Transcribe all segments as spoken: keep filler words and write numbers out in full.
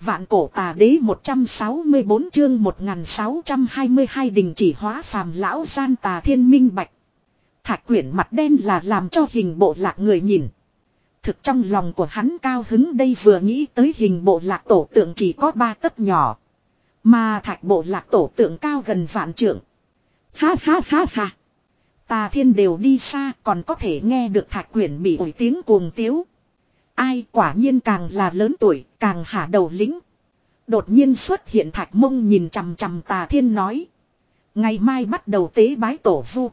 Vạn cổ tà đế một trăm sáu mươi bốn chương một nghìn sáu trăm hai mươi hai đình chỉ hóa phàm lão gian Tà Thiên minh bạch. Thạch quyển mặt đen là làm cho hình bộ lạc người nhìn. Thực trong lòng của hắn cao hứng đây vừa nghĩ tới hình bộ lạc tổ tượng chỉ có ba tấc nhỏ. Mà thạch bộ lạc tổ tượng cao gần vạn trượng. Ha ha ha ha. Tà Thiên đều đi xa còn có thể nghe được thạch quyển bị ổi tiếng cuồng tiếu. Ai quả nhiên càng là lớn tuổi càng hả đầu lĩnh. Đột nhiên xuất hiện Thạch Mông nhìn chằm chằm Tà Thiên nói. Ngày mai bắt đầu tế bái tổ vu.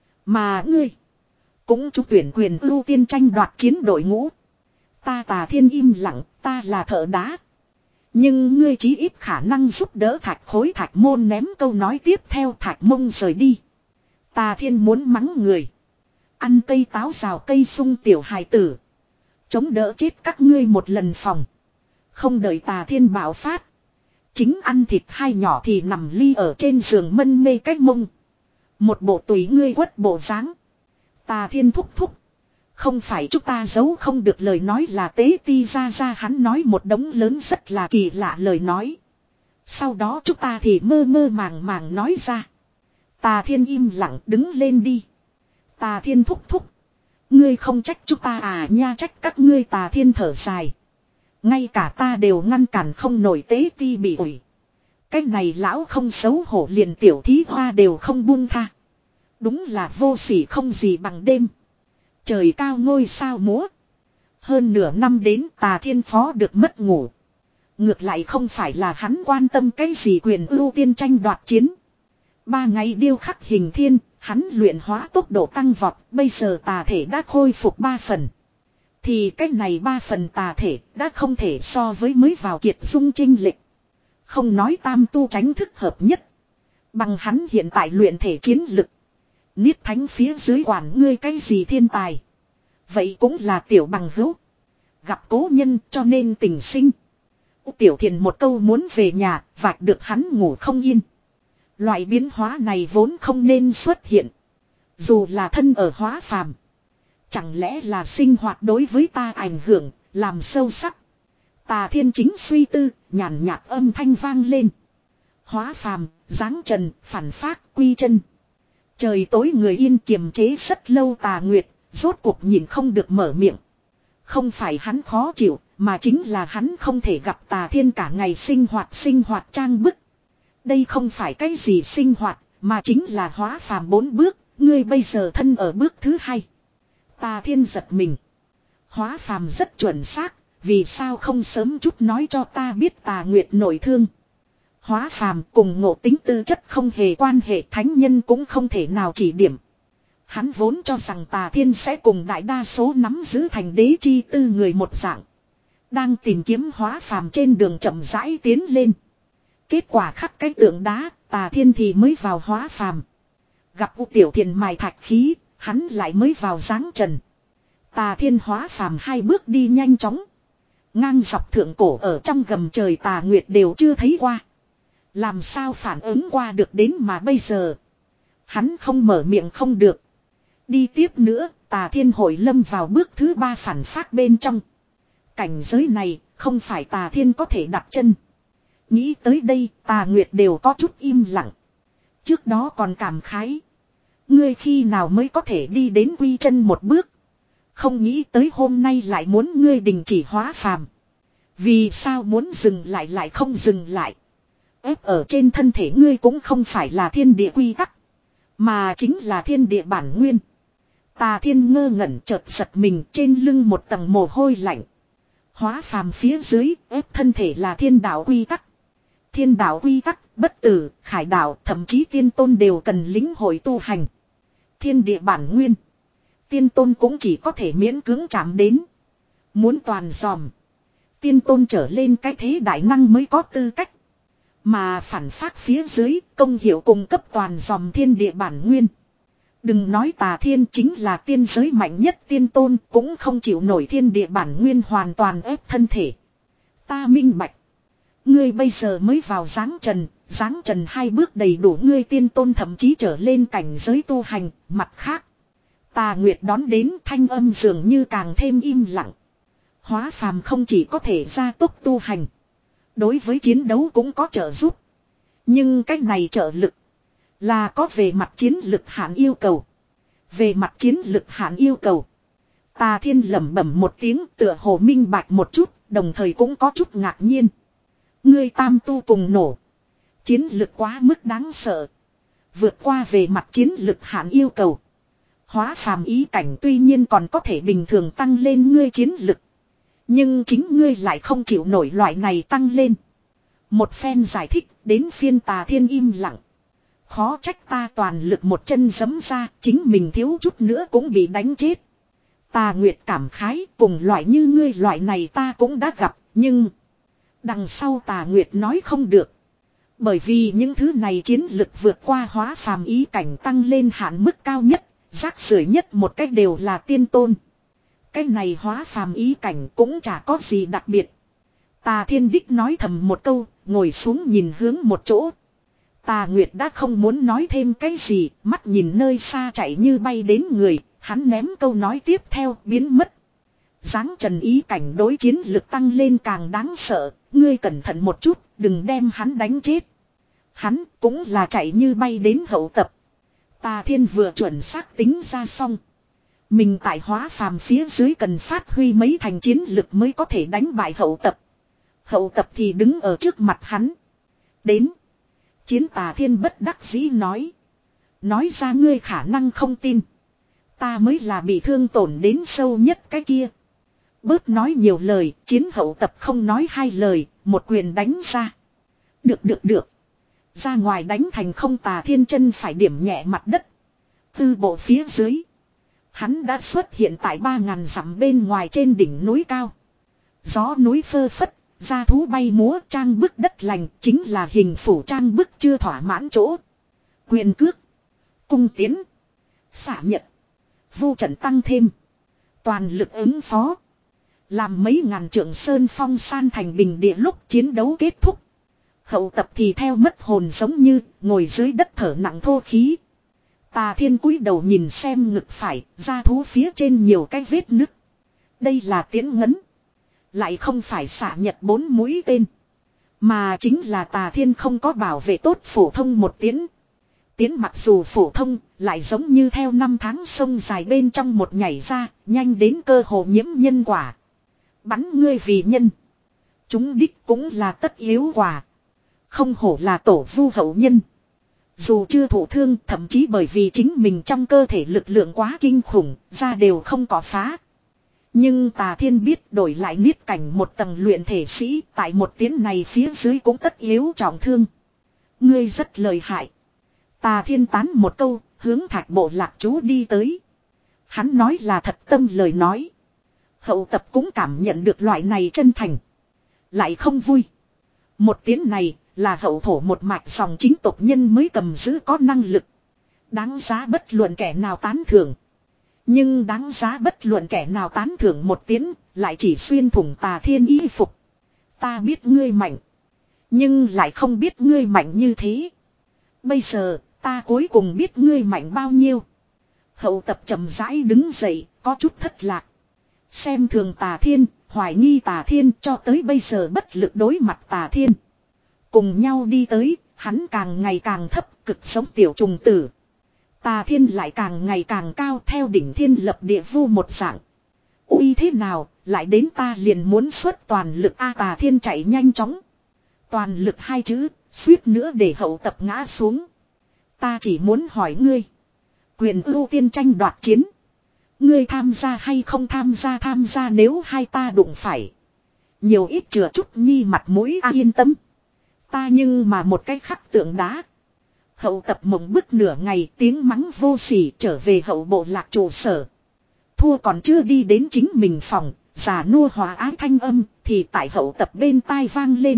Mà ngươi cũng trúng tuyển quyền ưu tiên tranh đoạt chiến đội ngũ. Ta Tà Thiên im lặng, ta là thợ đá. Nhưng ngươi chí ít khả năng giúp đỡ Thạch Khối. Thạch Môn ném câu nói tiếp theo Thạch Mông rời đi. Tà Thiên muốn mắng người. Ăn cây táo rào cây sung tiểu hài tử. Chống đỡ chết các ngươi một lần phòng. Không đợi Tà Thiên bạo phát. Chính ăn thịt hai nhỏ thì nằm ly ở trên giường mân mê cách mông. Một bộ tùy ngươi quất bộ dáng. Tà Thiên thúc thúc. Không phải chúng ta giấu không được lời nói là tế ti ra ra hắn nói một đống lớn rất là kỳ lạ lời nói. Sau đó chúng ta thì mơ mơ màng màng nói ra. Tà Thiên im lặng đứng lên đi. Tà Thiên thúc thúc. Ngươi không trách chúng ta à nha trách các ngươi. Tà Thiên thở dài. Ngay cả ta đều ngăn cản không nổi tế ti bị ủi. Cái này lão không xấu hổ liền tiểu thí hoa đều không buông tha. Đúng là vô sỉ không gì bằng đêm. Trời cao ngôi sao múa. Hơn nửa năm đến Tà Thiên phó được mất ngủ. Ngược lại không phải là hắn quan tâm cái gì quyền ưu tiên tranh đoạt chiến. Ba ngày điêu khắc hình thiên. Hắn luyện hóa tốc độ tăng vọt, bây giờ tà thể đã khôi phục ba phần. Thì cách này ba phần tà thể đã không thể so với mới vào kiệt dung trinh lịch. Không nói tam tu tránh thức hợp nhất. Bằng hắn hiện tại luyện thể chiến lực. Niết thánh phía dưới quản ngươi cái gì thiên tài. Vậy cũng là tiểu bằng hữu. Gặp cố nhân cho nên tình sinh. Tiểu Thiền một câu muốn về nhà, vạch được hắn ngủ không yên. Loại biến hóa này vốn không nên xuất hiện. Dù là thân ở hóa phàm. Chẳng lẽ là sinh hoạt đối với ta ảnh hưởng, làm sâu sắc. Tà Thiên chính suy tư, nhàn nhạt âm thanh vang lên. Hóa phàm, giáng trần, phản phác, quy chân. Trời tối người yên kiềm chế rất lâu Tà Nguyệt, rốt cuộc nhìn không được mở miệng. Không phải hắn khó chịu, mà chính là hắn không thể gặp Tà Thiên cả ngày sinh hoạt sinh hoạt trang bức. Đây không phải cái gì sinh hoạt, mà chính là hóa phàm bốn bước, ngươi bây giờ thân ở bước thứ hai. Tà Thiên giật mình. Hóa phàm rất chuẩn xác, vì sao không sớm chút nói cho ta biết. Tà Nguyệt nổi thương. Hóa phàm cùng ngộ tính tư chất không hề quan hệ, thánh nhân cũng không thể nào chỉ điểm. Hắn vốn cho rằng Tà Thiên sẽ cùng đại đa số nắm giữ thành đế chi tư người một dạng. Đang tìm kiếm hóa phàm trên đường chậm rãi tiến lên. Kết quả khắc cái tượng đá, Tà Thiên thì mới vào hóa phàm. Gặp U Tiểu Thiền mài thạch khí, hắn lại mới vào giáng trần. Tà Thiên hóa phàm hai bước đi nhanh chóng. Ngang dọc thượng cổ ở trong gầm trời Tà Nguyệt đều chưa thấy qua. Làm sao phản ứng qua được đến mà bây giờ. Hắn không mở miệng không được. Đi tiếp nữa, Tà Thiên hội lâm vào bước thứ ba phản phác bên trong. Cảnh giới này, không phải Tà Thiên có thể đặt chân. Nghĩ tới đây, Tà Nguyệt đều có chút im lặng. Trước đó còn cảm khái. Ngươi khi nào mới có thể đi đến quy chân một bước. Không nghĩ tới hôm nay lại muốn ngươi đình chỉ hóa phàm. Vì sao muốn dừng lại lại không dừng lại. Ép ở trên thân thể ngươi cũng không phải là thiên địa quy tắc. Mà chính là thiên địa bản nguyên. Tà Thiên ngơ ngẩn chợt giật mình, trên lưng một tầng mồ hôi lạnh. Hóa phàm phía dưới, ép thân thể là thiên đạo quy tắc. Thiên đạo quy tắc, bất tử, khải đạo, thậm chí tiên tôn đều cần lĩnh hội tu hành. Thiên địa bản nguyên. Tiên tôn cũng chỉ có thể miễn cưỡng chạm đến. Muốn toàn dòm. Tiên tôn trở lên cái thế đại năng mới có tư cách. Mà phản phác phía dưới, công hiệu cung cấp toàn dòm thiên địa bản nguyên. Đừng nói Tà Thiên chính là tiên giới mạnh nhất tiên tôn, cũng không chịu nổi thiên địa bản nguyên hoàn toàn ép thân thể. Ta minh bạch. Ngươi bây giờ mới vào giáng trần, giáng trần hai bước đầy đủ ngươi tiên tôn thậm chí trở lên cảnh giới tu hành, mặt khác. Tà Nguyệt đón đến thanh âm dường như càng thêm im lặng. Hóa phàm không chỉ có thể gia tốc tu hành. Đối với chiến đấu cũng có trợ giúp. Nhưng cách này trợ lực là có về mặt chiến lực hạn yêu cầu. Về mặt chiến lực hạn yêu cầu. Tà Thiên lẩm bẩm một tiếng tựa hồ minh bạch một chút, đồng thời cũng có chút ngạc nhiên. Ngươi tam tu cùng nổ. Chiến lực quá mức đáng sợ. Vượt qua về mặt chiến lực hạn yêu cầu. Hóa phàm ý cảnh tuy nhiên còn có thể bình thường tăng lên ngươi chiến lực. Nhưng chính ngươi lại không chịu nổi loại này tăng lên. Một phen giải thích đến phiên Tà Thiên im lặng. Khó trách ta toàn lực một chân giẫm ra, chính mình thiếu chút nữa cũng bị đánh chết. Tà Nguyệt cảm khái, cùng loại như ngươi loại này ta cũng đã gặp, nhưng đằng sau Tà Nguyệt nói không được. Bởi vì những thứ này chiến lực vượt qua hóa phàm ý cảnh tăng lên hạn mức cao nhất, rác rưởi nhất một cách đều là tiên tôn. Cái này hóa phàm ý cảnh cũng chả có gì đặc biệt. Tà Thiên Đích nói thầm một câu, ngồi xuống nhìn hướng một chỗ. Tà Nguyệt đã không muốn nói thêm cái gì, mắt nhìn nơi xa chạy như bay đến người, hắn ném câu nói tiếp theo biến mất. Giáng trần ý cảnh đối chiến lực tăng lên càng đáng sợ, ngươi cẩn thận một chút, đừng đem hắn đánh chết. Hắn cũng là chạy như bay đến hậu tập. Tà Thiên vừa chuẩn xác tính ra xong. Mình tại hóa phàm phía dưới cần phát huy mấy thành chiến lực mới có thể đánh bại hậu tập. Hậu tập thì đứng ở trước mặt hắn. Đến. Chiến Tà Thiên bất đắc dĩ nói. Nói ra ngươi khả năng không tin. Ta mới là bị thương tổn đến sâu nhất cái kia. Bớt nói nhiều lời, chiến hậu tập không nói hai lời, một quyền đánh ra. Được được được. Ra ngoài đánh thành không. Tà Thiên chân phải điểm nhẹ mặt đất. Tư bộ phía dưới. Hắn đã xuất hiện tại ba ngàn dặm bên ngoài trên đỉnh núi cao. Gió núi phơ phất, gia thú bay múa trang bức đất lành chính là hình phủ trang bức chưa thỏa mãn chỗ. Quyền cước, cung tiến, xả nhật, vu trận tăng thêm. Toàn lực ứng phó. Làm mấy ngàn trượng sơn phong san thành bình địa lúc chiến đấu kết thúc. Hậu tập thì theo mất hồn giống như ngồi dưới đất thở nặng thô khí. Tà Thiên cúi đầu nhìn xem ngực phải, da thú phía trên nhiều cái vết nứt. Đây là tiễn ngấn. Lại không phải xạ nhật bốn mũi tên. Mà chính là Tà Thiên không có bảo vệ tốt phổ thông một tiễn. Tiễn mặc dù phổ thông, lại giống như theo năm tháng sông dài bên trong một nhảy ra, nhanh đến cơ hồ nhiễm nhân quả. Bắn ngươi vì nhân. Chúng đích cũng là tất yếu quả. Không hổ là tổ vu hậu nhân. Dù chưa thụ thương, thậm chí bởi vì chính mình trong cơ thể lực lượng quá kinh khủng, ra đều không có phá. Nhưng Tà Thiên biết đổi lại niết cảnh một tầng luyện thể sĩ, tại một tiếng này phía dưới cũng tất yếu trọng thương. Ngươi rất lợi hại. Tà Thiên tán một câu, hướng Thạch Bộ Lạc chú đi tới. Hắn nói là thật tâm lời nói. Hậu tập cũng cảm nhận được loại này chân thành. Lại không vui. Một tiếng này là hậu thổ một mạch dòng chính tộc nhân mới cầm giữ có năng lực. Đáng giá bất luận kẻ nào tán thưởng. Nhưng đáng giá bất luận kẻ nào tán thưởng một tiếng, lại chỉ xuyên thủng Tà Thiên y phục. Ta biết ngươi mạnh. Nhưng lại không biết ngươi mạnh như thế. Bây giờ, ta cuối cùng biết ngươi mạnh bao nhiêu. Hậu tập chậm rãi đứng dậy, có chút thất lạc. Xem thường Tà Thiên, hoài nghi Tà Thiên cho tới bây giờ bất lực đối mặt Tà Thiên. Cùng nhau đi tới, hắn càng ngày càng thấp, cực sống tiểu trùng tử. Tà Thiên lại càng ngày càng cao theo đỉnh thiên lập địa vu một dạng. Ui thế nào, lại đến ta liền muốn xuất toàn lực A. Tà Thiên chạy nhanh chóng. Toàn lực hai chữ, suýt nữa để hậu tập ngã xuống. Ta chỉ muốn hỏi ngươi. Quyền ưu tiên tranh đoạt chiến. Ngươi tham gia hay không tham gia tham gia nếu hai ta đụng phải. Nhiều ít chừa chút nhi mặt mũi a yên tâm. Ta nhưng mà một cái khắc tượng đá. Hậu tập mộng bức nửa ngày tiếng mắng vô sỉ trở về hậu bộ lạc trụ sở. Thua còn chưa đi đến chính mình phòng, già nua hòa ái thanh âm thì tại hậu tập bên tai vang lên.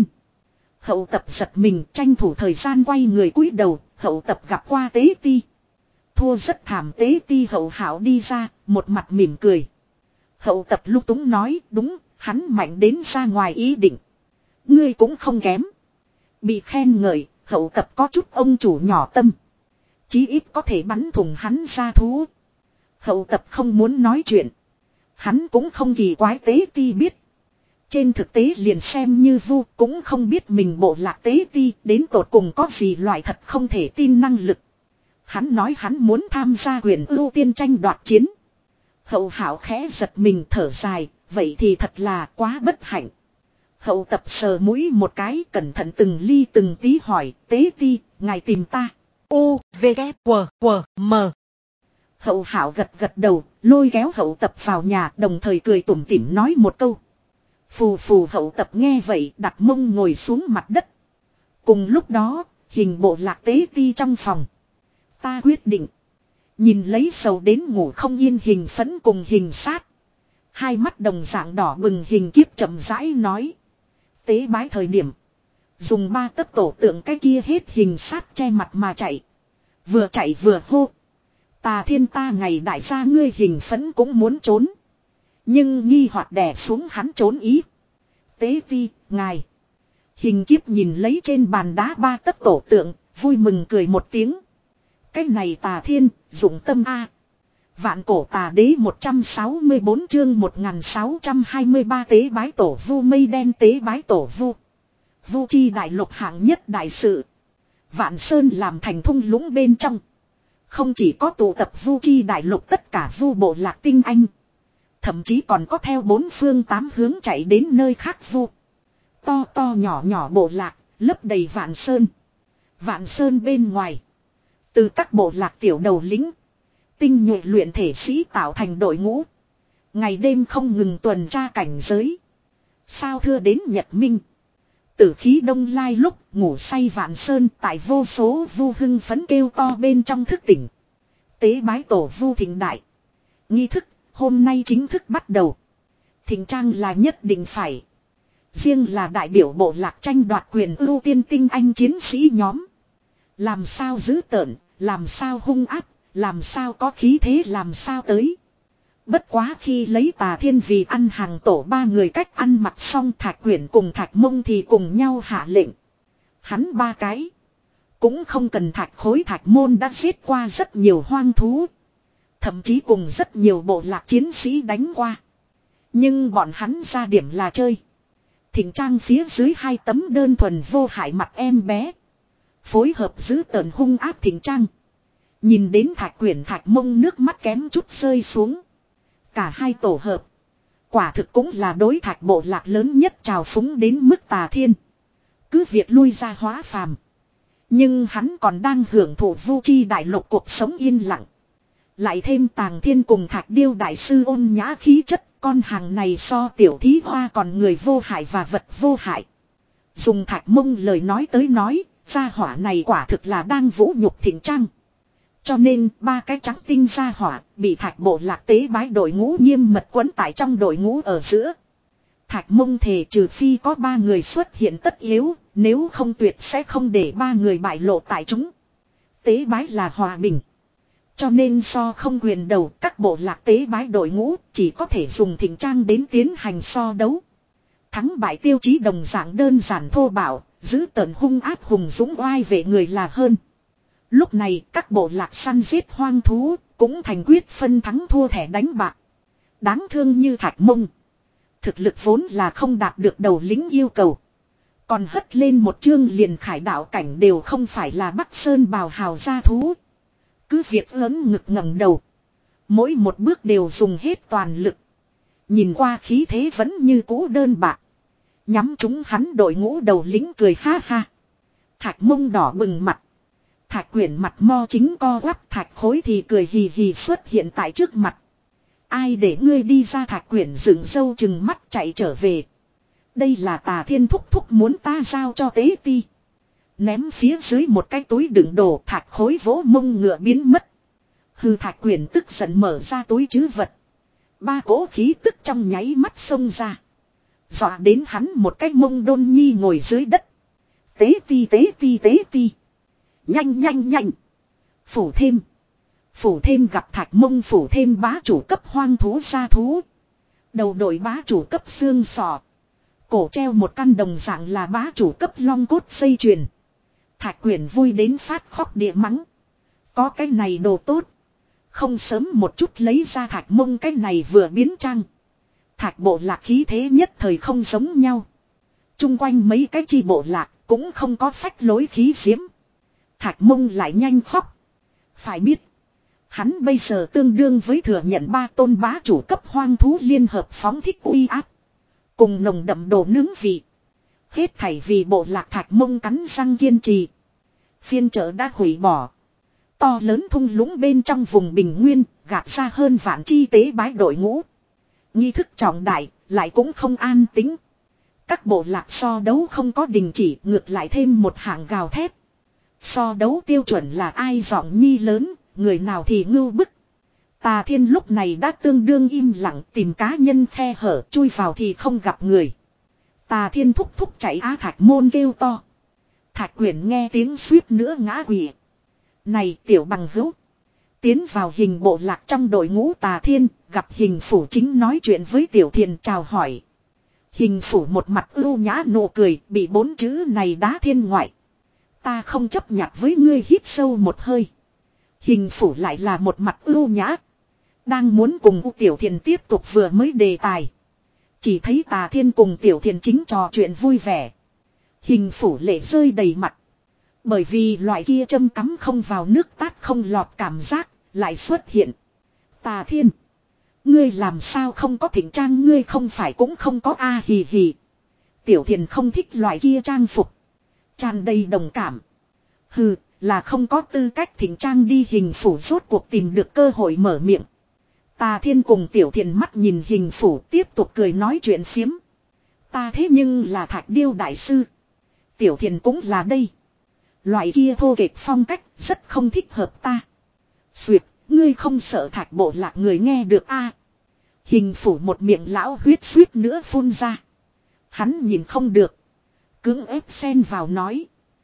Hậu tập giật mình tranh thủ thời gian quay người cúi đầu, hậu tập gặp qua Tế Ti. Thua rất thảm. Tế Ti hậu hảo đi ra, một mặt mỉm cười. Hậu tập lúc túng nói đúng, hắn mạnh đến ra ngoài ý định. Ngươi cũng không kém. Bị khen ngợi, hậu tập có chút ông chủ nhỏ tâm. Chí ít có thể bắn thủng hắn ra thú. Hậu tập không muốn nói chuyện. Hắn cũng không kỳ quái Tế Ti biết. Trên thực tế liền xem như vu cũng không biết mình bộ lạc tế ti đến tột cùng có gì loại thật không thể tin năng lực. Hắn nói hắn muốn tham gia quyền ưu tiên tranh đoạt chiến. Hậu hảo khẽ giật mình thở dài, vậy thì thật là quá bất hạnh. Hậu tập sờ mũi một cái cẩn thận từng ly từng tí hỏi, tế ti, ngài tìm ta. U, V, K, W, W, M. Hậu hảo gật gật đầu, lôi kéo hậu tập vào nhà đồng thời cười tủm tỉm nói một câu. Phù phù hậu tập nghe vậy đặt mông ngồi xuống mặt đất. Cùng lúc đó, hình bộ lạc tế ti trong phòng. Ta quyết định. Nhìn lấy sầu đến ngủ không yên hình phấn cùng hình sát. Hai mắt đồng dạng đỏ bừng hình kiếp chậm rãi nói. Tế bái thời điểm. Dùng ba tấc tổ tượng cái kia hết hình sát che mặt mà chạy. Vừa chạy vừa hô. Tà thiên ta ngày đại gia ngươi hình phấn cũng muốn trốn. Nhưng nghi hoặc đè xuống hắn trốn ý. Tế ti, ngài. Hình kiếp nhìn lấy trên bàn đá ba tấc tổ tượng, vui mừng cười một tiếng. Cái này tà thiên, dụng tâm A. Vạn cổ tà đế một trăm sáu mươi bốn chương một nghìn sáu trăm hai mươi ba tế bái tổ vu mây đen tế bái tổ vu. Vu chi đại lục hạng nhất đại sự. Vạn Sơn làm thành thung lũng bên trong. Không chỉ có tụ tập vu chi đại lục tất cả vu bộ lạc tinh anh. Thậm chí còn có theo bốn phương tám hướng chạy đến nơi khác vu. To to nhỏ nhỏ bộ lạc, lấp đầy Vạn Sơn. Vạn Sơn bên ngoài. Từ các bộ lạc tiểu đầu lính. Tinh nhuệ luyện thể sĩ tạo thành đội ngũ. Ngày đêm không ngừng tuần tra cảnh giới. Sao thưa đến nhật minh. Tử khí đông lai lúc ngủ say Vạn Sơn tại vô số vu hưng phấn kêu to bên trong thức tỉnh. Tế bái tổ vu thịnh đại. Nghi thức hôm nay chính thức bắt đầu. Thịnh trang là nhất định phải. Riêng là đại biểu bộ lạc tranh đoạt quyền ưu tiên tinh anh chiến sĩ nhóm. Làm sao giữ tợn, làm sao hung áp, làm sao có khí thế làm sao tới. Bất quá khi lấy tà thiên vì ăn hàng tổ ba người cách ăn mặc xong Thạch Quyển cùng Thạch Mông thì cùng nhau hạ lệnh. Hắn ba cái. Cũng không cần Thạch Khối Thạch Môn đã giết qua rất nhiều hoang thú. Thậm chí cùng rất nhiều bộ lạc chiến sĩ đánh qua. Nhưng bọn hắn ra điểm là chơi. Thịnh trang phía dưới hai tấm đơn thuần vô hại mặt em bé. Phối hợp giữ tợn hung áp thịnh trang. Nhìn đến Thạch Quyển Thạch Mông nước mắt kém chút rơi xuống. Cả hai tổ hợp. Quả thực cũng là đối Thạch bộ lạc lớn nhất trào phúng đến mức tà thiên. Cứ việc lui ra hóa phàm. Nhưng hắn còn đang hưởng thụ vu chi đại lục cuộc sống yên lặng. Lại thêm Tàng Thiên cùng Thạch Điêu đại sư ôn nhã khí chất. Con hàng này so tiểu thí hoa còn người vô hại và vật vô hại. Dùng Thạch Mông lời nói tới nói. Gia hỏa này quả thực là đang vũ nhục thịnh trang. Cho nên ba cái trắng tinh gia hỏa bị Thạch bộ lạc tế bái đội ngũ nghiêm mật quấn tại trong đội ngũ ở giữa. Thạch Mông thề trừ phi có ba người xuất hiện tất yếu, nếu không tuyệt sẽ không để ba người bại lộ tại chúng. Tế bái là hòa bình. Cho nên so không quyền đầu các bộ lạc tế bái đội ngũ chỉ có thể dùng thịnh trang đến tiến hành so đấu. Thắng bại tiêu chí đồng dạng đơn giản thô bạo, giữ tợn hung áp hùng dũng oai vệ người là hơn. Lúc này các bộ lạc săn giết hoang thú cũng thành quyết phân thắng thua thẻ đánh bạc. Đáng thương như Thạch Mông. Thực lực vốn là không đạt được đầu lính yêu cầu. Còn hất lên một chương liền khải đạo cảnh đều không phải là Bắc Sơn bào hào gia thú. Cứ việc lớn ngực ngẩng đầu. Mỗi một bước đều dùng hết toàn lực. Nhìn qua khí thế vẫn như cũ đơn bạc. Nhắm chúng hắn đội ngũ đầu lính cười ha ha. Thạch Mông đỏ bừng mặt. Thạch Quyển mặt mo chính co quắp Thạch Khối thì cười hì hì xuất hiện tại trước mặt. Ai để ngươi đi ra Thạch Quyển dựng râu chừng mắt chạy trở về. Đây là tà thiên thúc thúc muốn ta giao cho tế ti. Ném phía dưới một cái túi đựng đồ Thạch Khối vỗ mông ngựa biến mất. Hư Thạch Quyển tức giận mở ra túi trữ vật. Ba cỗ khí tức trong nháy mắt xông ra. Dọa đến hắn một cái mông đôn nhi ngồi dưới đất. Tế ti tế ti tế ti. Nhanh nhanh nhanh. Phủ thêm. Phủ thêm gặp Thạch Mông phủ thêm bá chủ cấp hoang thú gia thú. Đầu đội bá chủ cấp xương sọ. Cổ treo một căn đồng dạng là bá chủ cấp long cốt dây chuyền. Thạch Quyển vui đến phát khóc địa mắng. Có cái này đồ tốt. Không sớm một chút lấy ra Thạch Mông cái này vừa biến trang. Thạch bộ lạc khí thế nhất thời không giống nhau. Trung quanh mấy cái chi bộ lạc cũng không có phách lối khí diễm. Thạch Mông lại nhanh khóc. Phải biết. Hắn bây giờ tương đương với thừa nhận ba tôn bá chủ cấp hoang thú liên hợp phóng thích uy áp. Cùng nồng đậm đồ nướng vị. Hết thảy vì bộ lạc Thạch Mông cắn răng kiên trì. Phiên chợ đã hủy bỏ. To lớn thung lũng bên trong vùng bình nguyên, gạt ra hơn vạn chi tế bái đội ngũ. Nghi thức trọng đại, lại cũng không an tính. Các bộ lạc so đấu không có đình chỉ, ngược lại thêm một hạng gào thét. So đấu tiêu chuẩn là ai giọng nhi lớn, người nào thì ngưu bức. Tà Thiên lúc này đã tương đương im lặng, tìm cá nhân khe hở, chui vào thì không gặp người. Tà Thiên thúc thúc chạy Á Thạch Môn kêu to. Thạch Quyển nghe tiếng suýt nữa ngã quỵ. Này tiểu bằng hữu. Tiến vào hình bộ lạc trong đội ngũ Tà Thiên, gặp hình phủ chính nói chuyện với Tiểu Thiền chào hỏi. Hình phủ một mặt ưu nhã nụ cười, bị bốn chữ này đá thiên ngoại. Ta không chấp nhặt với ngươi, hít sâu một hơi. Hình phủ lại là một mặt ưu nhã. Đang muốn cùng Tiểu Thiền tiếp tục vừa mới đề tài. Chỉ thấy Tà Thiên cùng Tiểu Thiền chính trò chuyện vui vẻ. Hình phủ lệ rơi đầy mặt. Bởi vì loại kia châm cắm không vào nước tát không lọt cảm giác lại xuất hiện. Tà Thiên. Ngươi làm sao không có thịnh trang, ngươi không phải cũng không có a hì hì. Tiểu Thiền không thích loại kia trang phục. Tràn đầy đồng cảm. Hừ, là không có tư cách thịnh trang đi. Hình phủ rốt cuộc tìm được cơ hội mở miệng. Tà Thiên cùng Tiểu Thiền mắt nhìn hình phủ tiếp tục cười nói chuyện phiếm. Ta thế nhưng là Thạch Điêu đại sư. Tiểu Thiền cũng là đây. Loại kia thô kệch phong cách rất không thích hợp ta. Xuyệt, ngươi không sợ Thạch bộ lạc người nghe được a? Hình phủ một miệng lão huyết suýt nữa phun ra. Hắn nhìn không được. Cưỡng ép xen vào nói.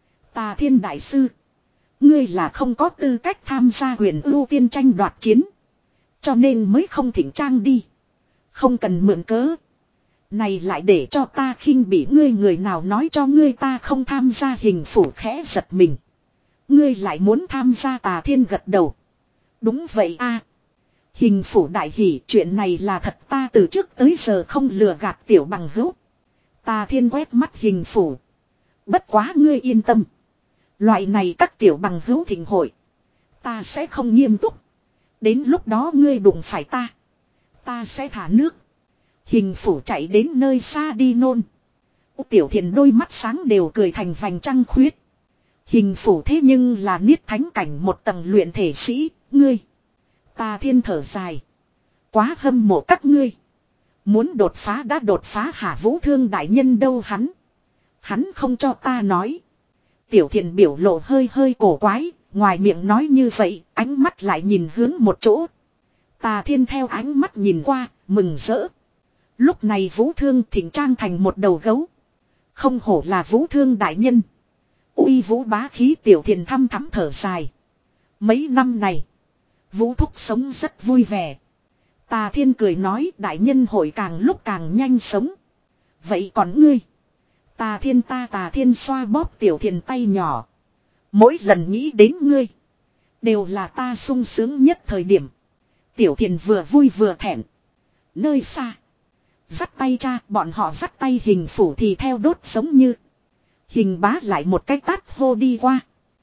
Tà Thiên đại sư. Ngươi là không có tư cách tham gia huyền ưu tiên tranh đoạt chiến. Cho nên mới không thỉnh trang đi. Không cần mượn cớ. Này lại để cho ta khinh bỉ ngươi, người nào nói cho ngươi ta không tham gia. Hình phủ khẽ giật mình. Ngươi lại muốn tham gia. Tà Thiên gật đầu. Đúng vậy a. Hình phủ đại hỉ, chuyện này là thật, ta từ trước tới giờ không lừa gạt tiểu bằng hữu. Tà Thiên quét mắt hình phủ. Bất quá ngươi yên tâm. Loại này các tiểu bằng hữu thịnh hội. Ta sẽ không nghiêm túc. Đến lúc đó ngươi đụng phải ta. Ta sẽ thả nước. Hình phủ chạy đến nơi xa đi nôn. Tiểu Thiền đôi mắt sáng đều cười thành vành trăng khuyết. Hình phủ thế nhưng là niết thánh cảnh một tầng luyện thể sĩ, ngươi. Tà Thiên thở dài. Quá hâm mộ các ngươi. Muốn đột phá đã đột phá hả? Vũ Thương đại nhân đâu hắn? Hắn không cho ta nói. Tiểu Thiền biểu lộ hơi hơi cổ quái. Ngoài miệng nói như vậy, ánh mắt lại nhìn hướng một chỗ. Tà Thiên theo ánh mắt nhìn qua, mừng rỡ. Lúc này Vũ Thương thỉnh trang thành một đầu gấu. Không hổ là Vũ Thương đại nhân. Uy vũ bá khí. Tiểu Thiền thăm thắm thở dài. Mấy năm này, Vũ Thúc sống rất vui vẻ. Tà Thiên cười nói, đại nhân hội càng lúc càng nhanh sống. Vậy còn ngươi? Tà Thiên ta Tà Thiên xoa bóp Tiểu Thiền tay nhỏ. Mỗi lần nghĩ đến ngươi, đều là ta sung sướng nhất thời điểm. Tiểu Thiền vừa vui vừa thẹn. Nơi xa, dắt tay cha, bọn họ dắt tay hình phủ thì theo đốt giống như. Hình bá lại một cái tát hô đi qua.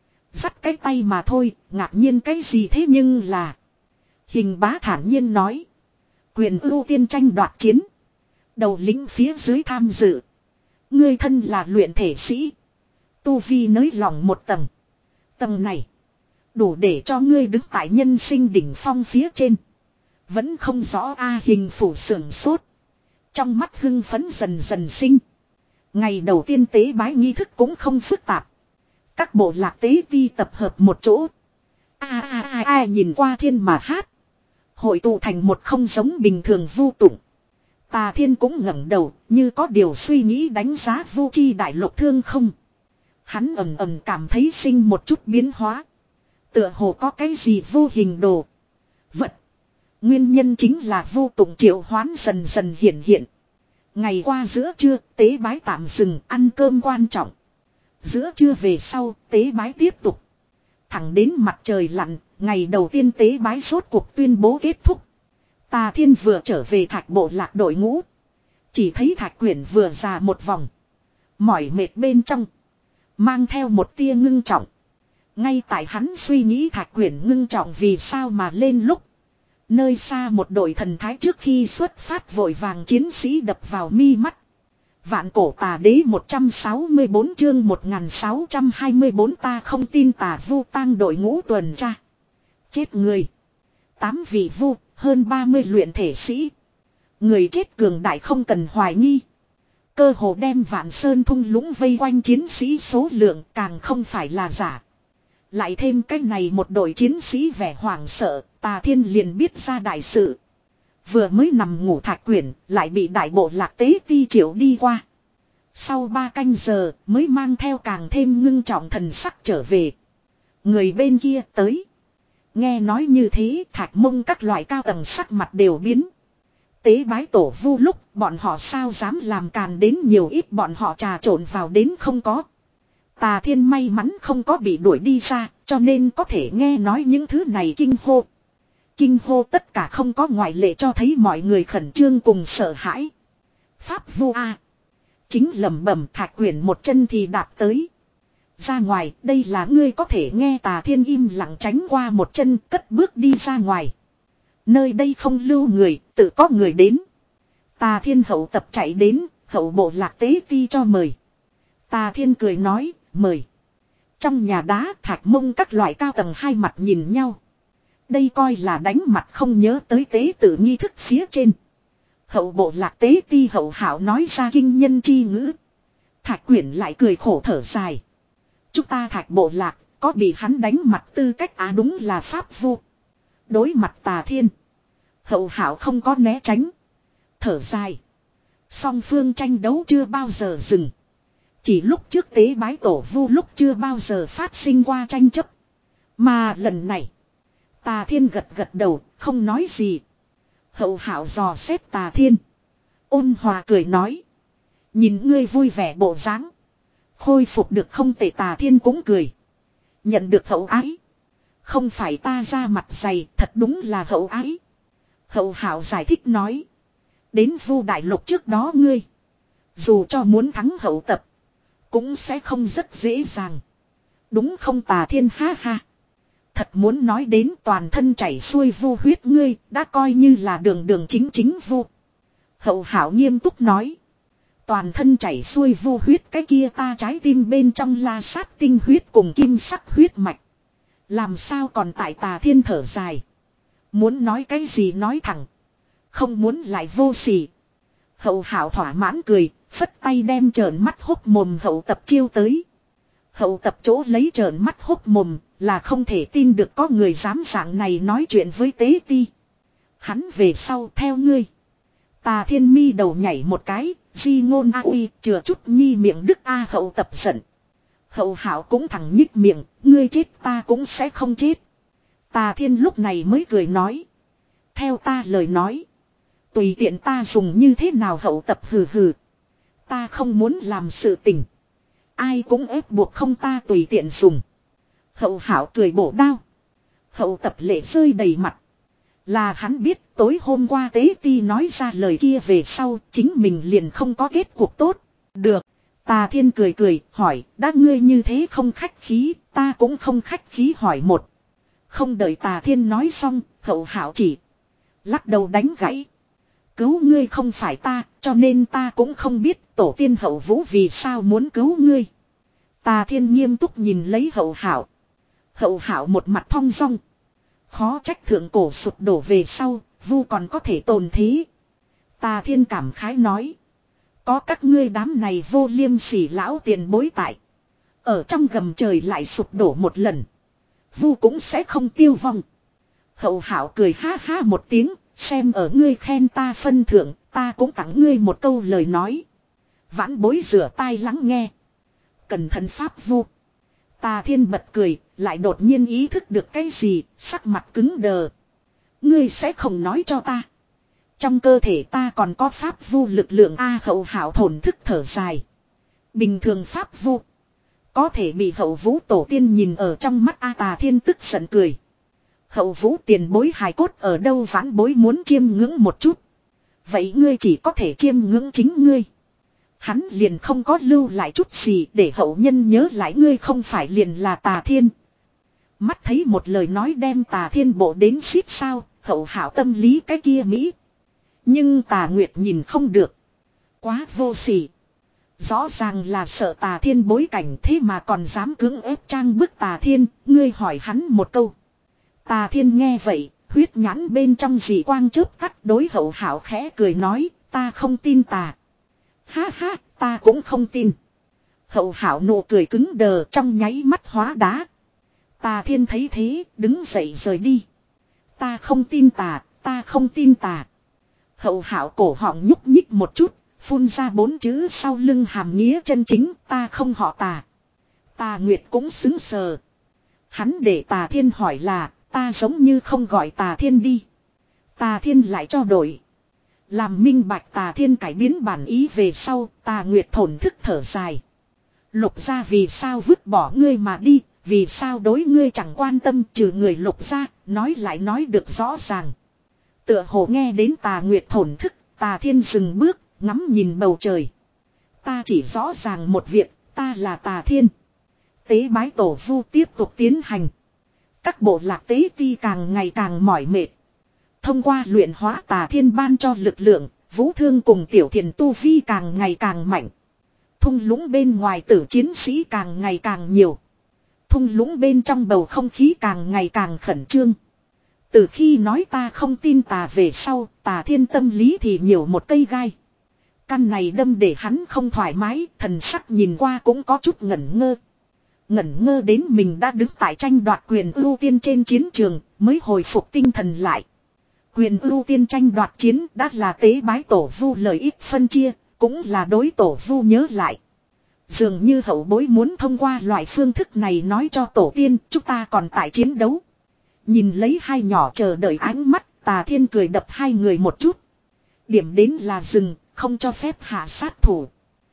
Dắt cái tay mà thôi, ngạc nhiên cái gì thế nhưng là. Hình bá thản nhiên nói. Quyền ưu tiên tranh đoạt chiến. Đầu lính phía dưới tham dự. Ngươi thân là luyện thể sĩ. Tu vi nới lỏng một tầng. Tầng này đủ để cho ngươi đứng tại nhân sinh đỉnh phong phía trên. Vẫn không rõ a. Hình phủ sưởng sốt. Trong mắt hưng phấn dần dần sinh. Ngày đầu tiên tế bái nghi thức cũng không phức tạp. Các bộ lạc tế ti tập hợp một chỗ. A a a a nhìn qua thiên mà hát. Hội tụ thành một không giống bình thường vu tụng. Tà Thiên cũng ngẩng đầu, như có điều suy nghĩ đánh giá Vu Chi đại lục thương không. Hắn ầm ầm cảm thấy sinh một chút biến hóa. Tựa hồ có cái gì vô hình đồ vật. Nguyên nhân chính là vô tụng triệu hoán dần dần hiện hiện. Ngày qua giữa trưa, tế bái tạm dừng, ăn cơm quan trọng. Giữa trưa về sau, tế bái tiếp tục. Thẳng đến mặt trời lặn, ngày đầu tiên tế bái rốt cuộc tuyên bố kết thúc. Tà Thiên vừa trở về Thạch bộ lạc đội ngũ. Chỉ thấy Thạch Quyển vừa già một vòng. Mỏi mệt bên trong. Mang theo một tia ngưng trọng. Ngay tại hắn suy nghĩ Thạch Quyển ngưng trọng vì sao mà lên lúc. Nơi xa một đội thần thái trước khi xuất phát vội vàng chiến sĩ đập vào mi mắt. Vạn cổ tà đế một trăm sáu mươi bốn chương một nghìn sáu trăm hai mươi bốn ta không tin tà vu tang đội ngũ tuần tra. Chết người. Tám vị vu, hơn ba mươi luyện thể sĩ. Người chết cường đại không cần hoài nghi. Cơ hồ đem Vạn Sơn thung lũng vây quanh chiến sĩ số lượng càng không phải là giả. Lại thêm cách này một đội chiến sĩ vẻ hoảng sợ, Tà Thiên liền biết ra đại sự. Vừa mới nằm ngủ Thạch Quyển, lại bị đại bộ lạc tế ti triệu đi qua. Sau ba canh giờ, mới mang theo càng thêm ngưng trọng thần sắc trở về. Người bên kia tới. Nghe nói như thế, Thạch Mông các loại cao tầng sắc mặt đều biến. Tế bái tổ vu lúc, bọn họ sao dám làm càn đến nhiều ít bọn họ trà trộn vào đến không có. Tà Thiên may mắn không có bị đuổi đi ra, cho nên có thể nghe nói những thứ này kinh hô. Kinh hô tất cả không có ngoại lệ cho thấy mọi người khẩn trương cùng sợ hãi. Pháp vu A. Chính lẩm bẩm Thạch Quyển một chân thì đạp tới. Ra ngoài, đây là ngươi có thể nghe Tà Thiên im lặng tránh qua một chân cất bước đi ra ngoài. Nơi đây không lưu người, tự có người đến. Tà Thiên hậu tập chạy đến, hậu bộ lạc tế ti cho mời. Tà Thiên cười nói, mời. Trong nhà đá Thạch Mông các loại cao tầng hai mặt nhìn nhau. Đây coi là đánh mặt không nhớ tới tế tự nghi thức phía trên. Hậu bộ lạc tế ti hậu hảo nói ra kinh nhân chi ngữ. Thạch Quyển lại cười khổ thở dài. Chúng ta Thạch bộ lạc có bị hắn đánh mặt tư cách á à đúng là pháp vu. Đối mặt Tà Thiên. Hậu hảo không có né tránh. Thở dài. Song phương tranh đấu chưa bao giờ dừng. Chỉ lúc trước tế bái tổ vu lúc chưa bao giờ phát sinh qua tranh chấp. Mà lần này. Tà Thiên gật gật đầu, không nói gì. Hậu hảo dò xét Tà Thiên. Ôn hòa cười nói. Nhìn ngươi vui vẻ bộ dáng. Khôi phục được không tệ. Tà Thiên cũng cười. Nhận được hậu ái. Không phải ta ra mặt dày, thật đúng là hậu ái. Hậu hảo giải thích nói. Đến vu đại lục trước đó ngươi. Dù cho muốn thắng hậu tập. Cũng sẽ không rất dễ dàng. Đúng không Tà Thiên ha ha. Thật muốn nói đến toàn thân chảy xuôi vu huyết ngươi, đã coi như là đường đường chính chính vu. Hậu hảo nghiêm túc nói. Toàn thân chảy xuôi vu huyết cái kia ta trái tim bên trong la sát tinh huyết cùng kim sắc huyết mạch. Làm sao còn tại Tà Thiên thở dài. Muốn nói cái gì nói thẳng. Không muốn lại vô sỉ. Hậu hảo thỏa mãn cười, phất tay đem trợn mắt hốc mồm hậu tập chiêu tới. Hậu tập chỗ lấy trợn mắt hốc mồm là không thể tin được có người dám dạng này nói chuyện với tế ti. Hắn về sau theo ngươi. Tà Thiên mi đầu nhảy một cái, di ngôn a uy chừa chút nhi miệng đức a hậu tập giận. Hậu hảo cũng thẳng nhích miệng, ngươi chết ta cũng sẽ không chết. Tà Thiên lúc này mới cười nói. Theo ta lời nói. Tùy tiện ta dùng như thế nào hậu tập hừ hừ. Ta không muốn làm sự tình. Ai cũng ép buộc không ta tùy tiện dùng. Hậu hảo cười bổ đao. Hậu tập lệ rơi đầy mặt. Là hắn biết tối hôm qua tế ti nói ra lời kia về sau chính mình liền không có kết cuộc tốt. Được. Tà Thiên cười cười hỏi đã ngươi như thế không khách khí ta cũng không khách khí hỏi một. Không đợi Tà Thiên nói xong hậu hảo chỉ. Lắc đầu đánh gãy. Cứu ngươi không phải ta cho nên ta cũng không biết tổ tiên hậu vũ vì sao muốn cứu ngươi. Tà Thiên nghiêm túc nhìn lấy hậu hảo. Hậu hảo một mặt thong dong. Khó trách thượng cổ sụp đổ về sau, vu còn có thể tồn thế. Tà Thiên cảm khái nói. Có các ngươi đám này vô liêm sỉ lão tiền bối tại. Ở trong gầm trời lại sụp đổ một lần. Vu cũng sẽ không tiêu vong. Hậu hảo cười ha ha một tiếng, xem ở ngươi khen ta phân thượng, ta cũng tặng ngươi một câu lời nói. Vãn bối rửa tai lắng nghe. Cẩn thận pháp vu. Tà Thiên bật cười, lại đột nhiên ý thức được cái gì, sắc mặt cứng đờ. Ngươi sẽ không nói cho ta. Trong cơ thể ta còn có pháp vu lực lượng A hậu hảo thổn thức thở dài. Bình thường pháp vu. Có thể bị hậu vũ tổ tiên nhìn ở trong mắt A Tà Thiên tức giận cười. Hậu vũ tiền bối hài cốt ở đâu, vãn bối muốn chiêm ngưỡng một chút. Vậy ngươi chỉ có thể chiêm ngưỡng chính ngươi. Hắn liền không có lưu lại chút gì để hậu nhân nhớ lại, ngươi không phải liền là Tà Thiên. Mắt thấy một lời nói đem Tà Thiên bộ đến xít sao, hậu hảo tâm lý cái kia Mỹ. Nhưng Tà Nguyệt nhìn không được. Quá vô sỉ. Rõ ràng là sợ Tà Thiên bối cảnh, thế mà còn dám cưỡng ép trang bức Tà Thiên, ngươi hỏi hắn một câu. Tà Thiên nghe vậy, huyết nhãn bên trong dị quang chớp tắt, đối hậu hảo khẽ cười nói, ta không tin tà. Ha ha, ta cũng không tin. Hậu hảo nụ cười cứng đờ, trong nháy mắt hóa đá. Tà Thiên thấy thế, đứng dậy rời đi. Ta không tin tà, ta không tin tà. Hậu hảo cổ họng nhúc nhích một chút, phun ra bốn chữ sau lưng hàm nghĩa chân chính, ta không họ Tà. Tà Nguyệt cũng xứng sờ. Hắn để Tà Thiên hỏi là, ta giống như không gọi Tà Thiên đi. Tà Thiên lại cho đổi. Làm minh bạch Tà Thiên cải biến bản ý về sau, Tà Nguyệt thổn thức thở dài. Lục gia vì sao vứt bỏ ngươi mà đi, vì sao đối ngươi chẳng quan tâm, trừ người Lục gia, nói lại nói được rõ ràng. Tựa hồ nghe đến Tà Nguyệt thổn thức, Tà Thiên dừng bước, ngắm nhìn bầu trời. Ta chỉ rõ ràng một việc, ta là Tà Thiên. Tế bái tổ vu tiếp tục tiến hành. Các bộ lạc tế ti càng ngày càng mỏi mệt. Thông qua luyện hóa Tà Thiên ban cho lực lượng, Vũ Thương cùng Tiểu Thiền tu vi càng ngày càng mạnh. Thung lũng bên ngoài tử chiến sĩ càng ngày càng nhiều. Thung lũng bên trong bầu không khí càng ngày càng khẩn trương. Từ khi nói ta không tin tà về sau, Tà Thiên tâm lý thì nhiều một cây gai. Căn này đâm để hắn không thoải mái, thần sắc nhìn qua cũng có chút ngẩn ngơ. Ngẩn ngơ đến mình đã đứng tại tranh đoạt quyền ưu tiên trên chiến trường, mới hồi phục tinh thần lại. Quyền ưu tiên tranh đoạt chiến đã là tế bái tổ vu lợi ích phân chia, cũng là đối tổ vu nhớ lại. Dường như hậu bối muốn thông qua loại phương thức này nói cho tổ tiên, chúng ta còn tại chiến đấu. Nhìn lấy hai nhỏ chờ đợi ánh mắt, Tà Thiên cười đập hai người một chút. Điểm đến là dừng, không cho phép hạ sát thủ.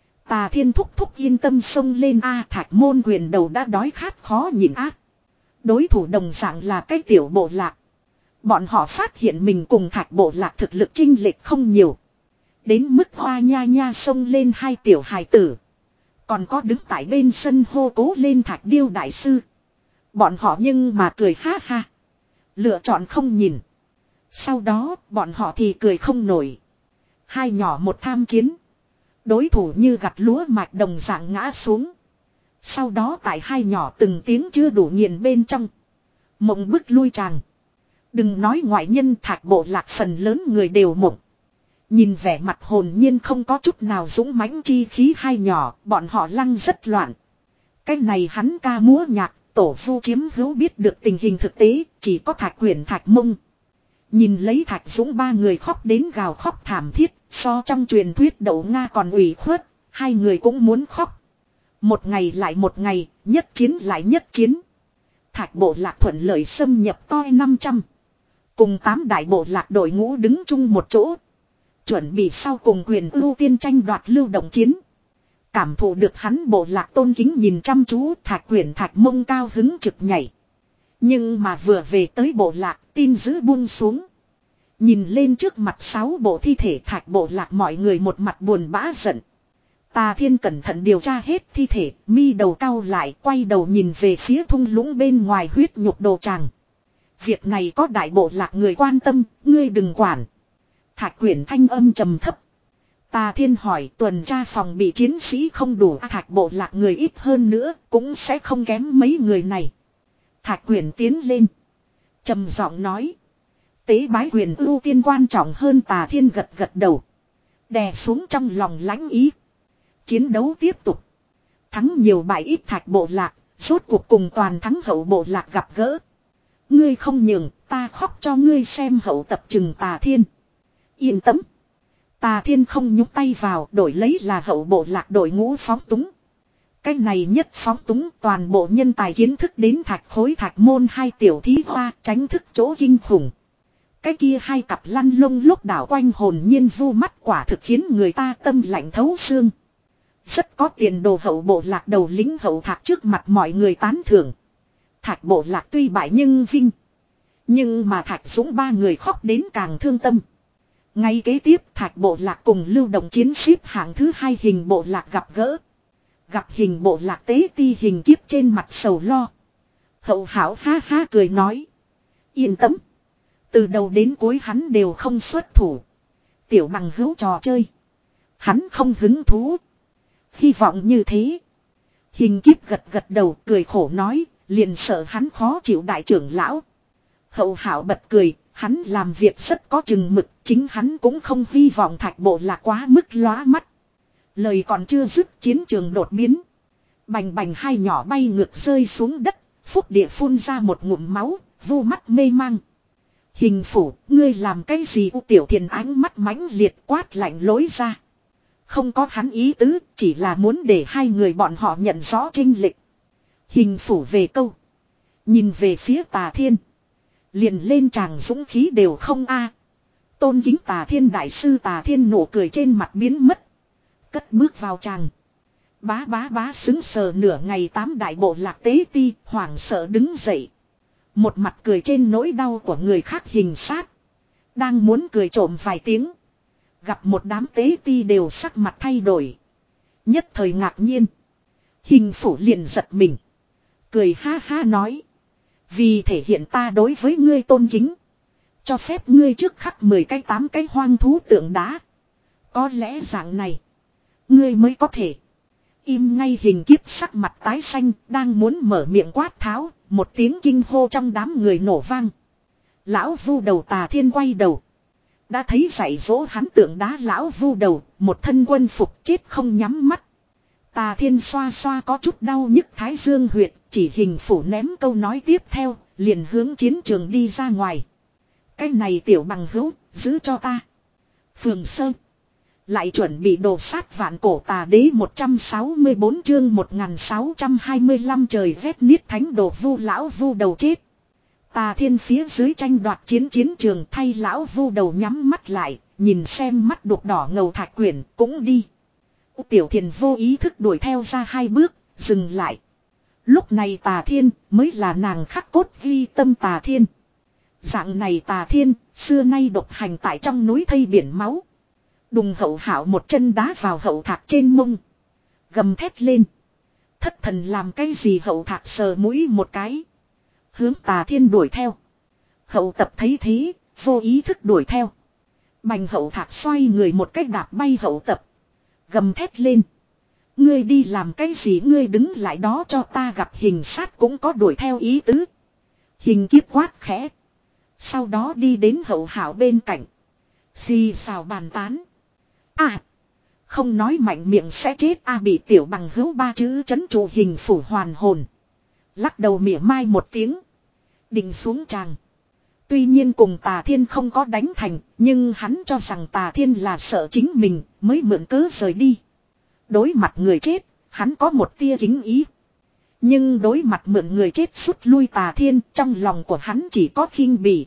Tà Thiên thúc thúc yên tâm xông lên a, Thạch Môn quyền đầu đã đói khát khó nhịn a. Đối thủ đồng dạng là cái tiểu bộ lạc. Bọn họ phát hiện mình cùng Thạch bộ lạc thực lực chênh lệch không nhiều. Đến mức hoa nha nha xông lên hai tiểu hài tử. Còn có đứng tại bên sân hô cố lên Thạch Điêu đại sư. Bọn họ nhưng mà cười ha ha. Lựa chọn không nhìn. Sau đó bọn họ thì cười không nổi. Hai nhỏ một tham chiến. Đối thủ như gặt lúa mạch đồng dạng ngã xuống. Sau đó tại hai nhỏ từng tiếng chưa đủ nghiền bên trong. Mộng bức lui tràng. Đừng nói ngoại nhân, Thạch bộ lạc phần lớn người đều mộng. Nhìn vẻ mặt hồn nhiên không có chút nào dũng mãnh chi khí hai nhỏ, bọn họ lăng rất loạn. Cái này hắn ca múa nhạc, tổ vu chiếm hữu biết được tình hình thực tế, chỉ có Thạch Quyển Thạch Mông. Nhìn lấy Thạch Dũng ba người khóc đến gào khóc thảm thiết, so trong truyền thuyết Đậu Nga còn ủy khuất, hai người cũng muốn khóc. Một ngày lại một ngày, nhất chiến lại nhất chiến. Thạch bộ lạc thuận lợi xâm nhập toi năm trăm. Cùng tám đại bộ lạc đội ngũ đứng chung một chỗ. Chuẩn bị sau cùng quyền ưu tiên tranh đoạt lưu động chiến. Cảm thụ được hắn bộ lạc tôn kính nhìn chăm chú, Thạch Quyển Thạch Mông cao hứng trực nhảy. Nhưng mà vừa về tới bộ lạc, tin dữ buông xuống. Nhìn lên trước mặt sáu bộ thi thể Thạch bộ lạc, mọi người một mặt buồn bã giận. Tà Thiên cẩn thận điều tra hết thi thể, mi đầu cau lại, quay đầu nhìn về phía thung lũng bên ngoài huyết nhục đồ tràng. Việc này có đại bộ lạc người quan tâm, ngươi đừng quản. Thạch Quyển thanh âm trầm thấp. Tà Thiên hỏi, tuần tra phòng bị chiến sĩ không đủ, Thạch bộ lạc người ít hơn nữa, cũng sẽ không kém mấy người này. Thạch Quyển tiến lên. Trầm giọng nói. Tế bái quyền ưu tiên quan trọng hơn. Tà Thiên gật gật đầu. Đè xuống trong lòng lãnh ý. Chiến đấu tiếp tục. Thắng nhiều bại ít Thạch bộ lạc, rốt cuộc cùng toàn thắng hậu bộ lạc gặp gỡ. Ngươi không nhường, ta khóc cho ngươi xem. Hậu tập trừng Tà Thiên. Yên tâm. Tà Thiên không nhúc tay vào, đổi lấy là hậu bộ lạc đội ngũ phóng túng. Cái này nhất phóng túng, toàn bộ nhân tài kiến thức đến Thạch Khối Thạch Môn hai tiểu thí hoa, tránh thức chỗ kinh khủng. Cái kia hai cặp lăn lông lúc đảo quanh hồn nhiên vu mắt, quả thực khiến người ta tâm lạnh thấu xương. Rất có tiền đồ hậu bộ lạc đầu lính hậu Thạch trước mặt mọi người tán thưởng. Thạch bộ lạc tuy bại nhưng vinh. Nhưng mà Thạch Dũng ba người khóc đến càng thương tâm. Ngay kế tiếp Thạch bộ lạc cùng lưu động chiến ship hạng thứ hai hình bộ lạc gặp gỡ. Gặp hình bộ lạc tế ti hình kiếp trên mặt sầu lo. Hậu hảo ha ha cười nói. Yên tâm. Từ đầu đến cuối hắn đều không xuất thủ. Tiểu bằng hữu trò chơi. Hắn không hứng thú. Hy vọng như thế. Hình kiếp gật gật đầu cười khổ nói. Liền sợ hắn khó chịu đại trưởng lão. Hậu hảo bật cười. Hắn làm việc rất có chừng mực. Chính hắn cũng không hy vọng Thạch bộ lạc quá mức lóa mắt. Lời còn chưa dứt chiến trường đột biến. Bành bành hai nhỏ bay ngược rơi xuống đất. Phúc địa phun ra một ngụm máu. Vu mắt mê mang. Hình phủ, ngươi làm cái gì? U Tiểu Thiền ánh mắt mãnh liệt quát lạnh lối ra. Không có hắn ý tứ, chỉ là muốn để hai người bọn họ nhận rõ chênh lệch. Hình phủ về câu. Nhìn về phía Tà Thiên. Liền lên tràng dũng khí đều không a. Tôn kính Tà Thiên đại sư. Tà Thiên nụ cười trên mặt biến mất. Cất bước vào tràng. Bá bá bá xứng sờ nửa ngày tám đại bộ lạc tế ti, hoảng sợ đứng dậy. Một mặt cười trên nỗi đau của người khác hình sát. Đang muốn cười trộm vài tiếng. Gặp một đám tế ti đều sắc mặt thay đổi. Nhất thời ngạc nhiên. Hình phủ liền giật mình. Cười ha ha nói. Vì thể hiện ta đối với ngươi tôn kính. Cho phép ngươi trước khắc mười cái tám cái hoang thú tượng đá. Có lẽ dạng này. Ngươi mới có thể. Im ngay. Hình kiếp sắc mặt tái xanh. Đang muốn mở miệng quát tháo. Một tiếng kinh hô trong đám người nổ vang. Lão vu đầu Tà Thiên quay đầu. Đã thấy dạy dỗ hắn tượng đá lão vu đầu. Một thân quân phục chết không nhắm mắt. Tà Thiên xoa xoa có chút đau nhức thái dương huyệt. Chỉ hình phủ ném câu nói tiếp theo. Liền hướng chiến trường đi ra ngoài. Cái này tiểu bằng hữu. Giữ cho ta. Phường Sơn. Lại chuẩn bị đồ sát vạn cổ tà đế một trăm sáu mươi bốn chương một nghìn sáu trăm hai mươi lăm trời vét niết thánh đồ vu lão vu đầu chết. Tà Thiên phía dưới tranh đoạt chiến chiến trường thay lão vu đầu nhắm mắt lại, nhìn xem mắt đục đỏ ngầu Thạch Quyển cũng đi. Tiểu Thiền vô ý thức đuổi theo ra hai bước, dừng lại. Lúc này Tà Thiên mới là nàng khắc cốt ghi tâm Tà Thiên. Dạng này Tà Thiên, xưa nay độc hành tại trong núi thây biển máu. Đùng hậu hảo một chân đá vào hậu thạc trên mông. Gầm thét lên. Thất thần làm cái gì? Hậu thạc sờ mũi một cái. Hướng Tà Thiên đuổi theo. Hậu tập thấy thế, vô ý thức đuổi theo. Bành hậu thạc xoay người một cách đạp bay hậu tập. Gầm thét lên. Ngươi đi làm cái gì? Ngươi đứng lại đó cho ta. Gặp hình sát cũng có đuổi theo ý tứ. Hình kiếp quát khẽ. Sau đó đi đến hậu hảo bên cạnh. Xì xào bàn tán. À. Không nói mạnh miệng sẽ chết. À bị tiểu bằng hữu ba chữ chấn trụ. Hình phủ hoàn hồn. Lắc đầu mỉa mai một tiếng. Định xuống tràng. Tuy nhiên cùng Tà Thiên không có đánh thành. Nhưng hắn cho rằng Tà Thiên là sợ chính mình. Mới mượn cớ rời đi. Đối mặt người chết. Hắn có một tia kính ý. Nhưng đối mặt mượn người chết rút lui Tà Thiên. Trong lòng của hắn chỉ có khinh bỉ.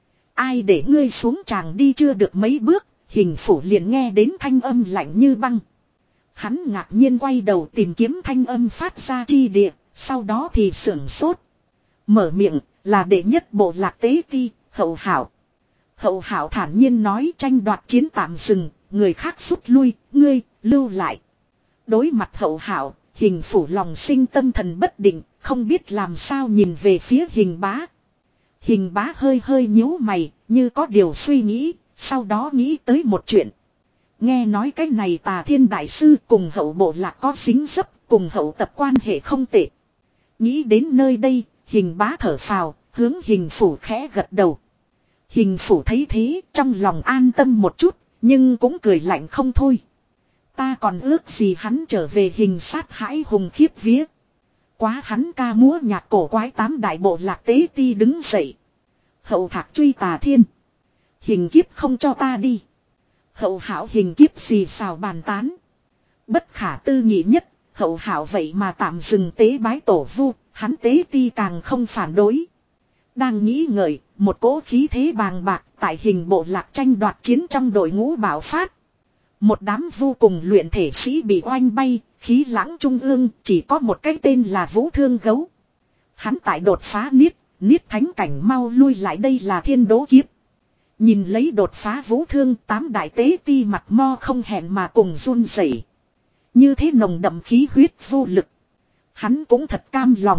Ai để ngươi xuống tràng đi? Chưa được mấy bước. Hình phủ liền nghe đến thanh âm lạnh như băng. Hắn ngạc nhiên quay đầu tìm kiếm thanh âm phát ra chi địa. Sau đó thì sưởng sốt. Mở miệng là đệ nhất bộ lạc tế ti, Hậu Hảo. Hậu Hảo thản nhiên nói tranh đoạt chiến tạm dừng. Người khác rút lui, ngươi lưu lại. Đối mặt Hậu Hảo, hình phủ lòng sinh tâm thần bất định. Không biết làm sao nhìn về phía hình bá. Hình bá hơi hơi nhíu mày, như có điều suy nghĩ, sau đó nghĩ tới một chuyện. Nghe nói cái này Tà Thiên đại sư cùng hậu bộ lạc có dính dấp, cùng hậu tập quan hệ không tệ. Nghĩ đến nơi đây, hình bá thở phào, hướng hình phủ khẽ gật đầu. Hình phủ thấy thế, trong lòng an tâm một chút, nhưng cũng cười lạnh không thôi. Ta còn ước gì hắn trở về. Hình sát hãi hùng khiếp vía. Quá hắn ca múa nhạc cổ quái tám đại bộ lạc tế ti đứng dậy. Hậu thạc truy Tà Thiên. Hình kiếp không cho ta đi. Hậu hảo hình kiếp xì xào bàn tán. Bất khả tư nghị nhất. Hậu hảo vậy mà tạm dừng tế bái tổ vu. Hắn tế ti càng không phản đối. Đang nghĩ ngợi. Một cỗ khí thế bàng bạc. Tại hình bộ lạc tranh đoạt chiến trong đội ngũ bạo phát. Một đám vô cùng luyện thể sĩ bị oanh bay. Khí lãng trung ương chỉ có một cái tên là Vũ Thương Gấu. Hắn tại đột phá niết. Niết thánh cảnh mau lui lại, đây là thiên đố kiếp. Nhìn lấy đột phá vũ thương, tám đại tế ti mặt mo không hẹn mà cùng run rẩy. Như thế nồng đậm khí huyết vô lực. Hắn cũng thật cam lòng.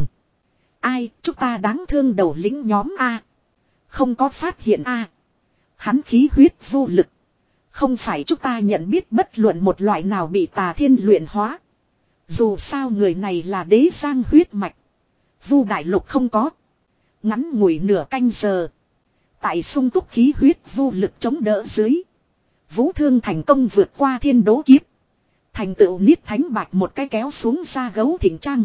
Ai, chúng ta đáng thương đầu lĩnh nhóm A. Không có phát hiện A. Hắn khí huyết vô lực. Không phải chúng ta nhận biết bất luận một loại nào bị tà thiên luyện hóa. Dù sao người này là đế giang huyết mạch. Vu đại lục không có. Ngắn ngủi nửa canh giờ. Tại sung túc khí huyết vô lực chống đỡ dưới. Vũ thương thành công vượt qua thiên đố kiếp. Thành tựu niết thánh bạch một cái kéo xuống ra gấu thỉnh trang.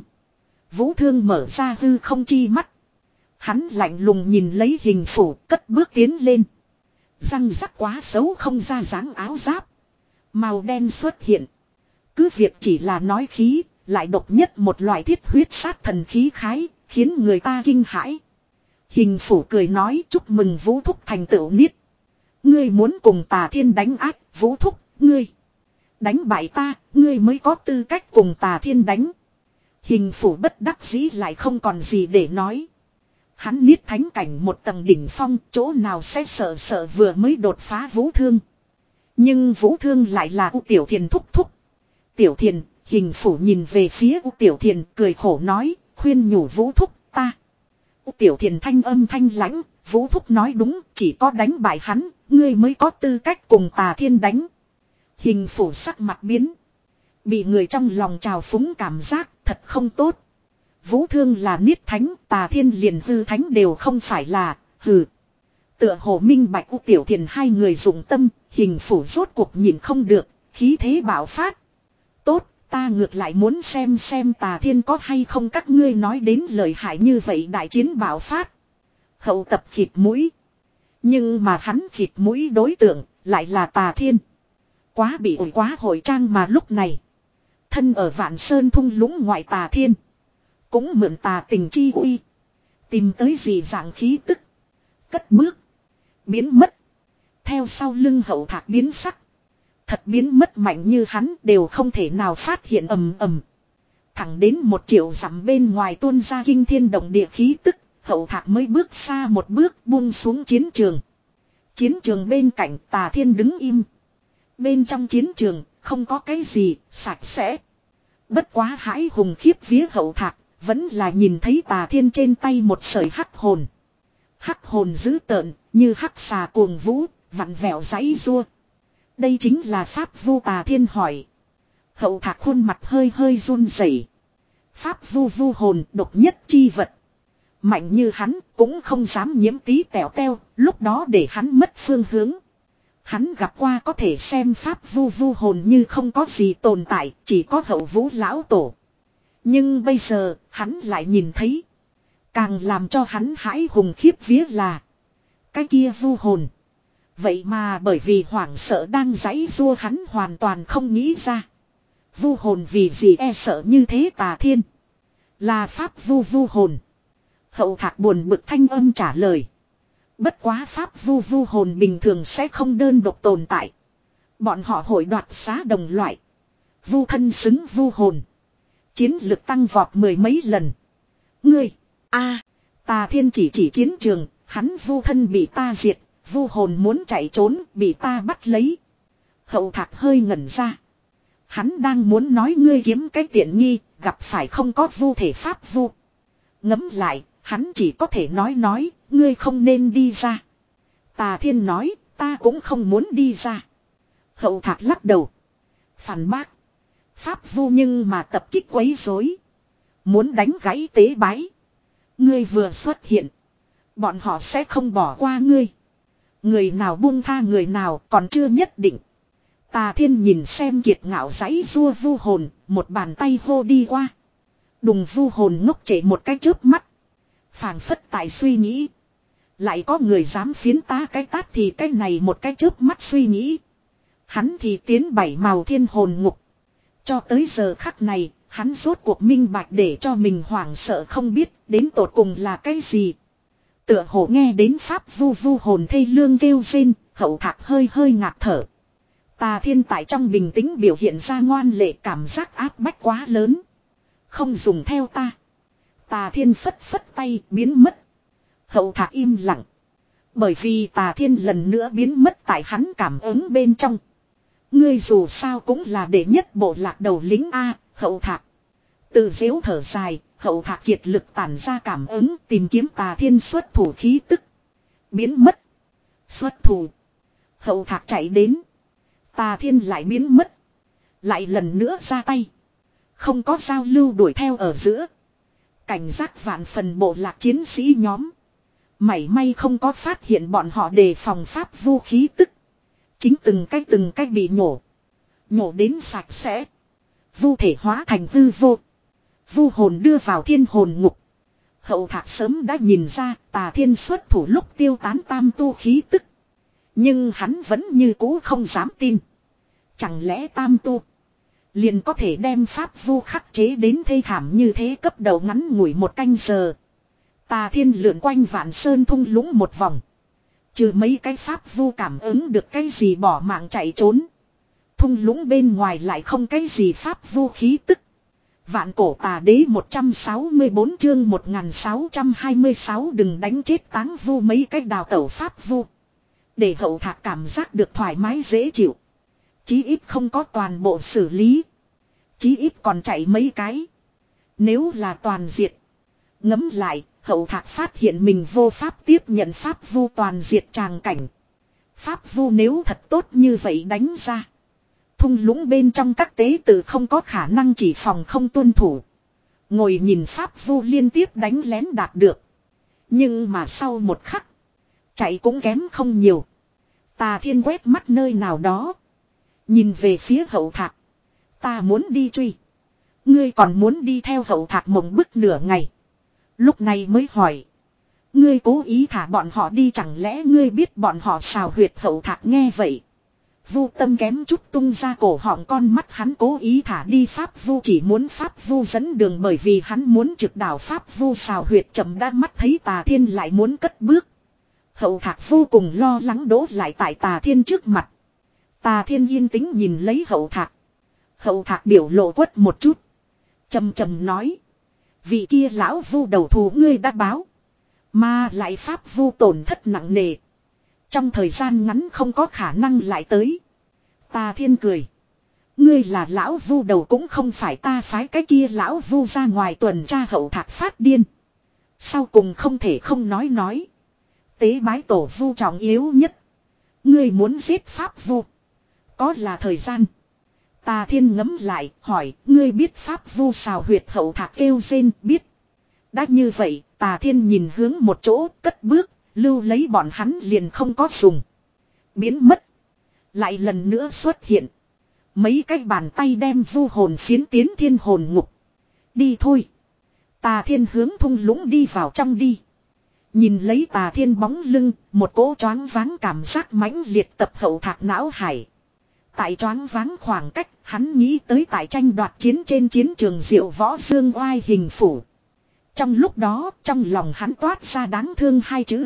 Vũ thương mở ra hư không chi mắt. Hắn lạnh lùng nhìn lấy hình phủ cất bước tiến lên. Răng rắc quá xấu không ra dáng áo giáp. Màu đen xuất hiện. Cứ việc chỉ là nói khí, lại độc nhất một loại thiết huyết sát thần khí khái, khiến người ta kinh hãi. Hình phủ cười nói chúc mừng Vũ Thúc thành tựu niết. Ngươi muốn cùng tà thiên đánh ác, Vũ Thúc, ngươi. Đánh bại ta, ngươi mới có tư cách cùng tà thiên đánh. Hình phủ bất đắc dĩ lại không còn gì để nói. Hắn niết thánh cảnh một tầng đỉnh phong, chỗ nào sẽ sợ sợ vừa mới đột phá Vũ Thương. Nhưng Vũ Thương lại là U Tiểu Thiền thúc thúc. Tiểu Thiền, hình phủ nhìn về phía U Tiểu Thiền cười khổ nói, khuyên nhủ Vũ Thúc ta. U Tiểu Thiền thanh âm thanh lãnh, Vũ Thúc nói đúng, chỉ có đánh bại hắn, ngươi mới có tư cách cùng tà thiên đánh. Hình phủ sắc mặt biến. Bị người trong lòng trào phúng cảm giác thật không tốt. Vũ Thương là niết thánh, tà thiên liền hư thánh đều không phải là, hừ. Tựa hồ minh bạch U Tiểu Thiền hai người dụng tâm, hình phủ rốt cuộc nhìn không được, khí thế bạo phát. Tốt, ta ngược lại muốn xem xem tà thiên có hay không các ngươi nói đến lời hại như vậy đại chiến bạo phát. Hậu tập khịt mũi. Nhưng mà hắn khịt mũi đối tượng, lại là tà thiên. Quá bị ổi quá hội trang mà lúc này. Thân ở Vạn Sơn thung lũng ngoại tà thiên. Cũng mượn tà tình chi uy. Tìm tới gì dạng khí tức. Cất bước. Biến mất. Theo sau lưng hậu thạc biến sắc. Thật biến mất mạnh như hắn đều không thể nào phát hiện ầm ầm. Thẳng đến một triệu dặm bên ngoài tuôn ra kinh thiên động địa khí tức. Hậu thạc mới bước xa một bước buông xuống chiến trường. Chiến trường bên cạnh tà thiên đứng im. Bên trong chiến trường không có cái gì sạch sẽ. Bất quá hãi hùng khiếp vía hậu thạc. Vẫn là nhìn thấy tà thiên trên tay một sợi hắc hồn. Hắc hồn dữ tợn như hắc xà cuồng vũ, vặn vẹo giãy rua. Đây chính là pháp vu tà thiên hỏi. Hậu thạc khuôn mặt hơi hơi run rẩy. Pháp vu vu hồn độc nhất chi vật. Mạnh như hắn cũng không dám nhiễm tí tẻo teo, lúc đó để hắn mất phương hướng. Hắn gặp qua có thể xem pháp vu vu hồn như không có gì tồn tại, chỉ có hậu vũ lão tổ. Nhưng bây giờ, hắn lại nhìn thấy. Càng làm cho hắn hãi hùng khiếp vía là. Cái kia vu hồn. Vậy mà bởi vì hoảng sợ đang giãy rua hắn hoàn toàn không nghĩ ra. Vu hồn vì gì e sợ như thế tà thiên. Là pháp vu vu hồn. Hậu thạc buồn bực thanh âm trả lời. Bất quá pháp vu vu hồn bình thường sẽ không đơn độc tồn tại. Bọn họ hội đoạt xá đồng loại. Vu thân xứng vu hồn. Chiến lực tăng vọt mười mấy lần. Ngươi, a, tà thiên chỉ chỉ chiến trường, hắn vu thân bị ta diệt, vu hồn muốn chạy trốn, bị ta bắt lấy. Hậu thạc hơi ngẩn ra. Hắn đang muốn nói ngươi kiếm cái tiện nghi, gặp phải không có vu thể pháp vu. Ngẫm lại, hắn chỉ có thể nói nói, ngươi không nên đi ra. Tà thiên nói, ta cũng không muốn đi ra. Hậu thạc lắc đầu. Phản bác. Pháp vu nhưng mà tập kích quấy rối. Muốn đánh gãy tế bái. Ngươi vừa xuất hiện. Bọn họ sẽ không bỏ qua ngươi. Người nào buông tha người nào còn chưa nhất định. Tà thiên nhìn xem kiệt ngạo giãy rua vu hồn. Một bàn tay hô đi qua. Đùng vu hồn ngốc trễ một cái chớp mắt. Phảng phất tại suy nghĩ. Lại có người dám phiến ta cái tát thì cái này một cái chớp mắt suy nghĩ. Hắn thì tiến bảy màu thiên hồn ngục. Cho tới giờ khắc này, hắn rốt cuộc minh bạch để cho mình hoảng sợ không biết đến tột cùng là cái gì. Tựa hồ nghe đến pháp vu vu hồn thê lương kêu rên, hậu thạc hơi hơi ngạt thở. Tà thiên tại trong bình tĩnh biểu hiện ra ngoan lệ cảm giác áp bách quá lớn. Không dùng theo ta. Tà thiên phất phất tay biến mất. Hậu thạc im lặng. Bởi vì Tà Thiên lần nữa biến mất tại hắn cảm ứng bên trong. Ngươi dù sao cũng là đệ nhất bộ lạc đầu lính A, Hậu thạc. Tự dễu thở dài, Hậu thạc kiệt lực tản ra cảm ứng tìm kiếm Tà Thiên xuất thủ khí tức. Biến mất. Xuất thủ. Hậu thạc chạy đến. Tà Thiên lại biến mất. Lại lần nữa ra tay. Không có giao lưu đuổi theo ở giữa. Cảnh giác vạn phần bộ lạc chiến sĩ nhóm. Mảy may không có phát hiện bọn họ đề phòng pháp vu khí tức. Chính từng cách từng cách bị nhổ. Nhổ đến sạch sẽ. Vu thể hóa thành hư vô. Vu hồn đưa vào thiên hồn ngục. Hậu thạc sớm đã nhìn ra Tà Thiên xuất thủ lúc tiêu tán tam tu khí tức. Nhưng hắn vẫn như cũ không dám tin. Chẳng lẽ tam tu liền có thể đem pháp vu khắc chế đến thê thảm như thế cấp đầu ngắn ngủi một canh giờ. Tà Thiên lượn quanh Vạn Sơn thung lũng một vòng. Trừ mấy cái pháp vu cảm ứng được cái gì bỏ mạng chạy trốn. Thung lũng bên ngoài lại không cái gì pháp vu khí tức. Vạn cổ tà đế một trăm sáu mươi bốn chương một nghìn sáu trăm hai mươi sáu đừng đánh chết táng vu mấy cái đào tẩu pháp vu. Để Hậu thạc cảm giác được thoải mái dễ chịu. Chí ít không có toàn bộ xử lý. Chí ít còn chạy mấy cái. Nếu là toàn diệt. Ngấm lại, Hậu thạc phát hiện mình vô pháp tiếp nhận pháp vu toàn diệt tràng cảnh. Pháp vu nếu thật tốt như vậy đánh ra. Thung lũng bên trong các tế tự không có khả năng chỉ phòng không tuân thủ. Ngồi nhìn pháp vu liên tiếp đánh lén đạt được. Nhưng mà sau một khắc. Chạy cũng kém không nhiều. Tà Thiên quét mắt nơi nào đó. Nhìn về phía Hậu thạc. Ta muốn đi truy. Ngươi còn muốn đi theo Hậu thạc mộng bức nửa ngày. Lúc này mới hỏi. Ngươi cố ý thả bọn họ đi chẳng lẽ ngươi biết bọn họ xào huyệt Hậu thạc nghe vậy. Vu tâm kém chút tung ra cổ họng con mắt hắn cố ý thả đi pháp vu chỉ muốn pháp vu dẫn đường bởi vì hắn muốn trực đảo pháp vu xào huyệt chậm đã mắt thấy Tà Thiên lại muốn cất bước. Hậu thạc vô cùng lo lắng đổ lại tại Tà Thiên trước mặt. Tà Thiên yên tĩnh nhìn lấy Hậu thạc. Hậu thạc biểu lộ quất một chút. Trầm trầm nói. Vị kia lão vu đầu thù ngươi đã báo. Mà lại pháp vu tổn thất nặng nề. Trong thời gian ngắn không có khả năng lại tới. Tà Thiên cười. Ngươi là lão vu đầu cũng không phải ta phái cái kia lão vu ra ngoài tuần tra. Hậu thạc phát điên. Sau cùng không thể không nói nói. Tế bái tổ vu trọng yếu nhất. Ngươi muốn giết pháp vu. Có là thời gian. Tà Thiên ngấm lại hỏi. Ngươi biết pháp vu xào huyệt Hậu thạc kêu rên biết. Đã như vậy Tà Thiên nhìn hướng một chỗ cất bước. Lưu lấy bọn hắn liền không có dùng. Biến mất. Lại lần nữa xuất hiện. Mấy cái bàn tay đem vu hồn phiến tiến thiên hồn ngục. Đi thôi. Tà Thiên hướng thung lũng đi vào trong đi. Nhìn lấy Tà Thiên bóng lưng. Một cỗ choáng váng cảm giác mãnh liệt tập Hậu thạc não hải. Tại choáng váng khoảng cách. Hắn nghĩ tới tại tranh đoạt chiến trên chiến trường diệu võ dương oai hình phủ. Trong lúc đó trong lòng hắn toát ra đáng thương hai chữ.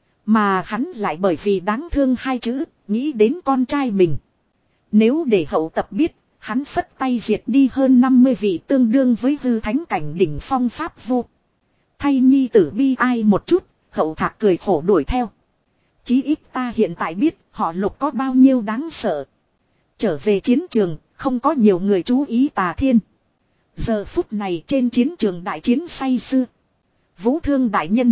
Mà hắn lại bởi vì đáng thương hai chữ, nghĩ đến con trai mình. Nếu để Hậu tập biết, hắn phất tay diệt đi hơn năm mươi vị tương đương với hư thánh cảnh đỉnh phong pháp vu. Thay nhi tử bi ai một chút, Hậu thạc cười khổ đuổi theo. Chí ít ta hiện tại biết họ Lục có bao nhiêu đáng sợ. Trở về chiến trường, không có nhiều người chú ý Tà Thiên. Giờ phút này trên chiến trường đại chiến say sưa. Vũ Thương đại nhân.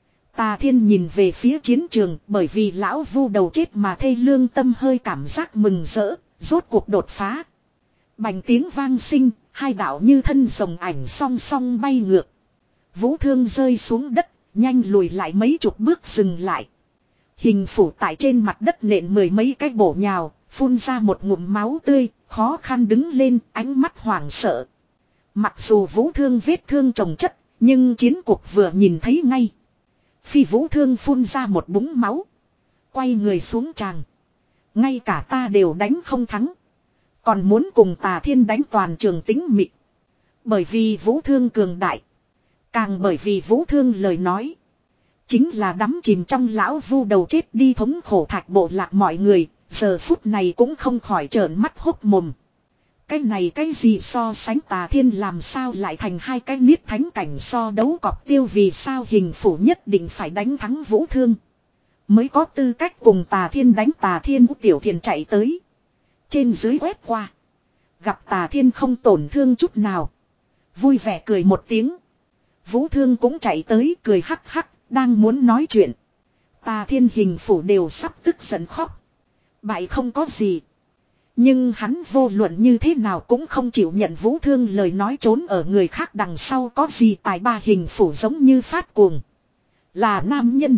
Tà Thiên nhìn về phía chiến trường bởi vì lão vu đầu chết mà thê lương tâm hơi cảm giác mừng rỡ, rốt cuộc đột phá. Bành tiếng vang sinh, hai đạo như thân rồng ảnh song song bay ngược. Vũ Thương rơi xuống đất, nhanh lùi lại mấy chục bước dừng lại. Hình phủ tại trên mặt đất nện mười mấy cái bổ nhào, phun ra một ngụm máu tươi, khó khăn đứng lên, ánh mắt hoảng sợ. Mặc dù Vũ Thương vết thương chồng chất, nhưng chiến cuộc vừa nhìn thấy ngay. Phi Vũ Thương phun ra một búng máu. Quay người xuống tràng. Ngay cả ta đều đánh không thắng. Còn muốn cùng Tà Thiên đánh toàn trường tính mịt. Bởi vì Vũ Thương cường đại. Càng bởi vì Vũ Thương lời nói. Chính là đắm chìm trong lão vu đầu chết đi thống khổ thạch bộ lạc mọi người. Giờ phút này cũng không khỏi trợn mắt hốc mồm. Cái này cái gì so sánh Tà Thiên làm sao lại thành hai cái niết thánh cảnh so đấu cọp tiêu, vì sao hình phủ nhất định phải đánh thắng Vũ Thương mới có tư cách cùng Tà Thiên đánh. Tà Thiên Tiểu Thiền chạy tới. Trên dưới quét qua. Gặp Tà Thiên không tổn thương chút nào. Vui vẻ cười một tiếng. Vũ Thương cũng chạy tới cười hắc hắc, đang muốn nói chuyện. Tà Thiên hình phủ đều sắp tức giận khóc. Bại không có gì. Nhưng hắn vô luận như thế nào cũng không chịu nhận Vũ Thương lời nói, trốn ở người khác đằng sau có gì tài ba. Hình phủ giống như phát cuồng. Là nam nhân.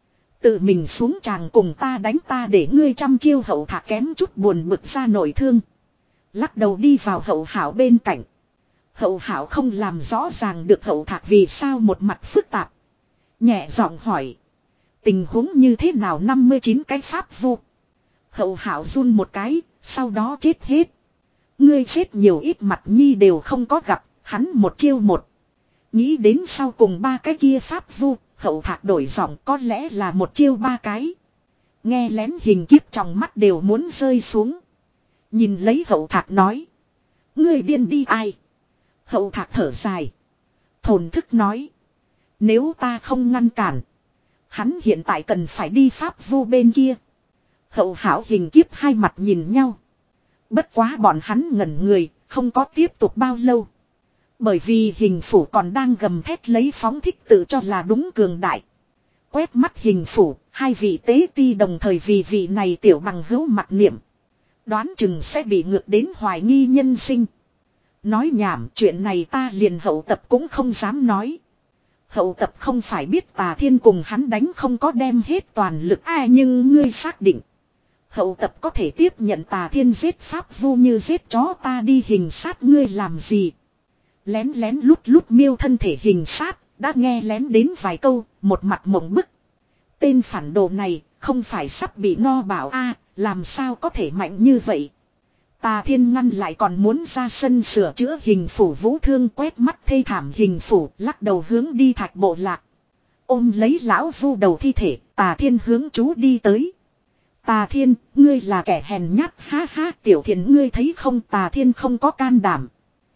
Tự mình xuống tràng cùng ta đánh, ta để ngươi trăm chiêu. Hậu Thạc kém chút buồn bực ra nội thương. Lắc đầu đi vào Hậu Hảo bên cạnh. Hậu Hảo không làm rõ ràng được Hậu Thạc vì sao một mặt phức tạp. Nhẹ giọng hỏi. Tình huống như thế nào? năm mươi chín cái pháp vu. Hậu Hảo run một cái, sau đó chết hết. Ngươi chết nhiều ít mặt nhi đều không có gặp, hắn một chiêu một. Nghĩ đến sau cùng ba cái kia pháp vu, Hậu Thạc đổi giọng, có lẽ là một chiêu ba cái. Nghe lén Hình Kiếp trong mắt đều muốn rơi xuống. Nhìn lấy Hậu Thạc nói. Ngươi điên đi ai? Hậu Thạc thở dài. Thổn thức nói. Nếu ta không ngăn cản. Hắn hiện tại cần phải đi pháp vu bên kia. Hậu Hảo Hình Kiếp hai mặt nhìn nhau. Bất quá bọn hắn ngẩn người, không có tiếp tục bao lâu. Bởi vì hình phủ còn đang gầm thét lấy phóng thích tự cho là đúng cường đại. Quét mắt hình phủ, hai vị tế ti đồng thời vì vị này tiểu bằng hữu mặt niệm. Đoán chừng sẽ bị ngược đến hoài nghi nhân sinh. Nói nhảm, chuyện này ta liền Hậu Tập cũng không dám nói. Hậu Tập không phải biết Tà Thiên cùng hắn đánh không có đem hết toàn lực ai, nhưng ngươi xác định. Hậu Tập có thể tiếp nhận Tà Thiên giết pháp vu như giết chó, ta đi hình sát ngươi làm gì? Lén lén lút lút miêu thân thể hình sát, đã nghe lén đến vài câu, một mặt mộng bức. Tên phản đồ này, không phải sắp bị no bảo a, làm sao có thể mạnh như vậy? Tà Thiên ngăn lại còn muốn ra sân sửa chữa hình phủ. Vũ Thương quét mắt thê thảm hình phủ, lắc đầu hướng đi Thạch Bộ Lạc. Ôm lấy lão vu đầu thi thể, Tà Thiên hướng chú đi tới. Tà Thiên, ngươi là kẻ hèn nhát, ha ha. Tiểu Thiền ngươi thấy không? Tà Thiên không có can đảm.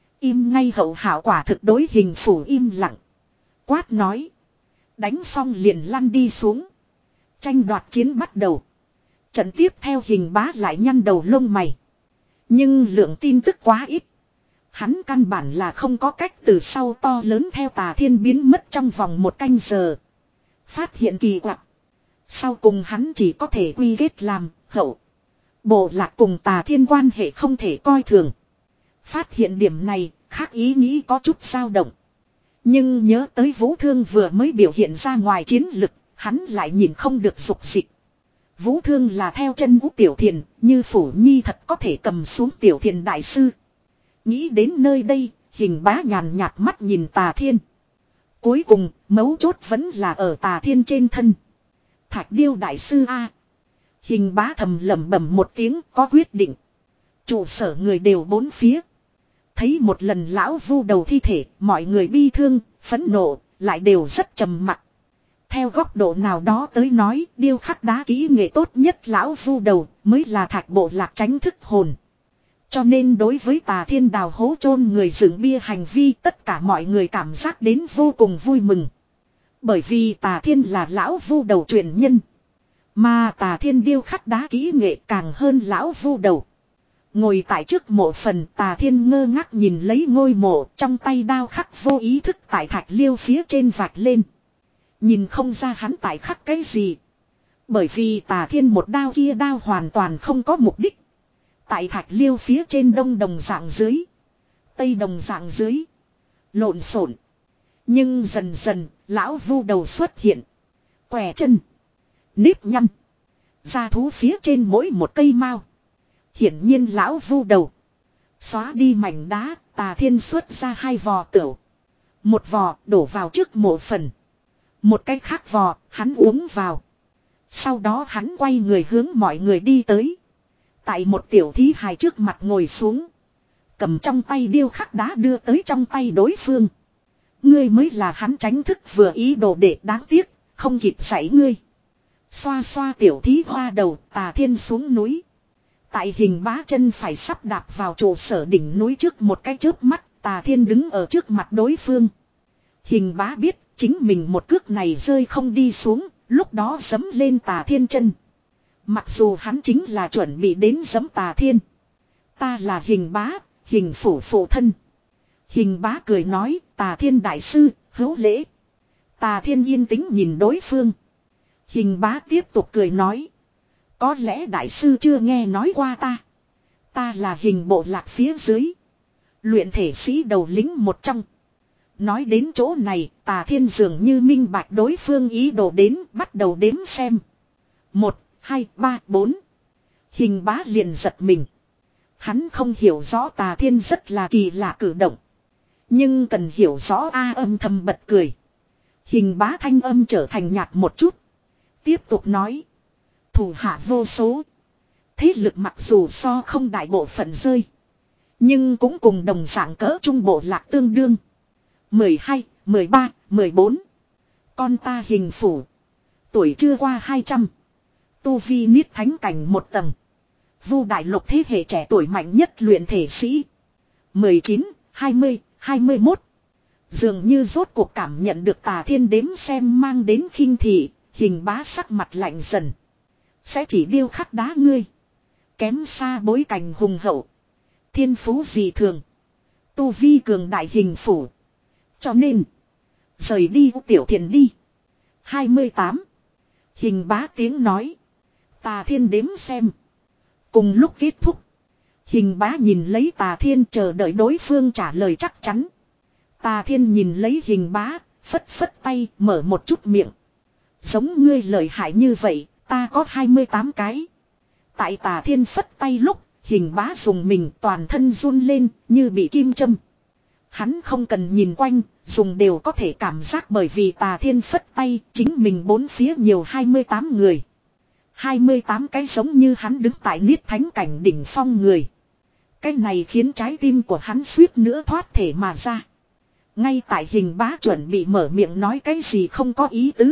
Im ngay. Hậu Hảo quả thực đối hình phủ im lặng. Quát nói. Đánh xong liền lăn đi xuống. Tranh đoạt chiến bắt đầu. Trận tiếp theo Hình Bá lại nhăn đầu lông mày. Nhưng lượng tin tức quá ít. Hắn căn bản là không có cách từ sau to lớn theo Tà Thiên biến mất trong vòng một canh giờ. Phát hiện kỳ quặc. Sau cùng hắn chỉ có thể quy kết làm Hậu Bộ Lạc cùng Tà Thiên quan hệ không thể coi thường. Phát hiện điểm này, khác ý nghĩ có chút dao động. Nhưng nhớ tới Vũ Thương vừa mới biểu hiện ra ngoài chiến lực, hắn lại nhìn không được dục dịch. Vũ Thương là theo chân Vũ Tiểu Thiền, như Phủ Nhi thật có thể cầm xuống Tiểu Thiền đại sư. Nghĩ đến nơi đây, Hình Bá nhàn nhạt mắt nhìn Tà Thiên. Cuối cùng, mấu chốt vẫn là ở Tà Thiên trên thân. Thạch Điêu đại sư a. Hình Bá thầm lẩm bẩm một tiếng, có quyết định. Trụ sở người đều bốn phía. Thấy một lần lão vu đầu thi thể, mọi người bi thương, phẫn nộ, lại đều rất trầm mặc. Theo góc độ nào đó tới nói, điêu khắc đá kỹ nghệ tốt nhất lão vu đầu mới là Thạch Bộ Lạc tránh thức hồn. Cho nên đối với Tà Thiên đào hố chôn người dựng bia hành vi, tất cả mọi người cảm giác đến vô cùng vui mừng. Bởi vì Tà Thiên là lão vu đầu truyền nhân. Mà Tà Thiên điêu khắc đá kỹ nghệ càng hơn lão vu đầu. Ngồi tại trước mộ phần, Tà Thiên ngơ ngác nhìn lấy ngôi mộ, trong tay đao khắc vô ý thức tại thạch liêu phía trên vạch lên. Nhìn không ra hắn tại khắc cái gì. Bởi vì Tà Thiên một đao kia đao hoàn toàn không có mục đích. Tại thạch liêu phía trên đông đồng dạng dưới. Tây đồng dạng dưới. Lộn xộn. Nhưng dần dần, lão vu đầu xuất hiện. Quẻ chân. Nếp nhăn. Da thú phía trên mỗi một cây mao. Hiển nhiên lão vu đầu. Xóa đi mảnh đá, Tà Thiên xuất ra hai vò tửu. Một vò đổ vào trước mộ phần. Một cái khác vò, hắn uống vào. Sau đó hắn quay người hướng mọi người đi tới. Tại một tiểu thí hài trước mặt ngồi xuống. Cầm trong tay điêu khắc đá đưa tới trong tay đối phương. Ngươi mới là hắn tránh thức vừa ý đồ để đáng tiếc, không kịp dạy ngươi. Xoa xoa tiểu thí hoa đầu, Tà Thiên xuống núi. Tại hình bá chân phải sắp đạp vào trụ sở đỉnh núi trước một cái chớp mắt, Tà Thiên đứng ở trước mặt đối phương. Hình bá biết chính mình một cước này rơi không đi xuống, lúc đó giẫm lên Tà Thiên chân. Mặc dù hắn chính là chuẩn bị đến giẫm Tà Thiên. Ta là hình bá, hình phủ phụ thân. Hình bá cười nói, Tà Thiên đại sư, hữu lễ. Tà Thiên yên tĩnh nhìn đối phương. Hình bá tiếp tục cười nói. Có lẽ đại sư chưa nghe nói qua ta. Ta là hình bộ lạc phía dưới. Luyện thể sĩ đầu lính một trong. Nói đến chỗ này, Tà Thiên dường như minh bạch đối phương ý đồ đến, bắt đầu đếm xem. Một, hai, ba, bốn. Hình bá liền giật mình. Hắn không hiểu rõ Tà Thiên rất là kỳ lạ cử động. Nhưng cần hiểu rõ A âm thầm bật cười. Hình bá thanh âm trở thành nhạt một chút. Tiếp tục nói. Thủ hạ vô số. Thế lực mặc dù so không đại bộ phận rơi. Nhưng cũng cùng đồng dạng cỡ trung bộ lạc tương đương. mười hai, mười ba, mười bốn. Con ta hình phủ. Tuổi chưa qua hai trăm. Tu vi niết thánh cảnh một tầng. Vu đại lục thế hệ trẻ tuổi mạnh nhất luyện thể sĩ. mười chín, hai mươi, hai mươi mốt. Dường như rốt cuộc cảm nhận được Tà Thiên đếm xem mang đến khinh thị. Hình bá sắc mặt lạnh dần. Sẽ chỉ điêu khắc đá ngươi. Kém xa bối cảnh hùng hậu. Thiên phú dị thường. Tu vi cường đại hình phủ. Cho nên. Rời đi tiểu thiền đi. hai mươi tám. Hình bá tiếng nói. Tà Thiên đếm xem. Cùng lúc kết thúc. Hình bá nhìn lấy Tà Thiên chờ đợi đối phương trả lời chắc chắn. Tà Thiên nhìn lấy hình bá. Phất phất tay mở một chút miệng. Giống ngươi lợi hại như vậy. Ta có hai mươi tám cái. Tại Tà Thiên phất tay lúc. Hình bá dùng mình toàn thân run lên như bị kim châm. Hắn không cần nhìn quanh. Dùng đều có thể cảm giác bởi vì Tà Thiên phất tay. Chính mình bốn phía nhiều hai mươi tám người. hai mươi tám cái giống như hắn đứng tại niết thánh cảnh đỉnh phong người. Cái này khiến trái tim của hắn suýt nữa thoát thể mà ra. Ngay tại hình bá chuẩn bị mở miệng nói cái gì không có ý tứ.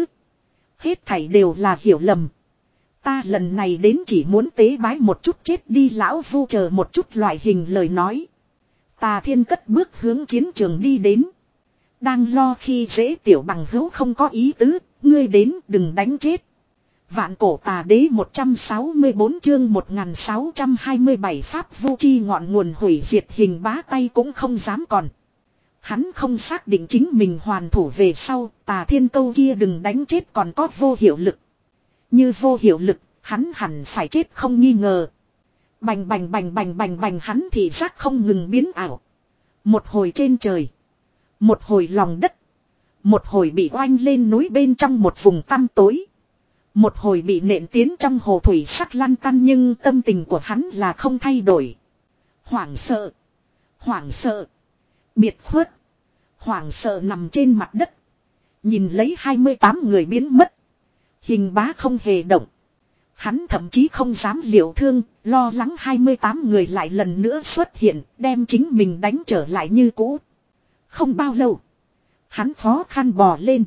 Hết thảy đều là hiểu lầm. Ta lần này đến chỉ muốn tế bái một chút chết đi lão vu chờ một chút loại hình lời nói. Tà Thiên cất bước hướng chiến trường đi đến. Đang lo khi dễ tiểu bằng hữu không có ý tứ, ngươi đến đừng đánh chết. Vạn cổ tà đế một trăm sáu mươi bốn chương một nghìn sáu trăm hai mươi bảy pháp vu chi ngọn nguồn hủy diệt hình bá tay cũng không dám còn. Hắn không xác định chính mình hoàn thủ về sau, Tà Thiên câu kia đừng đánh chết còn có vô hiệu lực. Như vô hiệu lực, hắn hẳn phải chết không nghi ngờ. Bành bành bành bành bành bành hắn thì giác không ngừng biến ảo. Một hồi trên trời. Một hồi lòng đất. Một hồi bị oanh lên núi bên trong một vùng tăm tối. Một hồi bị nện tiến trong hồ thủy sắc lăn tăn nhưng tâm tình của hắn là không thay đổi. Hoảng sợ. Hoảng sợ. Biệt khuất. Hoảng sợ nằm trên mặt đất. Nhìn lấy hai mươi tám người biến mất. Hình bá không hề động. Hắn thậm chí không dám liều thương, lo lắng hai mươi tám người lại lần nữa xuất hiện, đem chính mình đánh trở lại như cũ. Không bao lâu. Hắn khó khăn bò lên.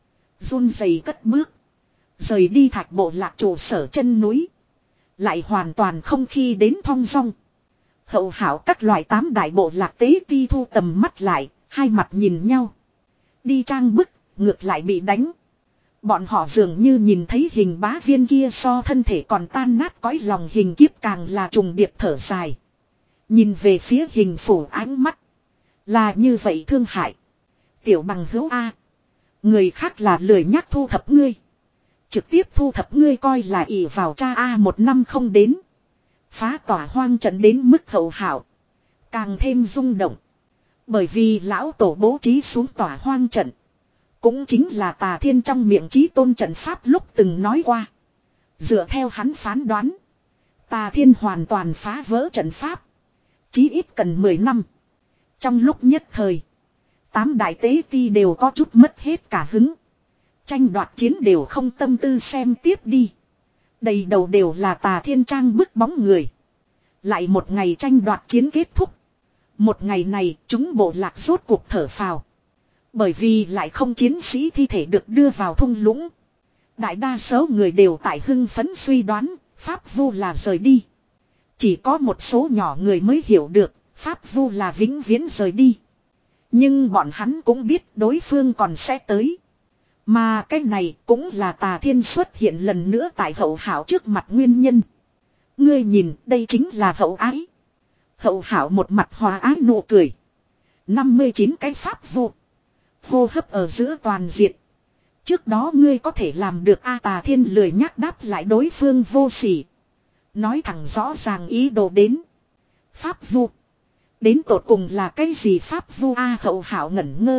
Run rẩy cất bước. Rời đi thạch bộ lạc trụ sở chân núi. Lại hoàn toàn không khi đến thong dong. Hậu hảo các loại tám đại bộ lạc tế ti thu tầm mắt lại, hai mặt nhìn nhau. Đi trang bức, ngược lại bị đánh. Bọn họ dường như nhìn thấy hình bá viên kia so thân thể còn tan nát cõi lòng hình kiếp càng là trùng điệp thở dài. Nhìn về phía hình phủ ánh mắt. Là như vậy thương hại. Tiểu bằng hữu A. Người khác là lười nhắc thu thập ngươi. Trực tiếp thu thập ngươi coi là ỷ vào cha A một năm không đến. Phá tỏa hoang trận đến mức hậu hảo. Càng thêm rung động. Bởi vì lão tổ bố trí xuống tỏa hoang trận. Cũng chính là Tà Thiên trong miệng chí tôn trận pháp lúc từng nói qua. Dựa theo hắn phán đoán. Tà Thiên hoàn toàn phá vỡ trận pháp. Chí ít cần mười năm. Trong lúc nhất thời. Tám đại tế ti đều có chút mất hết cả hứng. Tranh đoạt chiến đều không tâm tư xem tiếp đi. Đầy đầu đều là Tà Thiên trang bức bóng người. Lại một ngày tranh đoạt chiến kết thúc. Một ngày này chúng bộ lạc rốt cuộc thở phào. Bởi vì lại không chiến sĩ thi thể được đưa vào thung lũng. Đại đa số người đều tại hưng phấn suy đoán, pháp vu là rời đi. Chỉ có một số nhỏ người mới hiểu được, Pháp Vu là vĩnh viễn rời đi. Nhưng bọn hắn cũng biết đối phương còn sẽ tới. Mà cái này cũng là Tà Thiên xuất hiện lần nữa tại Hậu Hảo trước mặt nguyên nhân. Ngươi nhìn, đây chính là Hậu Ái. Hậu Hảo một mặt hòa ái nụ cười. năm mươi chín cái Pháp Vu. Hô hấp ở giữa toàn diệt. Trước đó ngươi có thể làm được A Tà Thiên lười nhắc đáp lại đối phương vô sỉ. Nói thẳng rõ ràng ý đồ đến. Pháp Vu. Đến tột cùng là cái gì Pháp Vu A Hậu Hảo ngẩn ngơ.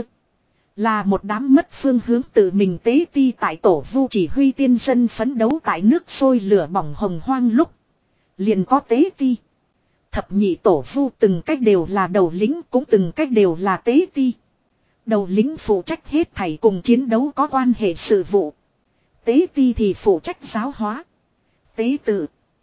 Là một đám mất phương hướng tự mình tế ti tại tổ vu chỉ huy tiên dân phấn đấu tại nước sôi lửa bỏng hồng hoang lúc. Liền có tế ti. Thập nhị tổ vu từng cách đều là đầu lính cũng từng cách đều là tế ti. Đầu lính phụ trách hết thảy cùng chiến đấu có quan hệ sự vụ. Tế ti thì phụ trách giáo hóa. Tế tự.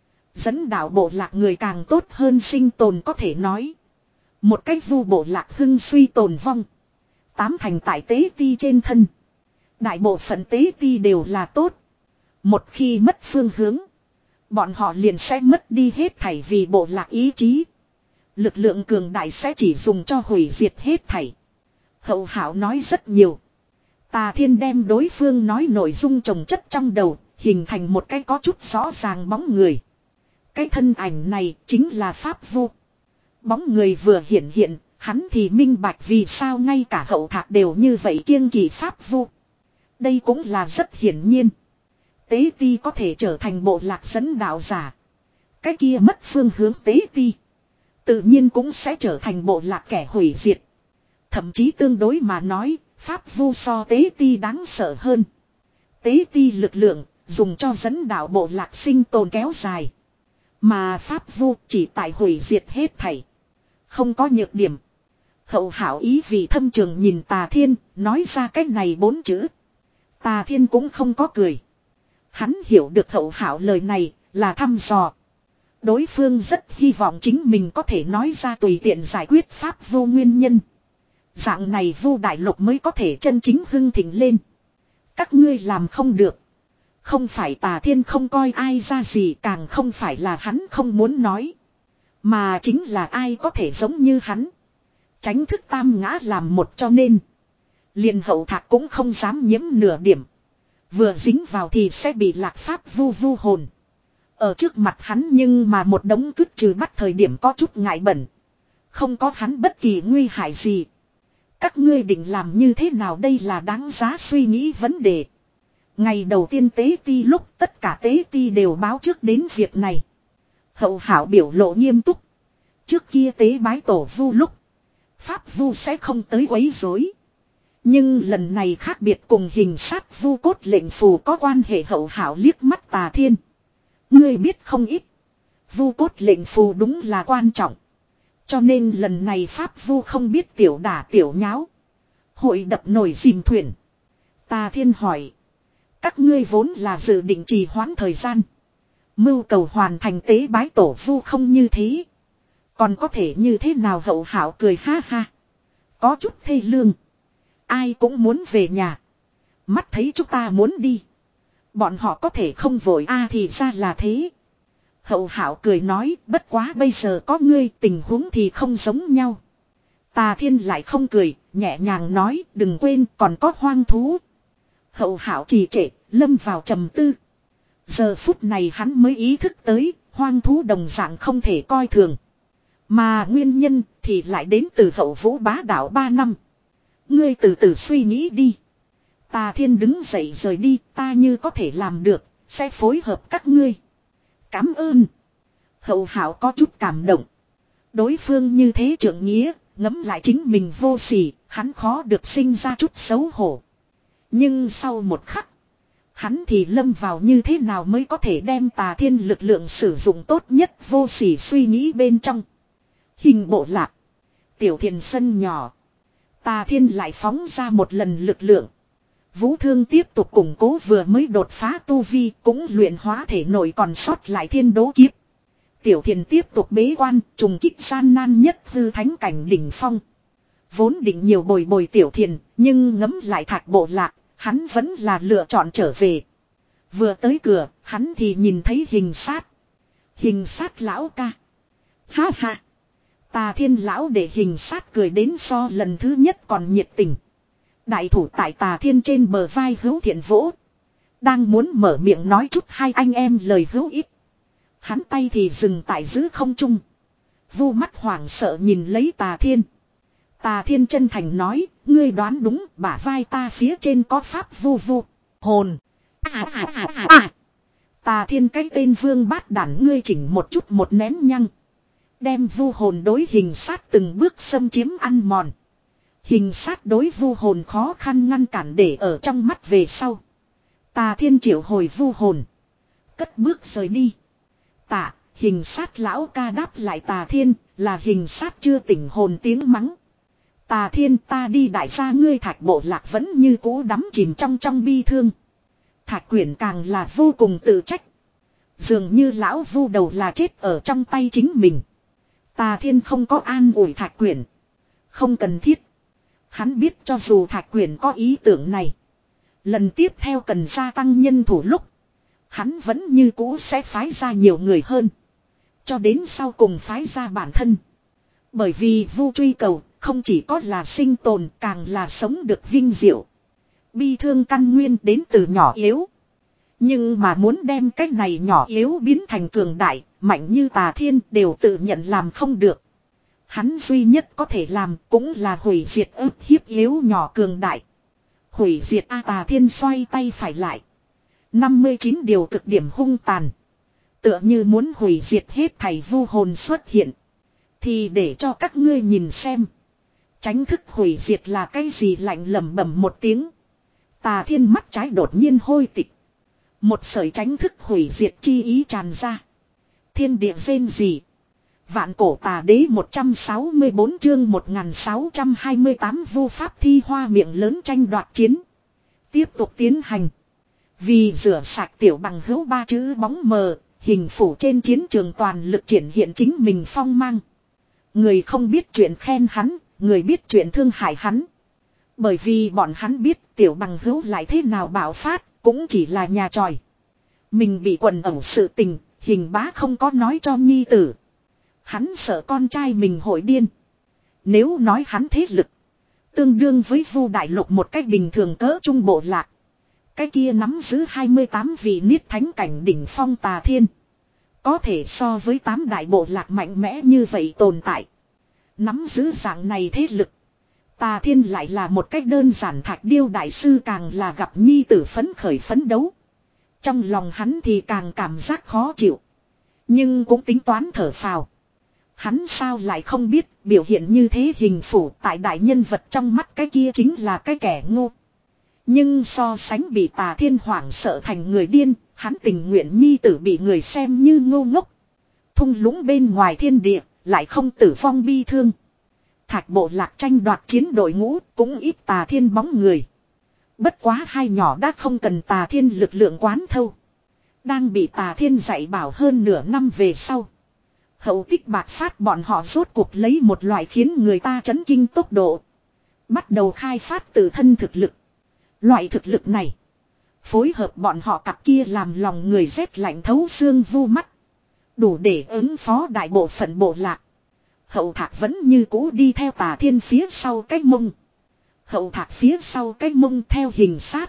Dẫn đạo bộ lạc người càng tốt hơn sinh tồn có thể nói. Một cách vu bộ lạc hưng suy tồn vong. Tám thành tại tế ti trên thân. Đại bộ phận tế ti đều là tốt. Một khi mất phương hướng. Bọn họ liền sẽ mất đi hết thảy vì bộ lạc ý chí. Lực lượng cường đại sẽ chỉ dùng cho hủy diệt hết thảy. Hậu Hảo nói rất nhiều. Tà Thiên đem đối phương nói nội dung trồng chất trong đầu. Hình thành một cái có chút rõ ràng bóng người. Cái thân ảnh này chính là Pháp Vu. Bóng người vừa hiện hiện. Hắn thì minh bạch vì sao ngay cả Hậu Thạc đều như vậy kiêng kỵ Pháp Vu. Đây cũng là rất hiển nhiên. Tế ti có thể trở thành bộ lạc dẫn đạo giả. Cái kia mất phương hướng tế ti. Tự nhiên cũng sẽ trở thành bộ lạc kẻ hủy diệt. Thậm chí tương đối mà nói, Pháp Vu so tế ti đáng sợ hơn. Tế ti lực lượng, dùng cho dẫn đạo bộ lạc sinh tồn kéo dài. Mà Pháp Vu chỉ tại hủy diệt hết thảy. Không có nhược điểm. Hậu Hảo ý vì thâm trường nhìn Tà Thiên, nói ra cách này bốn chữ. Tà Thiên cũng không có cười. Hắn hiểu được Hậu Hảo lời này là thăm dò. Đối phương rất hy vọng chính mình có thể nói ra tùy tiện giải quyết Pháp Vu nguyên nhân. Dạng này Vu đại lục mới có thể chân chính hưng thịnh lên. Các ngươi làm không được. Không phải Tà Thiên không coi ai ra gì, càng không phải là hắn không muốn nói. Mà chính là ai có thể giống như hắn. Tránh thức tam ngã làm một cho nên. Liền Hậu Thạc cũng không dám nhiễm nửa điểm. Vừa dính vào thì sẽ bị lạc Pháp Vu vu hồn. Ở trước mặt hắn nhưng mà một đống cứt trừ bắt thời điểm có chút ngại bẩn. Không có hắn bất kỳ nguy hại gì. Các ngươi định làm như thế nào đây là đáng giá suy nghĩ vấn đề. Ngày đầu tiên tế ti lúc tất cả tế ti đều báo trước đến việc này. Hậu Hảo biểu lộ nghiêm túc. Trước kia tế bái tổ vu lúc. Pháp Vu sẽ không tới quấy rối. Nhưng lần này khác biệt, cùng hình sát vu cốt lệnh phù có quan hệ. Hậu Hảo liếc mắt Tà Thiên. Ngươi biết không ít. Vu cốt lệnh phù đúng là quan trọng. Cho nên lần này Pháp Vu không biết tiểu đả tiểu nháo. Hội đập nồi dìm thuyền. Tà Thiên hỏi. Các ngươi vốn là dự định trì hoãn thời gian. Mưu cầu hoàn thành tế bái tổ vu không như thế. Còn có thể như thế nào? Hậu Hảo cười ha ha. Có chút thê lương. Ai cũng muốn về nhà. Mắt thấy chúng ta muốn đi. Bọn họ có thể không vội a à, thì ra là thế. Hậu Hảo cười nói, bất quá bây giờ có ngươi, tình huống thì không giống nhau. Tà Thiên lại không cười, nhẹ nhàng nói, đừng quên còn có hoang thú. Hậu Hảo trì trệ, lâm vào trầm tư. Giờ phút này hắn mới ý thức tới, hoang thú đồng dạng không thể coi thường. Mà nguyên nhân thì lại đến từ Hậu Vũ bá đạo ba năm. Ngươi từ từ suy nghĩ đi. Tà Thiên đứng dậy rời đi, ta như có thể làm được, sẽ phối hợp các ngươi. Cảm ơn. Hậu Hảo có chút cảm động. Đối phương như thế trượng nghĩa, ngẫm lại chính mình vô sỉ, hắn khó được sinh ra chút xấu hổ. Nhưng sau một khắc, hắn thì lâm vào như thế nào mới có thể đem Tà Thiên lực lượng sử dụng tốt nhất vô sỉ suy nghĩ bên trong. Hình bộ lạc. Tiểu Thiền sân nhỏ. Tà Thiên lại phóng ra một lần lực lượng. Vũ Thương tiếp tục củng cố vừa mới đột phá tu vi, cũng luyện hóa thể nội còn sót lại thiên đố kiếp. Tiểu Thiền tiếp tục bế quan, trùng kích gian nan nhất hư thánh cảnh đỉnh phong. Vốn định nhiều bồi bồi Tiểu Thiền, nhưng ngấm lại Thạch bộ lạc, hắn vẫn là lựa chọn trở về. Vừa tới cửa, hắn thì nhìn thấy Hình Sát. Hình Sát lão ca. Ha ha. Tà Thiên lão để Hình Sát cười đến so lần thứ nhất còn nhiệt tình. Đại thủ tại Tà Thiên trên bờ vai Hữu Thiện vỗ. Đang muốn mở miệng nói chút hai anh em lời hữu ích. Hắn tay thì dừng tại giữa không trung. Vu mắt hoảng sợ nhìn lấy Tà Thiên. Tà Thiên chân thành nói, ngươi đoán đúng, bả vai ta phía trên có pháp vu vu. Hồn. À à à à à. Tà Thiên cái tên vương bát đản ngươi chỉnh một chút một nén nhăng. Đem vu hồn đối Hình Sát từng bước xâm chiếm ăn mòn. Hình Sát đối vu hồn khó khăn ngăn cản để ở trong mắt về sau. Tà Thiên triệu hồi vu hồn. Cất bước rời đi. Tạ, Hình Sát lão ca đáp lại Tà Thiên, là Hình Sát chưa tỉnh hồn tiếng mắng. Tà Thiên ta đi đại gia ngươi Thạch bộ lạc vẫn như cũ đắm chìm trong trong bi thương. Thạch Quyển càng là vô cùng tự trách. Dường như lão vu đầu là chết ở trong tay chính mình. Tà Thiên không có an ủi Thạch Quyển. Không cần thiết. Hắn biết cho dù Thạch Quyển có ý tưởng này. Lần tiếp theo cần gia tăng nhân thủ lúc. Hắn vẫn như cũ sẽ phái ra nhiều người hơn. Cho đến sau cùng phái ra bản thân. Bởi vì vu truy cầu không chỉ có là sinh tồn càng là sống được vinh diệu. Bi thương căn nguyên đến từ nhỏ yếu. Nhưng mà muốn đem cái này nhỏ yếu biến thành cường đại, mạnh như Tà Thiên đều tự nhận làm không được. Hắn duy nhất có thể làm cũng là hủy diệt ức hiếp yếu nhỏ cường đại. Hủy diệt A Tà Thiên xoay tay phải lại. năm mươi chín điều cực điểm hung tàn. Tựa như muốn hủy diệt hết thảy vu hồn xuất hiện. Thì để cho các ngươi nhìn xem. Tránh thức hủy diệt là cái gì lạnh lẩm bẩm một tiếng. Tà Thiên mắt trái đột nhiên hôi tịch. Một sợi tránh thức hủy diệt chi ý tràn ra. Thiên địa rên rỉ. Vạn cổ tà đế một trăm sáu mươi bốn chương một nghìn sáu trăm hai mươi tám vu pháp thi hoa miệng lớn tranh đoạt chiến. Tiếp tục tiến hành. Vì rửa sạch tiểu bằng hữu ba chữ bóng mờ, hình phủ trên chiến trường toàn lực triển hiện chính mình phong mang. Người không biết chuyện khen hắn, người biết chuyện thương hại hắn. Bởi vì bọn hắn biết tiểu bằng hữu lại thế nào bạo phát, cũng chỉ là nhà tròi. Mình bị quần ẩu sự tình, Hình bá không có nói cho nhi tử. Hắn sợ con trai mình hội điên. Nếu nói hắn thế lực, tương đương với Vu đại lục một cách bình thường cỡ trung bộ lạc. Cái kia nắm giữ hai mươi tám vị niết thánh cảnh đỉnh phong Tà Thiên. Có thể so với tám đại bộ lạc mạnh mẽ như vậy tồn tại. Nắm giữ dạng này thế lực. Tà Thiên lại là một cách đơn giản Thạch Điêu đại sư càng là gặp nhi tử phấn khởi phấn đấu. Trong lòng hắn thì càng cảm giác khó chịu. Nhưng cũng tính toán thở phào. Hắn sao lại không biết biểu hiện như thế hình phủ tại đại nhân vật trong mắt cái kia chính là cái kẻ ngu. Nhưng so sánh bị Tà Thiên hoảng sợ thành người điên, hắn tình nguyện nhi tử bị người xem như ngô ngốc. Thung lũng bên ngoài thiên địa, lại không tử vong bi thương. Thạch bộ lạc tranh đoạt chiến đội ngũ cũng ít Tà Thiên bóng người. Bất quá hai nhỏ đã không cần Tà Thiên lực lượng quán thâu. Đang bị Tà Thiên dạy bảo hơn nửa năm về sau. Hậu tích bạc phát bọn họ rốt cuộc lấy một loại khiến người ta chấn kinh tốc độ. Bắt đầu khai phát tự thân thực lực. Loại thực lực này. Phối hợp bọn họ cặp kia làm lòng người rét lạnh thấu xương vu mắt. Đủ để ứng phó đại bộ phận bộ lạc. Hậu thạc vẫn như cũ đi theo Tà Thiên phía sau cái mông. Hậu thạc phía sau cái mông theo Hình Sát.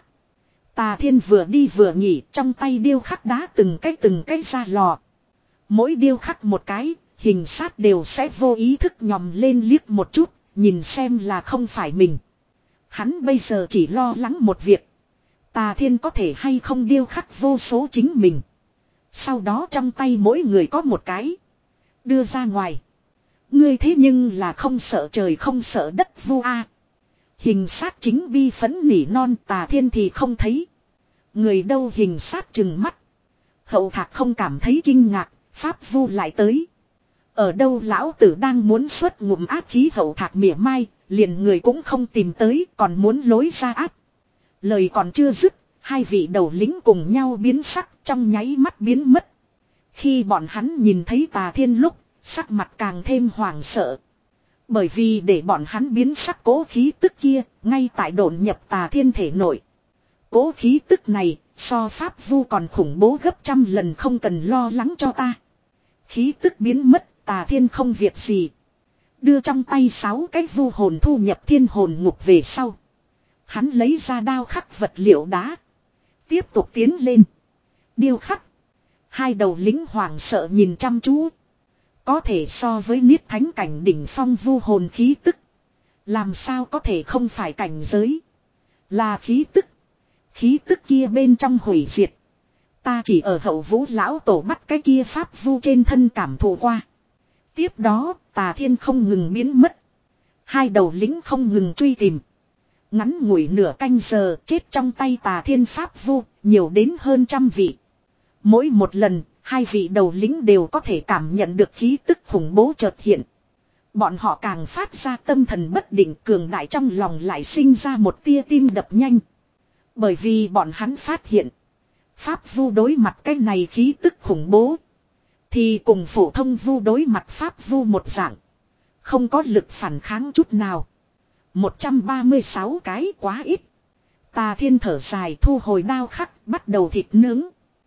Tà Thiên vừa đi vừa nghỉ trong tay điêu khắc đá từng cái từng cái ra lò. Mỗi điêu khắc một cái, Hình Sát đều sẽ vô ý thức nhòm lên liếc một chút, nhìn xem là không phải mình. Hắn bây giờ chỉ lo lắng một việc. Tà Thiên có thể hay không điêu khắc vô số chính mình. Sau đó trong tay mỗi người có một cái. Đưa ra ngoài. Ngươi thế nhưng là không sợ trời không sợ đất vu a. Hình Sát chính bi phấn nỉ non Tà Thiên thì không thấy. Người đâu Hình Sát trừng mắt. Hậu thạc không cảm thấy kinh ngạc, pháp vu lại tới. Ở đâu lão tử đang muốn xuất ngụm áp khí hậu thạc mỉa mai, liền người cũng không tìm tới còn muốn lối ra áp. Lời còn chưa dứt, hai vị đầu lính cùng nhau biến sắc trong nháy mắt biến mất. Khi bọn hắn nhìn thấy Tà Thiên lúc, sắc mặt càng thêm hoảng sợ. Bởi vì để bọn hắn biến sắc cố khí tức kia, ngay tại độn nhập Tà Thiên thể nội. Cố khí tức này, so pháp vu còn khủng bố gấp trăm lần không cần lo lắng cho ta. Khí tức biến mất, Tà Thiên không việc gì. Đưa trong tay sáu cái vu hồn thu nhập thiên hồn ngục về sau. Hắn lấy ra đao khắc vật liệu đá. Tiếp tục tiến lên. Điêu khắc. Hai đầu lính hoảng sợ nhìn chăm chú. Có thể so với niết thánh cảnh đỉnh phong vu hồn khí tức. Làm sao có thể không phải cảnh giới. Là khí tức. Khí tức kia bên trong hủy diệt. Ta chỉ ở hậu vũ lão tổ bắt cái kia pháp vu trên thân cảm thụ qua. Tiếp đó Tà Thiên không ngừng biến mất. Hai đầu lính không ngừng truy tìm. Ngắn ngủi nửa canh giờ chết trong tay Tà Thiên pháp vu nhiều đến hơn trăm vị. Mỗi một lần hai vị đầu lính đều có thể cảm nhận được khí tức khủng bố chợt hiện. Bọn họ càng phát ra tâm thần bất định, cường đại trong lòng lại sinh ra một tia tim đập nhanh. Bởi vì bọn hắn phát hiện. Pháp vu đối mặt cái này khí tức khủng bố. Thì cùng phổ thông vu đối mặt pháp vu một dạng. Không có lực phản kháng chút nào. một trăm ba mươi sáu cái quá ít. Tà Thiên thở dài thu hồi đao khắc, bắt đầu thịt nướng.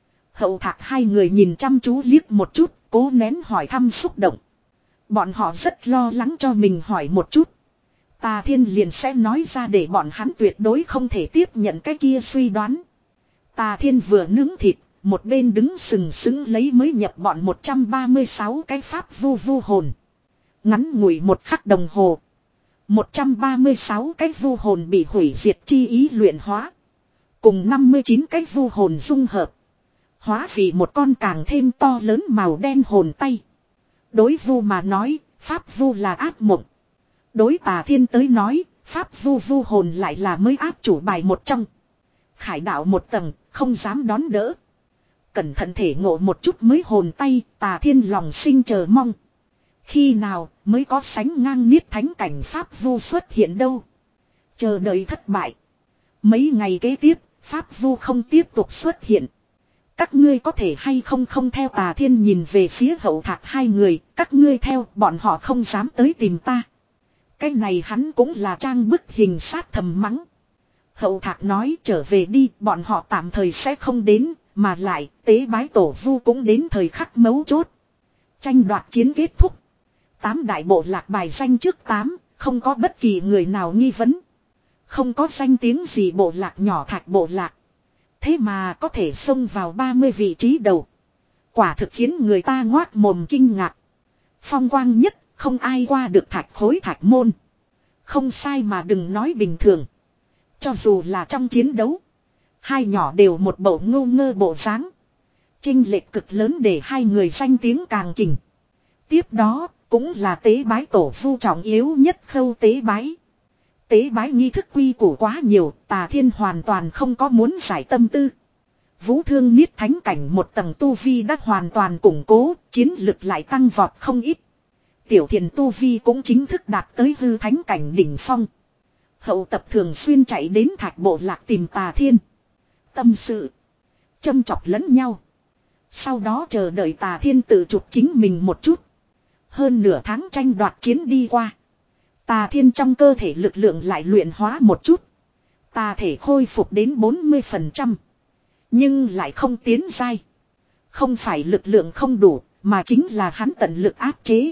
Hậu Thạc hai người nhìn chăm chú liếc một chút, cố nén hỏi thăm xúc động. Bọn họ rất lo lắng cho mình hỏi một chút. Tà Thiên liền sẽ nói ra để bọn hắn tuyệt đối không thể tiếp nhận cái kia suy đoán. Tà Thiên vừa nướng thịt, một bên đứng sừng sững lấy mới nhập bọn một trăm ba mươi sáu cái pháp vu vu hồn. Ngắn ngủi một khắc đồng hồ. một trăm ba mươi sáu cái vu hồn bị hủy diệt chi ý luyện hóa. Cùng năm mươi chín cái vu hồn dung hợp. Hóa vì một con càng thêm to lớn màu đen hồn tay. Đối vu mà nói, pháp vu là ác mộng. Đối Tà Thiên tới nói, pháp vu vu hồn lại là mới áp chủ bài một trong. Khải đạo một tầng, không dám đón đỡ. Cẩn thận thể ngộ một chút mới hồn tay, Tà Thiên lòng sinh chờ mong. Khi nào mới có sánh ngang niết thánh cảnh pháp vu xuất hiện đâu. Chờ đợi thất bại. Mấy ngày kế tiếp, pháp vu không tiếp tục xuất hiện. Các ngươi có thể hay không không theo. Tà Thiên nhìn về phía Hậu Thạc hai người. Các ngươi theo, bọn họ không dám tới tìm ta. Cái này hắn cũng là trang bức hình sát thầm mắng. Hậu Thạc nói trở về đi, bọn họ tạm thời sẽ không đến. Mà lại tế bái tổ vu cũng đến thời khắc mấu chốt. Tranh đoạt chiến kết thúc. Tám đại bộ lạc bài danh trước tám, không có bất kỳ người nào nghi vấn. Không có danh tiếng gì bộ lạc nhỏ Thạch bộ lạc. Thế mà có thể xông vào ba mươi vị trí đầu. Quả thực khiến người ta ngoác mồm kinh ngạc. Phong quang nhất, không ai qua được Thạch khối Thạch môn. Không sai mà đừng nói bình thường. Cho dù là trong chiến đấu. Hai nhỏ đều một bộ ngô ngơ bộ dáng. Chênh lệch cực lớn để hai người danh tiếng càng kình. Tiếp đó cũng là tế bái tổ vu trọng yếu nhất khâu tế bái. Tế bái nghi thức quy củ quá nhiều, Tà Thiên hoàn toàn không có muốn giải tâm tư. Vũ Thương niết thánh cảnh một tầng tu vi đã hoàn toàn củng cố, chiến lực lại tăng vọt không ít. Tiểu Thiền tu vi cũng chính thức đạt tới hư thánh cảnh đỉnh phong. Hậu tập thường xuyên chạy đến Thạch bộ lạc tìm Tà Thiên. Tâm sự. Châm chọc lẫn nhau. Sau đó chờ đợi Tà Thiên tự chụp chính mình một chút. Hơn nửa tháng tranh đoạt chiến đi qua. Tà Thiên trong cơ thể lực lượng lại luyện hóa một chút. Tà thể khôi phục đến bốn mươi phần trăm. Nhưng lại không tiến dai. Không phải lực lượng không đủ, mà chính là hắn tận lực áp chế.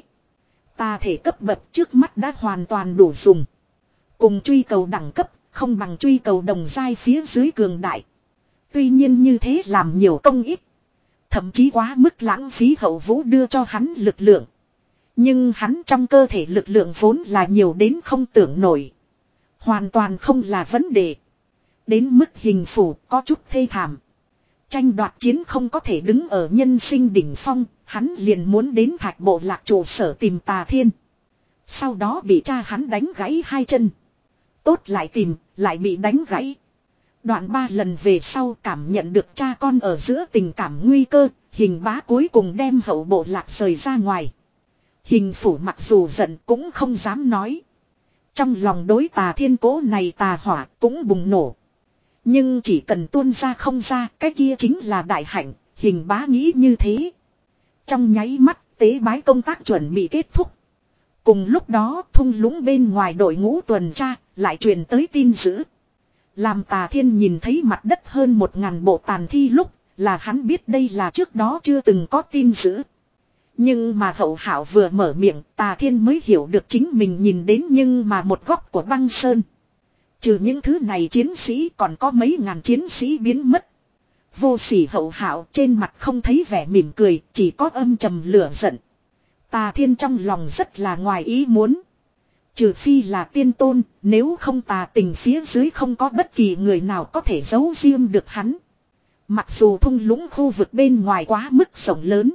Tà thể cấp bậc trước mắt đã hoàn toàn đủ dùng. Cùng truy cầu đẳng cấp, không bằng truy cầu đồng giai phía dưới cường đại. Tuy nhiên như thế làm nhiều công ít. Thậm chí quá mức lãng phí Hậu Vũ đưa cho hắn lực lượng. Nhưng hắn trong cơ thể lực lượng vốn là nhiều đến không tưởng nổi. Hoàn toàn không là vấn đề. Đến mức hình phủ có chút thê thảm. Tranh đoạt chiến không có thể đứng ở nhân sinh đỉnh phong. Hắn liền muốn đến Thạch bộ lạc trụ sở tìm Tà Thiên. Sau đó bị cha hắn đánh gãy hai chân. Tốt lại tìm, lại bị đánh gãy. Đoạn ba lần về sau cảm nhận được cha con ở giữa tình cảm nguy cơ. Hình bá cuối cùng đem Hậu bộ lạc rời ra ngoài. Hình phủ mặc dù giận cũng không dám nói. Trong lòng đối Tà Thiên cố này tà hỏa cũng bùng nổ. Nhưng chỉ cần tuôn ra không ra, cái kia chính là đại hạnh, hình bá nghĩ như thế. Trong nháy mắt, tế bái công tác chuẩn bị kết thúc. Cùng lúc đó, thung lũng bên ngoài đội ngũ tuần tra, lại truyền tới tin dữ. Làm Tà Thiên nhìn thấy mặt đất hơn một ngàn bộ tàn thi lúc, là hắn biết đây là trước đó chưa từng có tin dữ. Nhưng mà Hậu Hạo vừa mở miệng, Tà Thiên mới hiểu được chính mình nhìn đến nhưng mà một góc của băng sơn. Trừ những thứ này chiến sĩ còn có mấy ngàn chiến sĩ biến mất. Vô sỉ Hậu Hạo trên mặt không thấy vẻ mỉm cười, chỉ có âm trầm lửa giận. Tà Thiên trong lòng rất là ngoài ý muốn. Trừ phi là tiên tôn, nếu không tà tình phía dưới không có bất kỳ người nào có thể giấu riêng được hắn. Mặc dù thung lũng khu vực bên ngoài quá mức rộng lớn,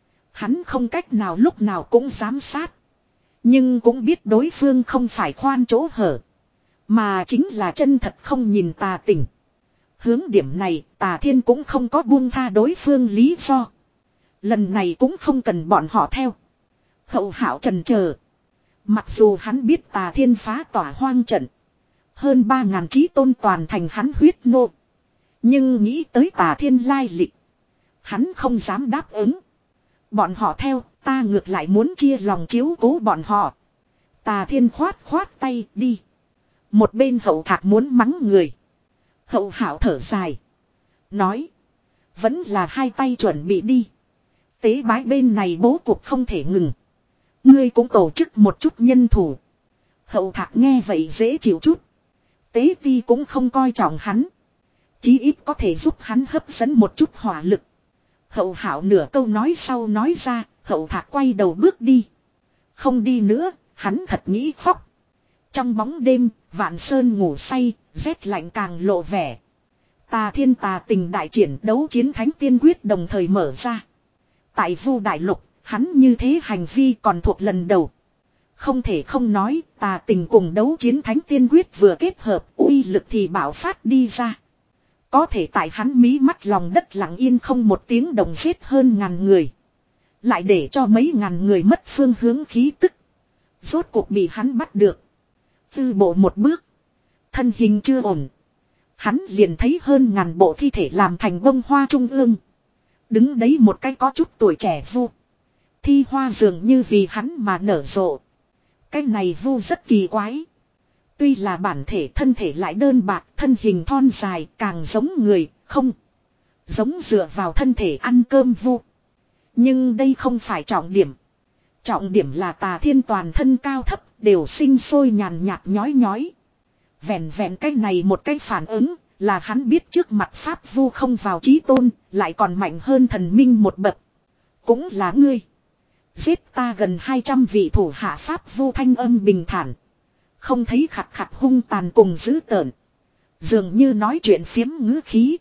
hắn không cách nào lúc nào cũng giám sát. Nhưng cũng biết đối phương không phải khoan chỗ hở, mà chính là chân thật không nhìn tà tình. Hướng điểm này Tà Thiên cũng không có buông tha đối phương lý do. Lần này cũng không cần bọn họ theo. Hậu Hạo trần chờ. Mặc dù hắn biết Tà Thiên phá tỏa hoang trận, hơn ba ngàn chí tôn toàn thành hắn huyết nô, nhưng nghĩ tới Tà Thiên lai lịch, hắn không dám đáp ứng. Bọn họ theo, ta ngược lại muốn chia lòng chiếu cố bọn họ. Tà Thiên khoát khoát tay đi. Một bên Hậu Thạc muốn mắng người. Hậu Hạo thở dài, nói, vẫn là hai tay chuẩn bị đi. Tế bái bên này bố cục không thể ngừng, ngươi cũng tổ chức một chút nhân thủ. Hậu Thạc nghe vậy dễ chịu chút. Tế ti cũng không coi trọng hắn, chí ít có thể giúp hắn hấp dẫn một chút hỏa lực. Hậu Hạo nửa câu nói sau nói ra, Hậu Thạc quay đầu bước đi. Không đi nữa, hắn thật nghĩ khóc. Trong bóng đêm, Vạn Sơn ngủ say, rét lạnh càng lộ vẻ. Tà Thiên Tà Tình đại triển đấu chiến thánh tiên quyết đồng thời mở ra. Tại Vu Đại Lục, hắn như thế hành vi còn thuộc lần đầu. Không thể không nói, Tà Tình cùng đấu chiến thánh tiên quyết vừa kết hợp, uy lực thì bạo phát đi ra. Có thể tại hắn mí mắt lòng đất lặng yên không một tiếng đồng giết hơn ngàn người. Lại để cho mấy ngàn người mất phương hướng khí tức. Rốt cuộc bị hắn bắt được. Tư bộ một bước, thân hình chưa ổn, hắn liền thấy hơn ngàn bộ thi thể làm thành bông hoa trung ương. Đứng đấy một cái có chút tuổi trẻ Vu. Thi hoa dường như vì hắn mà nở rộ. Cái này Vu rất kỳ quái. Tuy là bản thể thân thể lại đơn bạc, thân hình thon dài, càng giống người, không giống dựa vào thân thể ăn cơm Vu. Nhưng đây không phải trọng điểm. Trọng điểm là Tà Thiên toàn thân cao thấp đều sinh sôi nhàn nhạt nhói nhói. Vẹn vẹn cái này một cái phản ứng là hắn biết trước mặt Pháp Vu không vào chí tôn, lại còn mạnh hơn thần minh một bậc. Cũng là ngươi. Giết ta gần hai trăm vị thủ hạ Pháp Vu thanh âm bình thản. Không thấy khặt khặt hung tàn cùng dữ tợn. Dường như nói chuyện phiếm ngữ khí.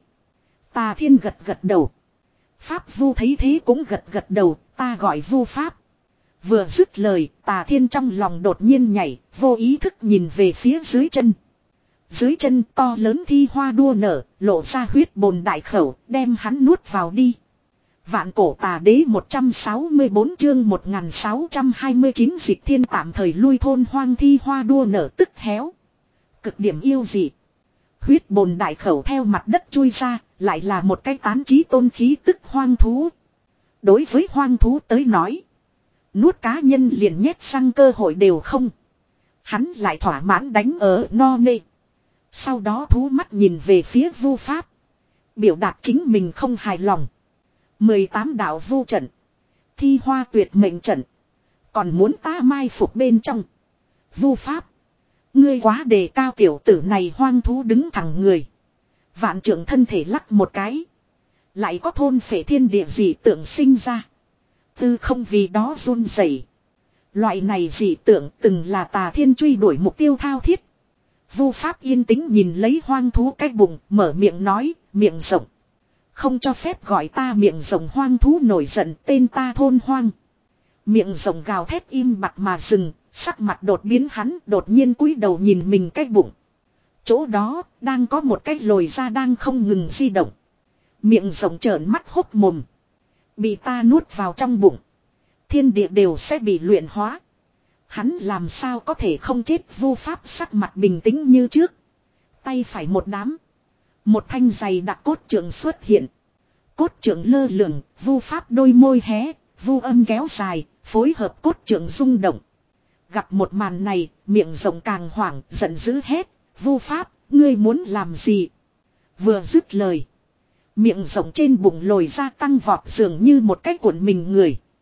Tà Thiên gật gật đầu. Pháp Vu thấy thế cũng gật gật đầu, ta gọi Vu Pháp. Vừa dứt lời, Tà Thiên trong lòng đột nhiên nhảy, vô ý thức nhìn về phía dưới chân. Dưới chân to lớn thi hoa đua nở, lộ ra huyết bồn đại khẩu, đem hắn nuốt vào đi. Vạn cổ tà đế một trăm sáu mươi bốn chương một nghìn sáu trăm hai mươi chín dịch thiên tạm thời lui thôn hoang thi hoa đua nở tức héo. Cực điểm yêu dị. Huyết bồn đại khẩu theo mặt đất chui ra, lại là một cái tán chí tôn khí tức hoang thú. Đối với hoang thú tới nói, nuốt cá nhân liền nhét răng cơ hội đều không. Hắn lại thỏa mãn đánh ở no nê. Sau đó thú mắt nhìn về phía Vu Pháp, biểu đạt chính mình không hài lòng. mười tám đạo vu trận, thi hoa tuyệt mệnh trận, còn muốn ta mai phục bên trong. Vu Pháp, ngươi quá đề cao tiểu tử này. Hoang thú đứng thẳng người, vạn trượng thân thể lắc một cái, lại có thôn phệ thiên địa dị tượng sinh ra. Tư không vì đó run rẩy. Loại này dị tượng từng là Tà Thiên truy đuổi mục tiêu thao thiết. Vu Pháp yên tĩnh nhìn lấy hoang thú cái bụng, mở miệng nói, miệng rộng. Không cho phép gọi ta miệng rộng. Hoang thú nổi giận, tên ta thôn hoang. Miệng rộng gào thét im bặt mà dừng, sắc mặt đột biến, hắn đột nhiên cúi đầu nhìn mình cái bụng. Chỗ đó, đang có một cái lồi da đang không ngừng di động. Miệng rộng trợn mắt hốc mồm. Bị ta nuốt vào trong bụng, thiên địa đều sẽ bị luyện hóa. Hắn làm sao có thể không chết. Vu Pháp sắc mặt bình tĩnh như trước. Tay phải một đám, một thanh giày đặc cốt trượng xuất hiện. Cốt trượng lơ lửng, Vu Pháp đôi môi hé, vu âm kéo dài, phối hợp cốt trượng rung động. Gặp một màn này, miệng rộng càng hoảng, giận dữ hét, Vu Pháp, ngươi muốn làm gì? Vừa dứt lời, miệng rộng trên bụng lồi ra tăng vọt dường như một cái cuộn mình người.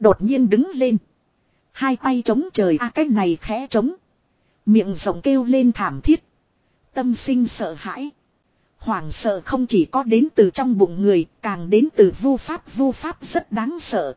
Đột nhiên đứng lên. Hai tay chống trời a à, cái này khẽ chống. Miệng rộng kêu lên thảm thiết. Tâm sinh sợ hãi. Hoảng sợ không chỉ có đến từ trong bụng người, càng đến từ vu pháp. Vu pháp rất đáng sợ.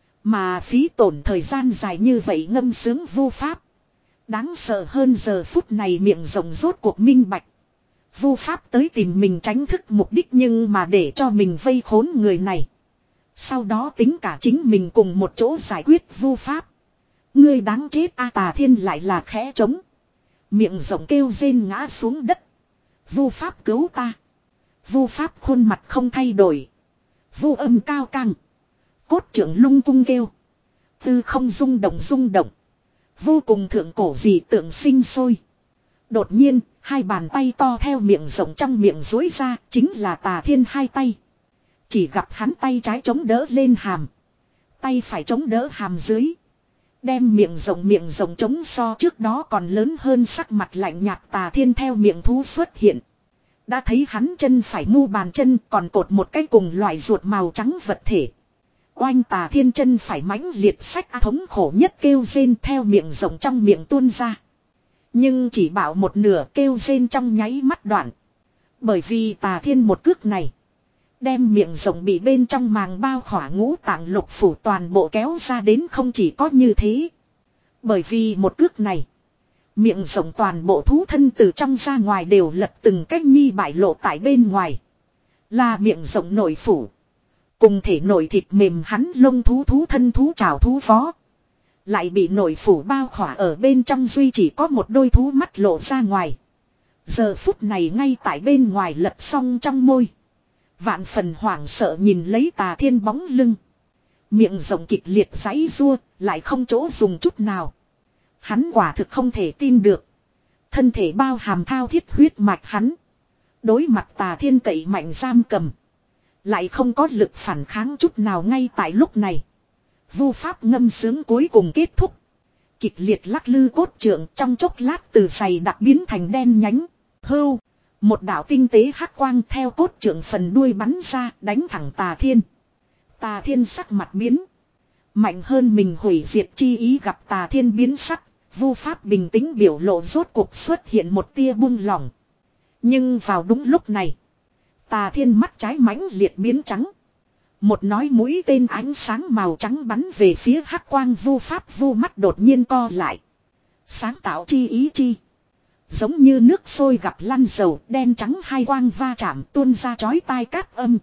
Mà phí tổn thời gian dài như vậy ngâm sướng vu pháp. Đáng sợ hơn giờ phút này miệng rộng rốt cuộc minh bạch. Vu pháp tới tìm mình tránh thức mục đích nhưng mà để cho mình vây khốn người này. Sau đó tính cả chính mình cùng một chỗ giải quyết vu pháp. Ngươi đáng chết a. Tà Thiên lại là khẽ trống. Miệng rộng kêu rên ngã xuống đất. Vu pháp cứu ta. Vu pháp khuôn mặt không thay đổi. Vu âm cao căng. Cốt trưởng lung tung kêu. Tư không rung động rung động. Vô cùng thượng cổ dị tượng sinh sôi. Đột nhiên, hai bàn tay to theo miệng rộng trong miệng dối ra, chính là Tà Thiên hai tay. Chỉ gặp hắn tay trái chống đỡ lên hàm. Tay phải chống đỡ hàm dưới. Đem miệng rộng miệng rộng chống so trước đó còn lớn hơn, sắc mặt lạnh nhạt Tà Thiên theo miệng thú xuất hiện. Đã thấy hắn chân phải mu bàn chân còn cột một cái cùng loại ruột màu trắng vật thể. Oanh, Tà Thiên chân phải mãnh liệt sách a thống khổ nhất kêu rên theo miệng rộng trong miệng tuôn ra. Nhưng chỉ bảo một nửa kêu rên trong nháy mắt đoạn. Bởi vì Tà Thiên một cước này. Đem miệng rộng bị bên trong màng bao khỏa ngũ tạng lục phủ toàn bộ kéo ra đến không chỉ có như thế. Bởi vì một cước này. Miệng rộng toàn bộ thú thân từ trong ra ngoài đều lật từng cách nhi bại lộ tại bên ngoài. Là miệng rộng nội phủ. Cùng thể nội thịt mềm hắn lông thú thú thân thú trảo thú phó. Lại bị nội phủ bao khỏa ở bên trong, duy chỉ có một đôi thú mắt lộ ra ngoài. Giờ phút này ngay tại bên ngoài lật xong trong môi. Vạn phần hoảng sợ nhìn lấy Tà Thiên bóng lưng. Miệng rộng kịch liệt giãy giụa, lại không chỗ dùng chút nào. Hắn quả thực không thể tin được. Thân thể bao hàm thao thiết huyết mạch hắn. Đối mặt Tà Thiên cậy mạnh giam cầm. Lại không có lực phản kháng chút nào. Ngay tại lúc này. Vu pháp ngâm sướng cuối cùng kết thúc. Kịch liệt lắc lư cốt trượng trong chốc lát từ dày đặc biến thành đen nhánh. Hưu. Một đạo tinh tế hắc quang theo cốt trượng phần đuôi bắn ra đánh thẳng Tà Thiên. Tà Thiên sắc mặt biến. Mạnh hơn mình hủy diệt chi ý gặp Tà Thiên biến sắc. Vu pháp bình tĩnh biểu lộ rốt cuộc xuất hiện một tia buông lỏng. Nhưng vào đúng lúc này. Tà Thiên mắt trái mãnh liệt biến trắng. Một nói mũi tên ánh sáng màu trắng bắn về phía hắc quang vu pháp, vu mắt đột nhiên co lại. Sáng tạo chi ý chi. Giống như nước sôi gặp lăn dầu, đen trắng hai quang va chạm tuôn ra chói tai cát âm.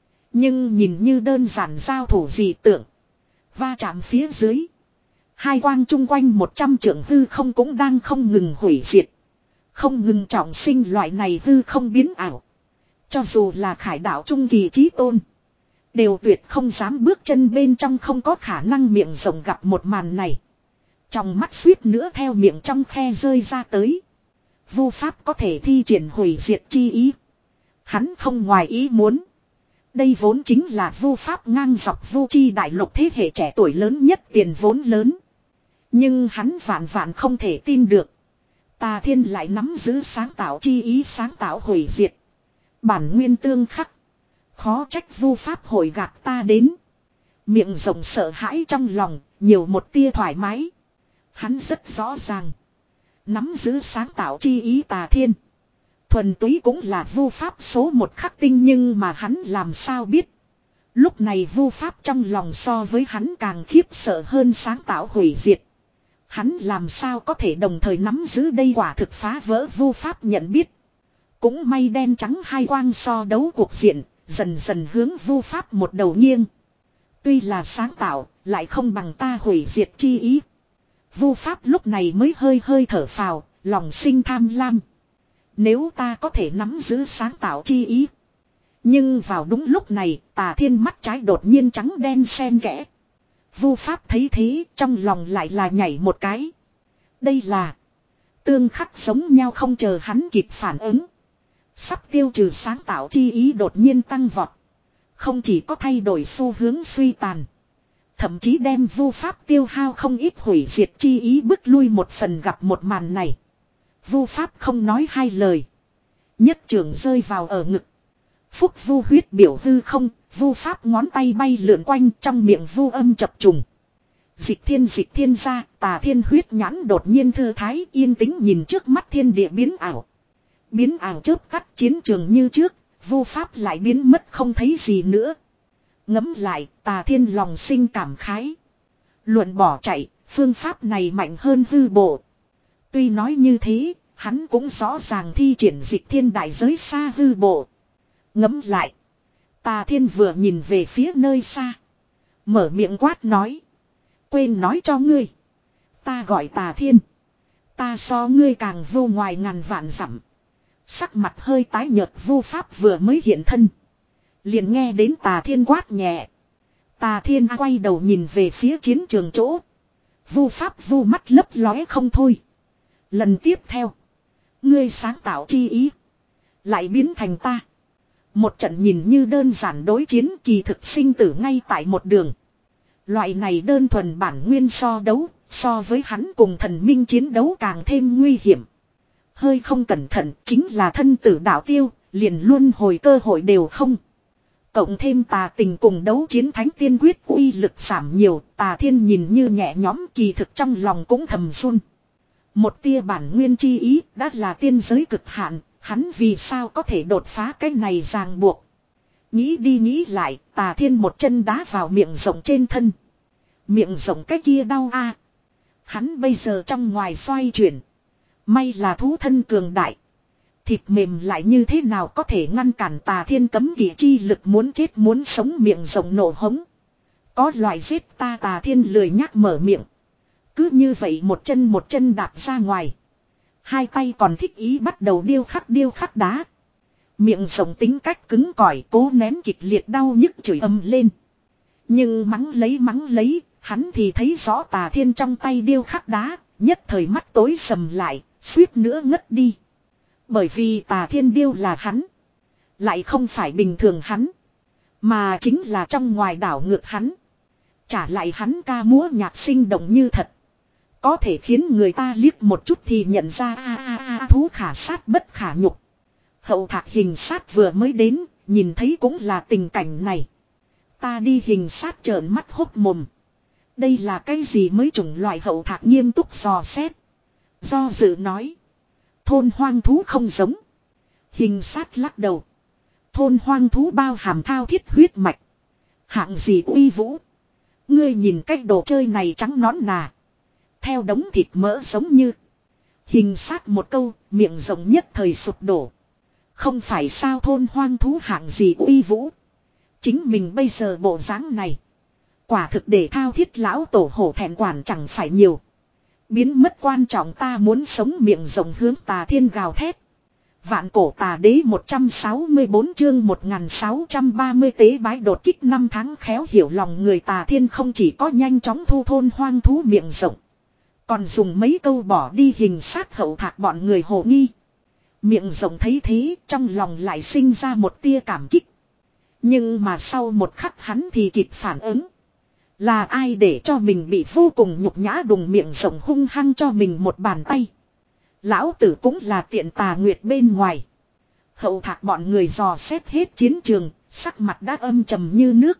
Nhưng nhìn như đơn giản giao thủ dị tượng. Va chạm phía dưới. Hai quang chung quanh một trăm trượng hư không cũng đang không ngừng hủy diệt. Không ngừng trọng sinh loại này hư không biến ảo. Cho dù là khải đạo trung kỳ chí tôn. Đều tuyệt không dám bước chân bên trong, không có khả năng. Miệng rộng gặp một màn này. Trong mắt suýt nữa theo miệng trong khe rơi ra tới. Vu pháp có thể thi triển hủy diệt chi ý. Hắn không ngoài ý muốn. Đây vốn chính là vu pháp ngang dọc vu chi đại lục thế hệ trẻ tuổi lớn nhất tiền vốn lớn. Nhưng hắn vạn vạn không thể tin được. Tà Thiên lại nắm giữ sáng tạo chi ý, sáng tạo hủy diệt. Bản nguyên tương khắc. Khó trách vu pháp hồi gạt ta đến. Miệng rộng sợ hãi trong lòng, nhiều một tia thoải mái. Hắn rất rõ ràng. Nắm giữ sáng tạo chi ý Tà Thiên. Thuần túy cũng là vu pháp số một khắc tinh, nhưng mà hắn làm sao biết. Lúc này vu pháp trong lòng so với hắn càng khiếp sợ hơn sáng tạo hủy diệt. Hắn làm sao có thể đồng thời nắm giữ đây, quả thực phá vỡ vu pháp nhận biết. Cũng may đen trắng hai quang so đấu cuộc diện, dần dần hướng vu pháp một đầu nghiêng. Tuy là sáng tạo, lại không bằng ta hủy diệt chi ý. Vu pháp lúc này mới hơi hơi thở phào, lòng sinh tham lam. Nếu ta có thể nắm giữ sáng tạo chi ý. Nhưng vào đúng lúc này, Tà Thiên mắt trái đột nhiên trắng đen xen kẽ. Vu pháp thấy thế, trong lòng lại là nhảy một cái. Đây là tương khắc giống nhau, không chờ hắn kịp phản ứng. Sắp tiêu trừ sáng tạo chi ý đột nhiên tăng vọt. Không chỉ có thay đổi xu hướng suy tàn. Thậm chí đem vu pháp tiêu hao không ít hủy diệt chi ý bước lui một phần. Gặp một màn này. Vu pháp không nói hai lời. Nhất trường rơi vào ở ngực. Phúc vu huyết biểu hư không. Vu pháp ngón tay bay lượn quanh, trong miệng vu âm chập trùng. Dịch thiên dịch thiên ra, Tà Thiên huyết nhãn đột nhiên thư thái yên tĩnh nhìn trước mắt thiên địa biến ảo. Biến ảo chớp cắt chiến trường như trước, vu pháp lại biến mất không thấy gì nữa. Ngẫm lại, Tà Thiên lòng sinh cảm khái. Luận bỏ chạy, phương pháp này mạnh hơn hư bộ. Tuy nói như thế, hắn cũng rõ ràng thi triển dịch thiên đại giới xa hư bộ. Ngẫm lại, Tà Thiên vừa nhìn về phía nơi xa. Mở miệng quát nói. Quên nói cho ngươi. Ta gọi Tà Thiên. Ta so ngươi càng vô ngoài ngàn vạn dặm. Sắc mặt hơi tái nhợt vu pháp vừa mới hiện thân. Liền nghe đến Tà Thiên quát nhẹ. Tà Thiên quay đầu nhìn về phía chiến trường chỗ. Vu pháp vu mắt lấp lóe không thôi. Lần tiếp theo. Ngươi sáng tạo chi ý. Lại biến thành ta. Một trận nhìn như đơn giản đối chiến kỳ thực sinh tử ngay tại một đường. Loại này đơn thuần bản nguyên so đấu. So với hắn cùng thần minh chiến đấu càng thêm nguy hiểm. Hơi không cẩn thận chính là thân tử đạo tiêu. Liền luôn hồi cơ hội đều không. Cộng thêm Tà Tình cùng đấu chiến thánh tiên quyết uy lực giảm nhiều. Tà Thiên nhìn như nhẹ nhõm kỳ thực trong lòng cũng thầm run. Một tia bản nguyên chi ý đã là tiên giới cực hạn. Hắn vì sao có thể đột phá cái này ràng buộc. Nghĩ đi nghĩ lại, Tà Thiên một chân đá vào miệng rộng trên thân. Miệng rộng cái kia đau a. Hắn bây giờ trong ngoài xoay chuyển. May là thú thân cường đại. Thịt mềm lại như thế nào có thể ngăn cản Tà Thiên cấm kỵ chi lực muốn chết muốn sống miệng rộng nổ hống. Có loại giết ta Tà Thiên lười nhắc mở miệng. Cứ như vậy một chân một chân đạp ra ngoài. Hai tay còn thích ý bắt đầu điêu khắc điêu khắc đá. Miệng rộng tính cách cứng cỏi cố nén kịch liệt đau nhức chửi ầm lên. Nhưng mắng lấy mắng lấy, hắn thì thấy rõ Tà Thiên trong tay điêu khắc đá, nhất thời mắt tối sầm lại, suýt nữa ngất đi. Bởi vì Tà Thiên điêu là hắn. Lại không phải bình thường hắn. Mà chính là trong ngoài đảo ngược hắn. Trả lại hắn ca múa nhạc sinh động như thật. Có thể khiến người ta liếc một chút thì nhận ra a a a thú khả sát bất khả nhục. Hậu thạc hình sát vừa mới đến, nhìn thấy cũng là tình cảnh này. Ta đi hình sát trợn mắt hốc mồm. Đây là cái gì mới chủng loại hậu thạc nghiêm túc dò xét. Do dự nói. Thôn hoang thú không giống. Hình sát lắc đầu. Thôn hoang thú bao hàm thao thiết huyết mạch. Hạng gì uy vũ. Ngươi nhìn cái đồ chơi này trắng nõn nà. Theo đống thịt mỡ giống như. Hình sát một câu, miệng rộng nhất thời sụp đổ. Không phải sao thôn hoang thú hạng gì uy vũ. Chính mình bây giờ bộ dáng này. Quả thực để thao thiết lão tổ hổ thẹn quản chẳng phải nhiều. Biến mất quan trọng ta muốn sống miệng rộng hướng Tà Thiên gào thét. Vạn cổ tà đế một trăm sáu mươi bốn chương một nghìn sáu trăm ba mươi tế bái đột kích năm tháng khéo hiểu lòng người Tà Thiên không chỉ có nhanh chóng thu thôn hoang thú miệng rộng. Còn dùng mấy câu bỏ đi hình sát hậu thạc bọn người hồ nghi. Miệng rộng thấy thế trong lòng lại sinh ra một tia cảm kích. Nhưng mà sau một khắc hắn thì kịp phản ứng. Là ai để cho mình bị vô cùng nhục nhã đùng miệng rộng hung hăng cho mình một bàn tay. Lão tử cũng là tiện Tà Nguyệt bên ngoài. Hậu thạc bọn người dò xét hết chiến trường, sắc mặt đã âm trầm như nước.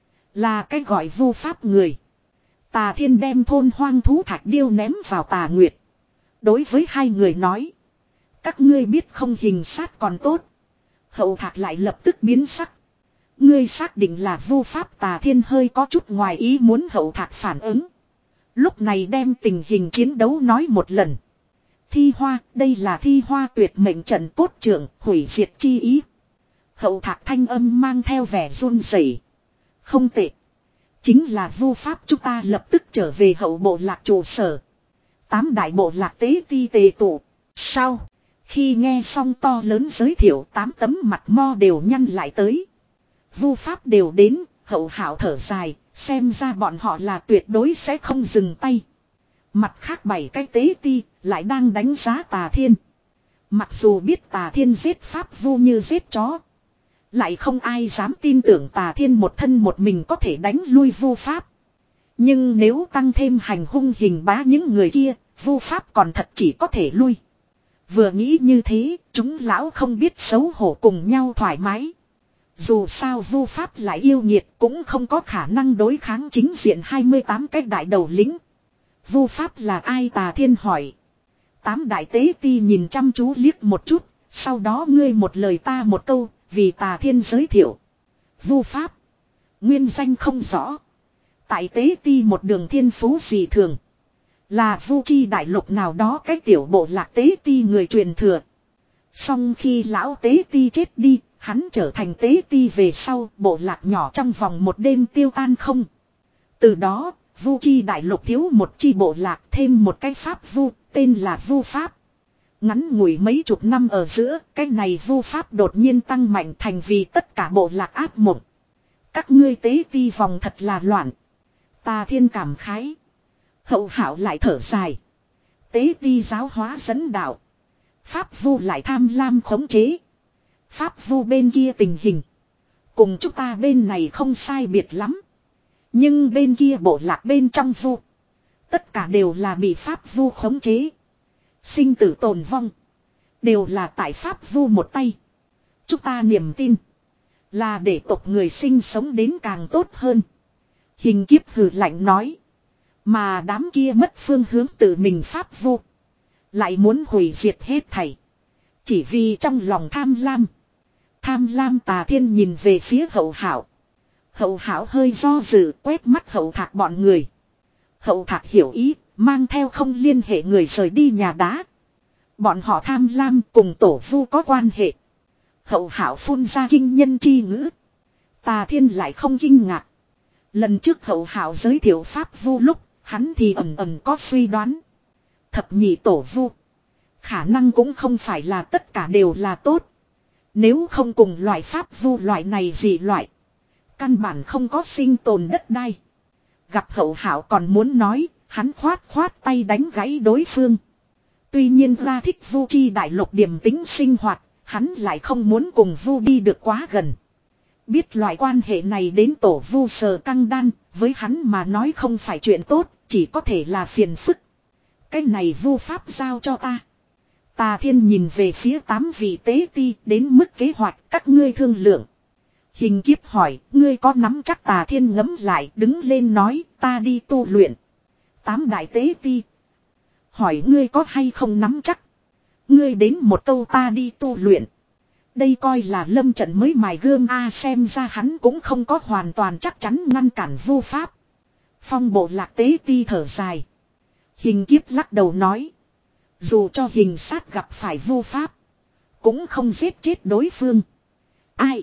Là cái gọi vu pháp người. Tà Thiên đem thôn hoang thú thạch điêu ném vào Tà Nguyệt. Đối với hai người nói. Các ngươi biết không hình sát còn tốt. Hậu thạc lại lập tức biến sắc. Ngươi xác định là vu pháp Tà Thiên hơi có chút ngoài ý muốn hậu thạc phản ứng. Lúc này đem tình hình chiến đấu nói một lần. Thi hoa, đây là thi hoa tuyệt mệnh trận cốt trưởng, hủy diệt chi ý. Hậu thạc thanh âm mang theo vẻ run rẩy. Không tệ. Chính là vu pháp chúng ta lập tức trở về hậu bộ lạc trụ sở. Tám đại bộ lạc tế ti tề tụ. Sau, khi nghe xong to lớn giới thiệu tám tấm mặt mo đều nhăn lại tới. Vu pháp đều đến, hậu hảo thở dài, xem ra bọn họ là tuyệt đối sẽ không dừng tay. Mặt khác bảy cái tế ti, lại đang đánh giá Tà Thiên. Mặc dù biết Tà Thiên giết pháp vu như giết chó. Lại không ai dám tin tưởng Tà Thiên một thân một mình có thể đánh lui vu pháp. Nhưng nếu tăng thêm hành hung hình bá những người kia, vu pháp còn thật chỉ có thể lui. Vừa nghĩ như thế, chúng lão không biết xấu hổ cùng nhau thoải mái. Dù sao vu pháp lại yêu nghiệt cũng không có khả năng đối kháng chính diện hai mươi tám cái đại đầu lính. Vu pháp là ai? Tà Thiên hỏi. Tám đại tế ti nhìn chăm chú liếc một chút, sau đó ngươi một lời ta một câu, vì Tà Thiên giới thiệu. Vu pháp. Nguyên danh không rõ. Tại tế ti một đường thiên phú dị thường. Là vu chi đại lục nào đó cái tiểu bộ lạc tế ti người truyền thừa. Song khi lão tế ti chết đi, hắn trở thành tế ti về sau, bộ lạc nhỏ trong vòng một đêm tiêu tan không. Từ đó, vu chi đại lục thiếu một chi bộ lạc, thêm một cái pháp vu, tên là vu pháp. Ngắn ngủi mấy chục năm ở giữa, cái này vu pháp đột nhiên tăng mạnh thành vì tất cả bộ lạc ác mộng. Các ngươi tế ti vòng thật là loạn. Tà Thiên cảm khái. Hậu hảo lại thở dài. Tế ti giáo hóa dẫn đạo. Pháp vu lại tham lam khống chế. Pháp vu bên kia tình hình. Cùng chúng ta bên này không sai biệt lắm. Nhưng bên kia bộ lạc bên trong vu. Tất cả đều là bị pháp vu khống chế. Sinh tử tồn vong. Đều là tại pháp vu một tay. Chúng ta niềm tin. Là để tộc người sinh sống đến càng tốt hơn. Hình kiếp hừ lạnh nói. Mà đám kia mất phương hướng tự mình pháp vu. Lại muốn hủy diệt hết thảy. Chỉ vì trong lòng tham lam. Tham lam. Tà Thiên nhìn về phía Hậu Hảo. Hậu Hảo hơi do dự quét mắt Hậu Thạc bọn người. Hậu Thạc hiểu ý, mang theo không liên hệ người rời đi nhà đá. Bọn họ tham lam cùng tổ vu có quan hệ. Hậu Hảo phun ra kinh nhân chi ngữ. Tà Thiên lại không kinh ngạc. Lần trước Hậu Hảo giới thiệu pháp vu lúc, hắn thì ẩn ẩn có suy đoán. Thập nhị tổ vu. Khả năng cũng không phải là tất cả đều là tốt. Nếu không cùng loại pháp vu loại này gì loại. Căn bản không có sinh tồn đất đai. Gặp Hậu Hảo còn muốn nói, hắn khoát khoát tay đánh gãy đối phương. Tuy nhiên ra thích vu chi đại lục điểm tính sinh hoạt, hắn lại không muốn cùng vu đi được quá gần. Biết loại quan hệ này đến tổ vu sờ căng đan, với hắn mà nói không phải chuyện tốt, chỉ có thể là phiền phức. Cái này vu pháp giao cho ta. Tà Thiên nhìn về phía tám vị tế ti đến mức kế hoạch các ngươi thương lượng. Hình kiếp hỏi, ngươi có nắm chắc? Tà Thiên ngấm lại đứng lên nói, ta đi tu luyện. Tám đại tế ti. Hỏi ngươi có hay không nắm chắc? Ngươi đến một câu ta đi tu luyện. Đây coi là lâm trận mới mài gươm a, xem ra hắn cũng không có hoàn toàn chắc chắn ngăn cản vu pháp. Phong bộ lạc tế ti thở dài. Hình kiếp lắc đầu nói. Dù cho hình sát gặp phải vu pháp. Cũng không giết chết đối phương. Ai?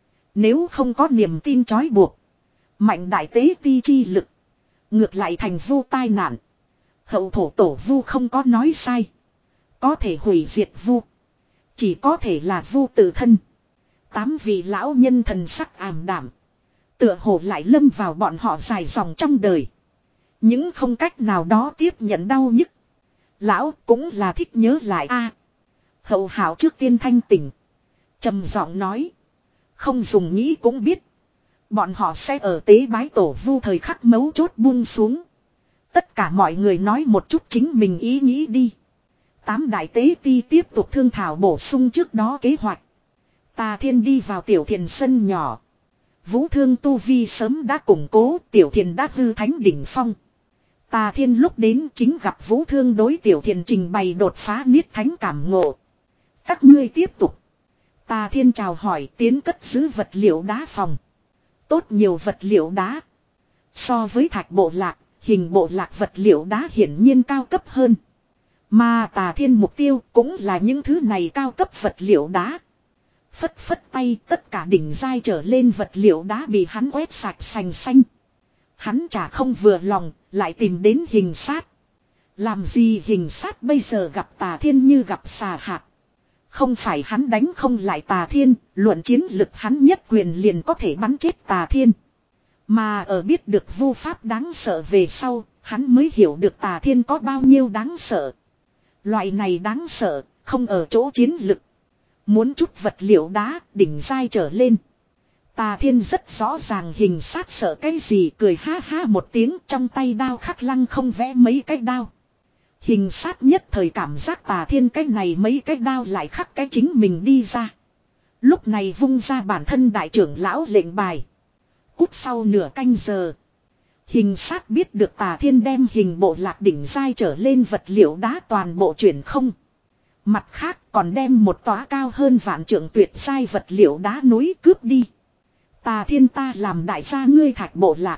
Nếu không có niềm tin trói buộc. Mạnh đại tế ti chi lực. Ngược lại thành vu tai nạn. Hậu thổ tổ vu không có nói sai. Có thể hủy diệt vu. Chỉ có thể là vu tự thân. Tám vị lão nhân thần sắc ảm đảm. Tựa hồ lại lâm vào bọn họ dài dòng trong đời. Những không cách nào đó tiếp nhận đau nhức. Lão cũng là thích nhớ lại a. Hậu Hảo trước tiên thanh tỉnh. Trầm giọng nói. Không dùng nghĩ cũng biết. Bọn họ sẽ ở tế bái tổ vu thời khắc mấu chốt buông xuống. Tất cả mọi người nói một chút chính mình ý nghĩ đi. Tám đại tế ti tiếp tục thương thảo bổ sung trước đó kế hoạch. Tà Thiên đi vào tiểu thiền sân nhỏ. Vũ Thương tu vi sớm đã củng cố, tiểu thiền đã hư thánh đỉnh phong. Tà Thiên lúc đến chính gặp Vũ Thương đối tiểu thiền trình bày đột phá niết thánh cảm ngộ. Các ngươi tiếp tục. Tà Thiên chào hỏi tiến cất giữ vật liệu đá phòng. Tốt nhiều vật liệu đá. So với thạch bộ lạc, hình bộ lạc vật liệu đá hiển nhiên cao cấp hơn. Mà Tà Thiên mục tiêu cũng là những thứ này cao cấp vật liệu đá. Phất phất tay tất cả đỉnh giai trở lên vật liệu đá bị hắn quét sạch sành xanh. Hắn chả không vừa lòng, lại tìm đến hình sát. Làm gì hình sát bây giờ gặp Tà Thiên như gặp xà hạt. Không phải hắn đánh không lại Tà Thiên, luận chiến lực hắn nhất quyền liền có thể bắn chết Tà Thiên. Mà ở biết được vu pháp đáng sợ về sau, hắn mới hiểu được Tà Thiên có bao nhiêu đáng sợ. Loại này đáng sợ, không ở chỗ chiến lực. Muốn chút vật liệu đá, đỉnh giai trở lên. Tà Thiên rất rõ ràng hình sát sợ cái gì, cười ha ha một tiếng, trong tay đao khắc lăng không vẽ mấy cái đao. Hình sát nhất thời cảm giác Tà Thiên cái này mấy cái đao lại khắc cái chính mình đi ra. Lúc này vung ra bản thân đại trưởng lão lệnh bài. Cút sau nửa canh giờ. Hình sát biết được Tà Thiên đem hình bộ lạc đỉnh giai trở lên vật liệu đá toàn bộ chuyển không. Mặt khác còn đem một tòa cao hơn vạn trượng tuyệt giai vật liệu đá núi cướp đi. Tà Thiên ta làm đại gia ngươi thạch bộ lạc.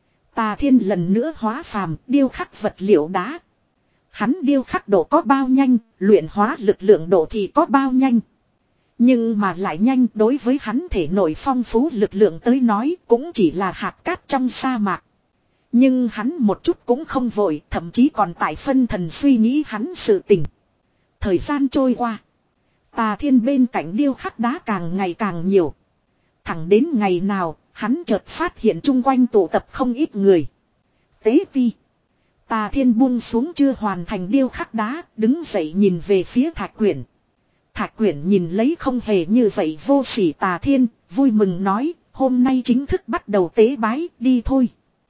Tà Thiên lần nữa hóa phàm điêu khắc vật liệu đá. Hắn điêu khắc độ có bao nhanh, luyện hóa lực lượng độ thì có bao nhanh. Nhưng mà lại nhanh đối với hắn thể nội phong phú lực lượng tới nói cũng chỉ là hạt cát trong sa mạc. Nhưng hắn một chút cũng không vội, thậm chí còn tại phân thần suy nghĩ hắn sự tình. Thời gian trôi qua. Tà Thiên bên cạnh điêu khắc đá càng ngày càng nhiều. Thẳng đến ngày nào, hắn chợt phát hiện chung quanh tụ tập không ít người. Tế ti. Tà Thiên buông xuống chưa hoàn thành điêu khắc đá, đứng dậy nhìn về phía Thạch Quyển. Thạch Quyển nhìn lấy không hề như vậy vô sỉ Tà Thiên, vui mừng nói, hôm nay chính thức bắt đầu tế bái, đi thôi.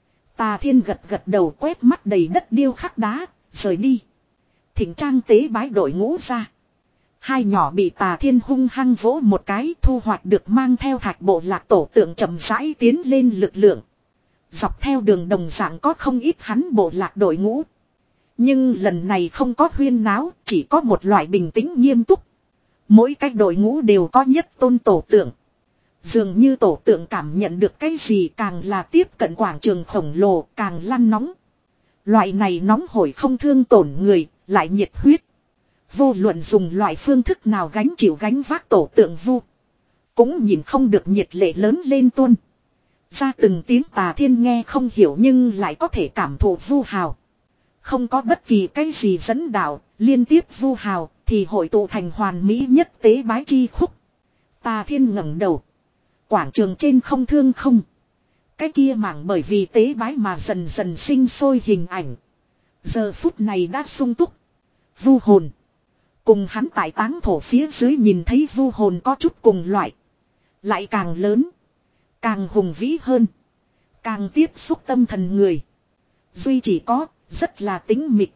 Tà Thiên gật gật đầu quét mắt đầy đất điêu khắc đá, rời đi. Thỉnh trang tế bái đội ngũ ra. Hai nhỏ bị Tà Thiên hung hăng vỗ một cái thu hoạch được mang theo thạch bộ lạc tổ tượng chậm rãi tiến lên lực lượng. Dọc theo đường đồng dạng có không ít hắn bộ lạc đội ngũ. Nhưng lần này không có huyên náo, chỉ có một loại bình tĩnh nghiêm túc. Mỗi cách đội ngũ đều có nhất tôn tổ tượng. Dường như tổ tượng cảm nhận được cái gì càng là tiếp cận quảng trường khổng lồ càng lăn nóng. Loại này nóng hổi không thương tổn người, lại nhiệt huyết. Vô luận dùng loại phương thức nào gánh chịu gánh vác tổ tượng vu. Cũng nhìn không được nhiệt lệ lớn lên tuôn. Ra từng tiếng Tà Thiên nghe không hiểu nhưng lại có thể cảm thụ vu hào. Không có bất kỳ cái gì dẫn đạo, liên tiếp vu hào thì hội tụ thành hoàn mỹ nhất tế bái chi khúc. Tà Thiên ngẩng đầu. Quảng trường trên không thương không. Cái kia mảng bởi vì tế bái mà dần dần sinh sôi hình ảnh. Giờ phút này đã sung túc. Vu hồn. Cùng hắn tại táng thổ phía dưới nhìn thấy vu hồn có chút cùng loại. Lại càng lớn. Càng hùng vĩ hơn. Càng tiếp xúc tâm thần người. Duy chỉ có, rất là tính mịch.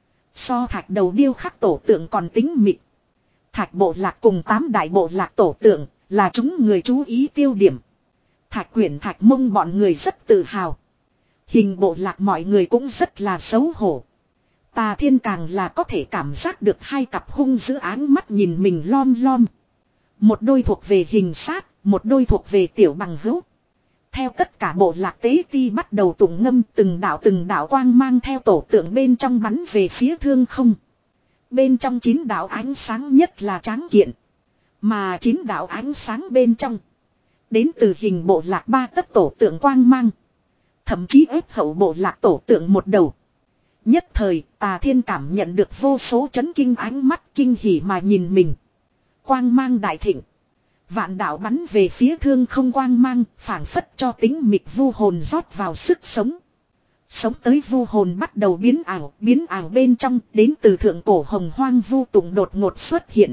So thạch đầu điêu khắc tổ tượng còn tính mịch. Thạch bộ lạc cùng tám đại bộ lạc tổ tượng là chúng người chú ý tiêu điểm. Thạch Quyển Thạch Mông bọn người rất tự hào. Hình bộ lạc mọi người cũng rất là xấu hổ. Tà Thiên càng là có thể cảm giác được hai cặp hung dữ áng mắt nhìn mình lom lom. Một đôi thuộc về hình sát, một đôi thuộc về tiểu bằng hữu. Theo tất cả bộ lạc tế ti bắt đầu tụng ngâm từng đạo từng đạo quang mang theo tổ tượng bên trong bắn về phía thương không. Bên trong chín đạo ánh sáng nhất là tráng kiện. Mà chín đạo ánh sáng bên trong. Đến từ hình bộ lạc ba tấc tổ tượng quang mang. Thậm chí ép hậu bộ lạc tổ tượng một đầu. Nhất thời Tà Thiên cảm nhận được vô số chấn kinh ánh mắt kinh hỉ mà nhìn mình. Quang mang đại thịnh. Vạn đạo bắn về phía thương không quang mang, phảng phất cho tính mịch vu hồn rót vào sức sống. Sống tới vu hồn bắt đầu biến ảo, biến ảo bên trong, đến từ thượng cổ hồng hoang vu tụng đột ngột xuất hiện.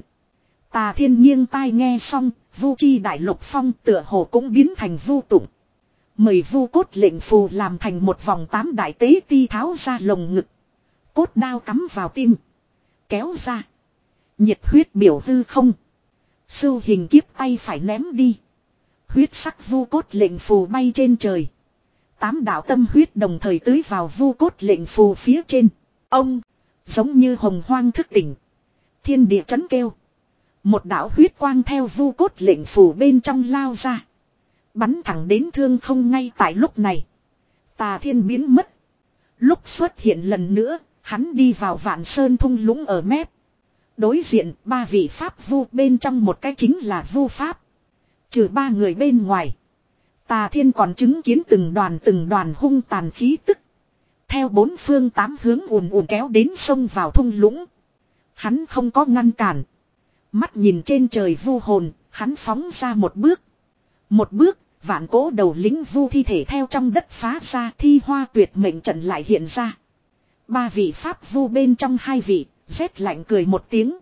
Tà Thiên nghiêng tai nghe xong, vu chi đại lục phong tựa hồ cũng biến thành vu tụng. Mời vu cốt lệnh phù làm thành một vòng tám đại tế ti tháo ra lồng ngực. Cốt đao cắm vào tim. Kéo ra. Nhiệt huyết biểu hư không. Sưu hình kiếp tay phải ném đi. Huyết sắc vu cốt lệnh phù bay trên trời. Tám đạo tâm huyết đồng thời tưới vào vu cốt lệnh phù phía trên. Ông. Giống như hồng hoang thức tỉnh. Thiên địa chấn kêu. Một đạo huyết quang theo vu cốt lệnh phù bên trong lao ra. Bắn thẳng đến thương không ngay tại lúc này. Tà Thiên biến mất. Lúc xuất hiện lần nữa, hắn đi vào Vạn Sơn thung lũng ở mép. Đối diện ba vị pháp vu bên trong một cái chính là vu pháp. Trừ ba người bên ngoài. Tà Thiên còn chứng kiến từng đoàn từng đoàn hung tàn khí tức. Theo bốn phương tám hướng ùn ùn kéo đến sông vào thung lũng. Hắn không có ngăn cản. Mắt nhìn trên trời vu hồn, hắn phóng ra một bước. Một bước, vạn cố đầu lính vu thi thể theo trong đất phá ra thi hoa tuyệt mệnh trận lại hiện ra. Ba vị pháp vu bên trong hai vị, rét lạnh cười một tiếng.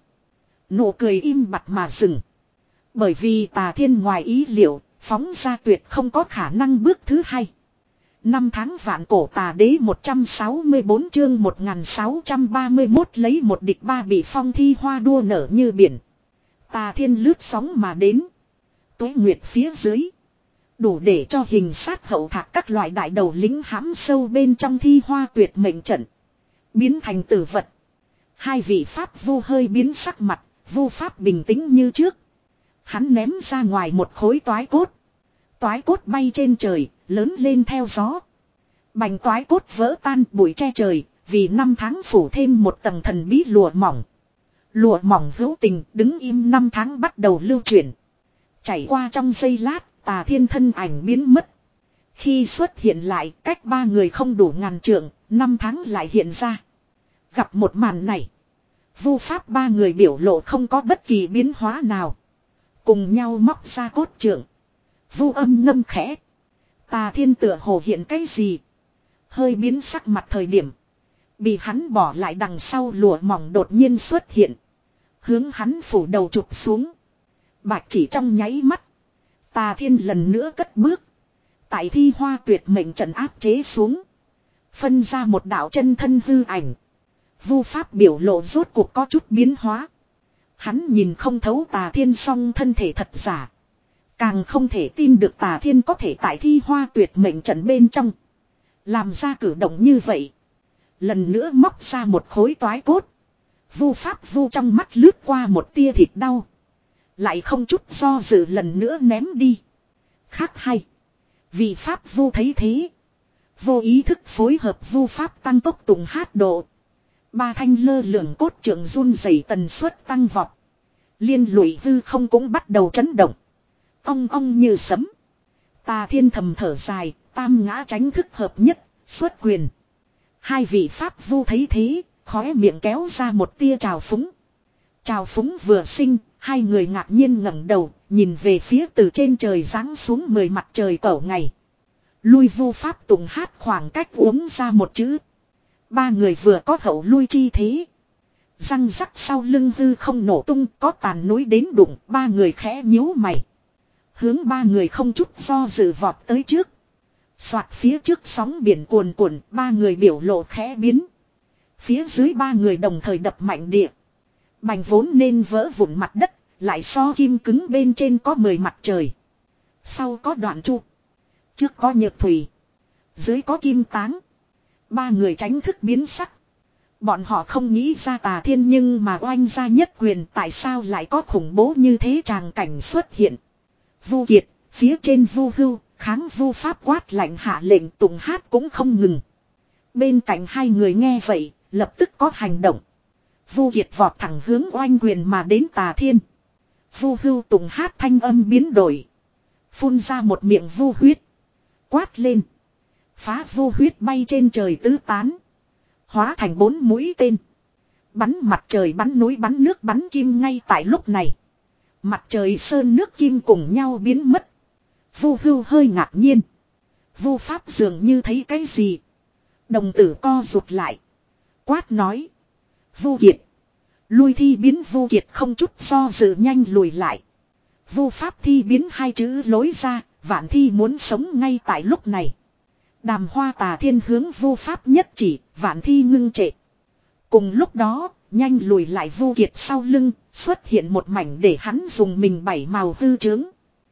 Nụ cười im bặt mà dừng. Bởi vì Tà Thiên ngoài ý liệu, phóng ra tuyệt không có khả năng bước thứ hai. Năm tháng vạn cổ tà đế một trăm sáu mươi bốn chương một nghìn sáu trăm ba mươi mốt lấy một địch ba bị phong thi hoa đua nở như biển. Tà Thiên lướt sóng mà đến. Tuế nguyệt phía dưới. Đủ để cho hình sát hậu thạc các loại đại đầu lính hãm sâu bên trong thi hoa tuyệt mệnh trận. Biến thành tử vật. Hai vị pháp vu hơi biến sắc mặt, vu pháp bình tĩnh như trước. Hắn ném ra ngoài một khối toái cốt. Toái cốt bay trên trời, lớn lên theo gió. Bành toái cốt vỡ tan bụi che trời, vì năm tháng phủ thêm một tầng thần bí lụa mỏng. Lụa mỏng hữu tình đứng im năm tháng bắt đầu lưu chuyển. Chảy qua trong giây lát, Tà Thiên thân ảnh biến mất. Khi xuất hiện lại, cách ba người không đủ ngàn trượng, năm tháng lại hiện ra. Gặp một màn này, vu pháp ba người biểu lộ không có bất kỳ biến hóa nào. Cùng nhau móc ra cốt trượng. Vu âm ngâm khẽ. Tà Thiên tựa hồ hiện cái gì? Hơi biến sắc mặt thời điểm. Bị hắn bỏ lại đằng sau lụa mỏng đột nhiên xuất hiện. Hướng hắn phủ đầu chụp xuống. Bạch chỉ trong nháy mắt. Tà Thiên lần nữa cất bước. Tại thi hoa tuyệt mệnh trận áp chế xuống. Phân ra một đạo chân thân hư ảnh. Vu pháp biểu lộ rốt cuộc có chút biến hóa. Hắn nhìn không thấu Tà Thiên song thân thể thật giả. Càng không thể tin được Tà Thiên có thể tại thi hoa tuyệt mệnh trận bên trong. Làm ra cử động như vậy. Lần nữa móc ra một khối toái cốt. Vu pháp vu trong mắt lướt qua một tia thịt đau. Lại không chút do dự lần nữa ném đi. Khác hay. Vì pháp vu thấy thế. Vô ý thức phối hợp vu pháp tăng tốc tùng hát độ. Ba thanh lơ lửng cốt trượng run rẩy tần suất tăng vọt. Liên lụy hư không cũng bắt đầu chấn động. Ong ong như sấm. Tà Thiên thầm thở dài, tam ngã tránh thức hợp nhất, xuất quyền. Hai vị pháp vu thấy thế, khóe miệng kéo ra một tia trào phúng. Trào phúng vừa sinh, hai người ngạc nhiên ngẩng đầu, nhìn về phía từ trên trời giáng xuống mười mặt trời cẩu ngày. Lui vu pháp tùng hát khoảng cách uống ra một chữ. Ba người vừa có hậu lui chi thế. Răng rắc sau lưng hư không nổ tung, có tàn núi đến đụng, ba người khẽ nhíu mày. Hướng ba người không chút do dự vọt tới trước. Soạt phía trước sóng biển cuồn cuộn, ba người biểu lộ khẽ biến. Phía dưới ba người đồng thời đập mạnh địa. Bành vốn nên vỡ vụn mặt đất, lại so kim cứng bên trên có mười mặt trời. Sau có đoạn chu. Trước có nhược thủy. Dưới có kim táng. Ba người tránh thức biến sắc. Bọn họ không nghĩ ra Tà Thiên nhưng mà oanh ra nhất quyền tại sao lại có khủng bố như thế tràng cảnh xuất hiện. Vu Kiệt, phía trên Vu Hưu, kháng vu pháp quát lạnh hạ lệnh tùng hát cũng không ngừng. Bên cạnh hai người nghe vậy, lập tức có hành động. Vu Kiệt vọt thẳng hướng oanh quyền mà đến Tà Thiên. Vu Hưu tùng hát thanh âm biến đổi. Phun ra một miệng vu huyết. Quát lên. Phá vu huyết bay trên trời tứ tán. Hóa thành bốn mũi tên. Bắn mặt trời bắn núi bắn nước bắn kim ngay tại lúc này. Mặt trời sơn nước kim cùng nhau biến mất. Vu Hưu hơi ngạc nhiên. Vu pháp dường như thấy cái gì. Đồng tử co rụt lại. Quát nói. Vu Kiệt. Lui thi biến Vu Kiệt không chút do dự nhanh lùi lại. Vu pháp thi biến hai chữ lối ra. Vạn thi muốn sống ngay tại lúc này. Đàm hoa Tà Thiên hướng vu pháp nhất chỉ. Vạn thi ngưng trệ. Cùng lúc đó. Nhanh lùi lại Vu Kiệt sau lưng. Xuất hiện một mảnh để hắn dùng mình bảy màu hư trướng.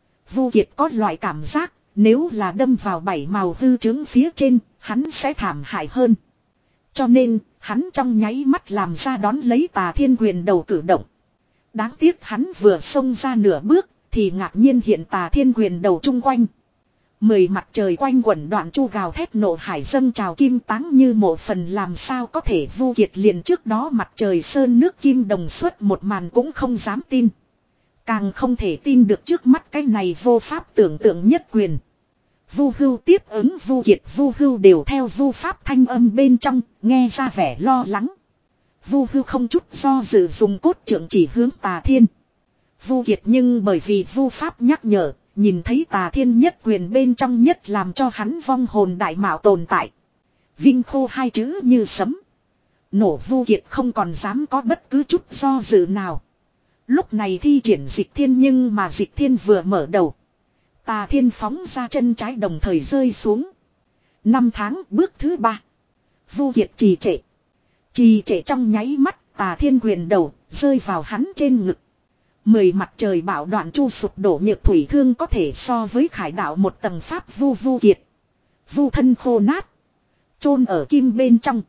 Vu Kiệt có loại cảm giác. Nếu là đâm vào bảy màu hư trướng phía trên. Hắn sẽ thảm hại hơn. Cho nên hắn trong nháy mắt làm ra đón lấy Tà Thiên quyền đầu cử động. Đáng tiếc hắn vừa xông ra nửa bước. Thì ngạc nhiên hiện Tà Thiên quyền đầu chung quanh. Mười mặt trời quanh quẩn đoạn chu gào thét nộ hải dâng trào kim táng như một phần làm sao có thể Vu Kiệt liền trước đó mặt trời sơn nước kim đồng xuất một màn cũng không dám tin. Càng không thể tin được trước mắt cái này vô pháp tưởng tượng nhất quyền. Vu Hưu tiếp ứng Vu Kiệt Vu Hưu đều theo vu pháp thanh âm bên trong nghe ra vẻ lo lắng. Vu Hưu không chút do dự dùng cốt trượng chỉ hướng Tà Thiên. Vu Kiệt nhưng bởi vì vu pháp nhắc nhở. Nhìn thấy Tà Thiên nhất quyền bên trong nhất làm cho hắn vong hồn đại mạo tồn tại. Vinh khô hai chữ như sấm. Nổ Vu Kiệt không còn dám có bất cứ chút do dự nào. Lúc này thi triển dịch thiên nhưng mà dịch thiên vừa mở đầu. Tà Thiên phóng ra chân trái đồng thời rơi xuống. Năm tháng bước thứ ba. Vu Kiệt trì trệ. Trì trệ trong nháy mắt Tà Thiên quyền đầu rơi vào hắn trên ngực. Mười mặt trời bảo đoạn chu sụp đổ nhược thủy thương có thể so với khải đạo một tầng pháp vu vu kiệt. Vu thân khô nát. Chôn ở kim bên trong.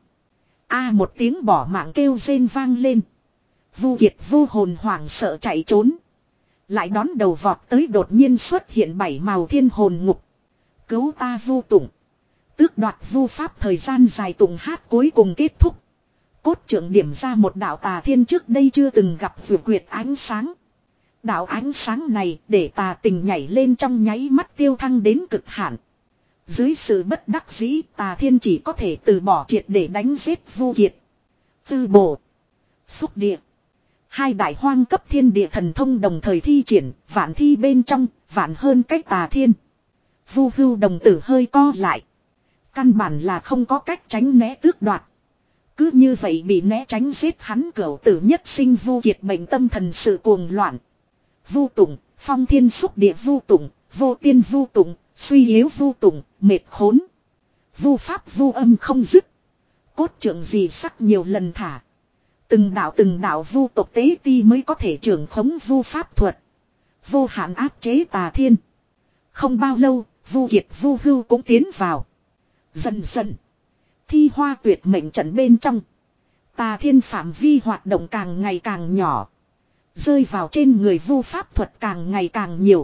A một tiếng bỏ mạng kêu rên vang lên. Vu kiệt vô hồn hoảng sợ chạy trốn. Lại đón đầu vọt tới đột nhiên xuất hiện bảy màu thiên hồn ngục. Cứu ta Vu Tụng. Tước đoạt vu pháp thời gian dài tụng hát cuối cùng kết thúc. Cốt trưởng điểm ra một đạo tà thiên trước đây chưa từng gặp vượt quyệt ánh sáng. Đạo ánh sáng này để tà tình nhảy lên trong nháy mắt tiêu thăng đến cực hạn. Dưới sự bất đắc dĩ tà thiên chỉ có thể từ bỏ triệt để đánh giết Vu Kiệt. Tư bổ. Xúc địa. Hai đại hoang cấp thiên địa thần thông đồng thời thi triển, vạn thi bên trong, vạn hơn cách tà thiên. Vu Hưu đồng tử hơi co lại. Căn bản là không có cách tránh né tước đoạt. Cứ như vậy bị né tránh giết hắn cửu tử nhất sinh Vu Kiệt bệnh tâm thần sự cuồng loạn. Vu Tụng, phong thiên xúc địa Vu Tụng, vô tiên Vu Tụng, suy yếu Vu Tụng, mệt khốn. Vu pháp vu âm không dứt. Cốt trưởng gì sắc nhiều lần thả. Từng đạo từng đạo vu tộc tế ti mới có thể trưởng khống vu pháp thuật. Vô hạn áp chế tà thiên. Không bao lâu, Vu Kiệt Vu Hưu cũng tiến vào. Dần dần. Thi hoa tuyệt mệnh trận bên trong. Tà thiên phạm vi hoạt động càng ngày càng nhỏ. Rơi vào trên người vu pháp thuật càng ngày càng nhiều.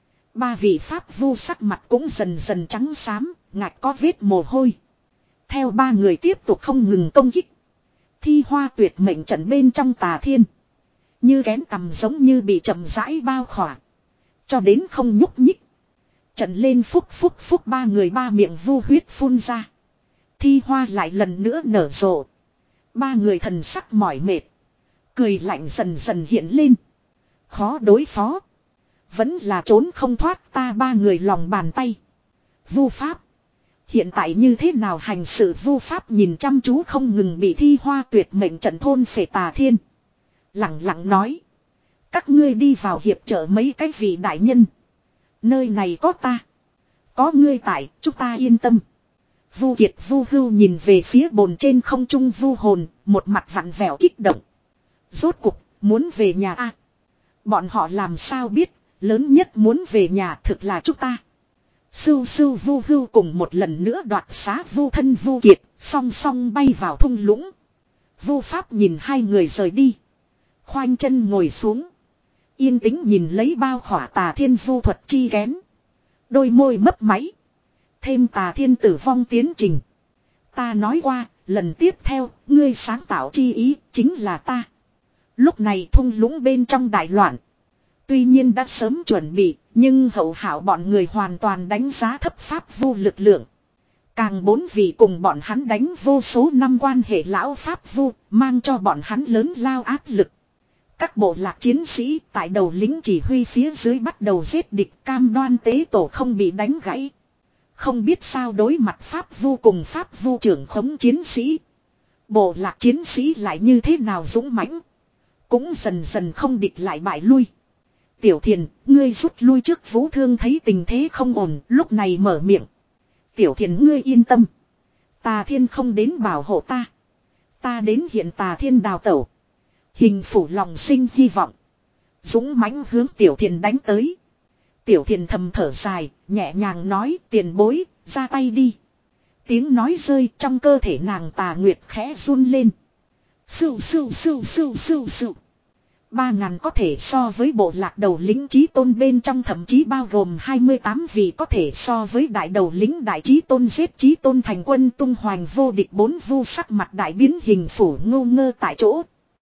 Ba vị pháp vu sắc mặt cũng dần dần trắng xám, ngạch có vết mồ hôi. Theo ba người tiếp tục không ngừng công kích. Thi hoa tuyệt mệnh trận bên trong tà thiên. Như kén tầm giống như bị chậm rãi bao khỏa. Cho đến không nhúc nhích. Trận lên phúc phúc phúc ba người ba miệng vu huyết phun ra. Thi hoa lại lần nữa nở rộ. Ba người thần sắc mỏi mệt. Cười lạnh dần dần hiện lên. Khó đối phó. Vẫn là trốn không thoát ta ba người lòng bàn tay. Vu pháp. Hiện tại như thế nào hành sự vu pháp nhìn chăm chú không ngừng bị thi hoa tuyệt mệnh trận thôn phệ tà thiên. Lặng lặng nói. Các ngươi đi vào hiệp trợ mấy cái vị đại nhân. Nơi này có ta. Có ngươi tại, chúng ta yên tâm. Vu Kiệt Vu Hưu nhìn về phía bồn trên không trung vu hồn, một mặt vặn vẹo kích động. Rốt cục, muốn về nhà a. Bọn họ làm sao biết, lớn nhất muốn về nhà thực là chúng ta. Sưu sưu Vu Hưu cùng một lần nữa đoạt xá Vu thân Vu Kiệt, song song bay vào thung lũng. Vu Pháp nhìn hai người rời đi. Khoanh chân ngồi xuống. Yên tĩnh nhìn lấy bao khỏa tà thiên vu thuật chi kén. Đôi môi mấp máy. Thêm tà thiên tử vong tiến trình. Ta nói qua, lần tiếp theo, ngươi sáng tạo chi ý, chính là ta. Lúc này thung lũng bên trong đại loạn. Tuy nhiên đã sớm chuẩn bị, nhưng hậu hảo bọn người hoàn toàn đánh giá thấp pháp vu lực lượng. Càng bốn vị cùng bọn hắn đánh vô số năm quan hệ lão pháp vu, mang cho bọn hắn lớn lao áp lực. Các bộ lạc chiến sĩ tại đầu lính chỉ huy phía dưới bắt đầu giết địch, cam đoan tế tổ không bị đánh gãy. Không biết sao đối mặt pháp vu cùng pháp vu trưởng khống chiến sĩ. Bộ lạc chiến sĩ lại như thế nào dũng mãnh. Cũng dần dần không địch lại bại lui. Tiểu Thiền, ngươi rút lui trước Vũ Thương thấy tình thế không ổn, lúc này mở miệng. Tiểu Thiền ngươi yên tâm. Tà Thiên không đến bảo hộ ta. Ta đến hiện Tà Thiên đào tẩu. Hình phủ lòng sinh hy vọng. Dũng mãnh hướng Tiểu Thiền đánh tới. Tiểu Thiền thầm thở dài, nhẹ nhàng nói tiền bối, ra tay đi. Tiếng nói rơi trong cơ thể nàng Tà Nguyệt khẽ run lên. Sưu sưu sưu sưu sưu sưu. Ba ngàn có thể so với bộ lạc đầu lính chí tôn bên trong thậm chí bao gồm hai mươi tám vị có thể so với đại đầu lính đại chí tôn giết chí tôn thành quân tung hoành vô địch bốn vu sắc mặt đại biến hình phủ ngô ngơ tại chỗ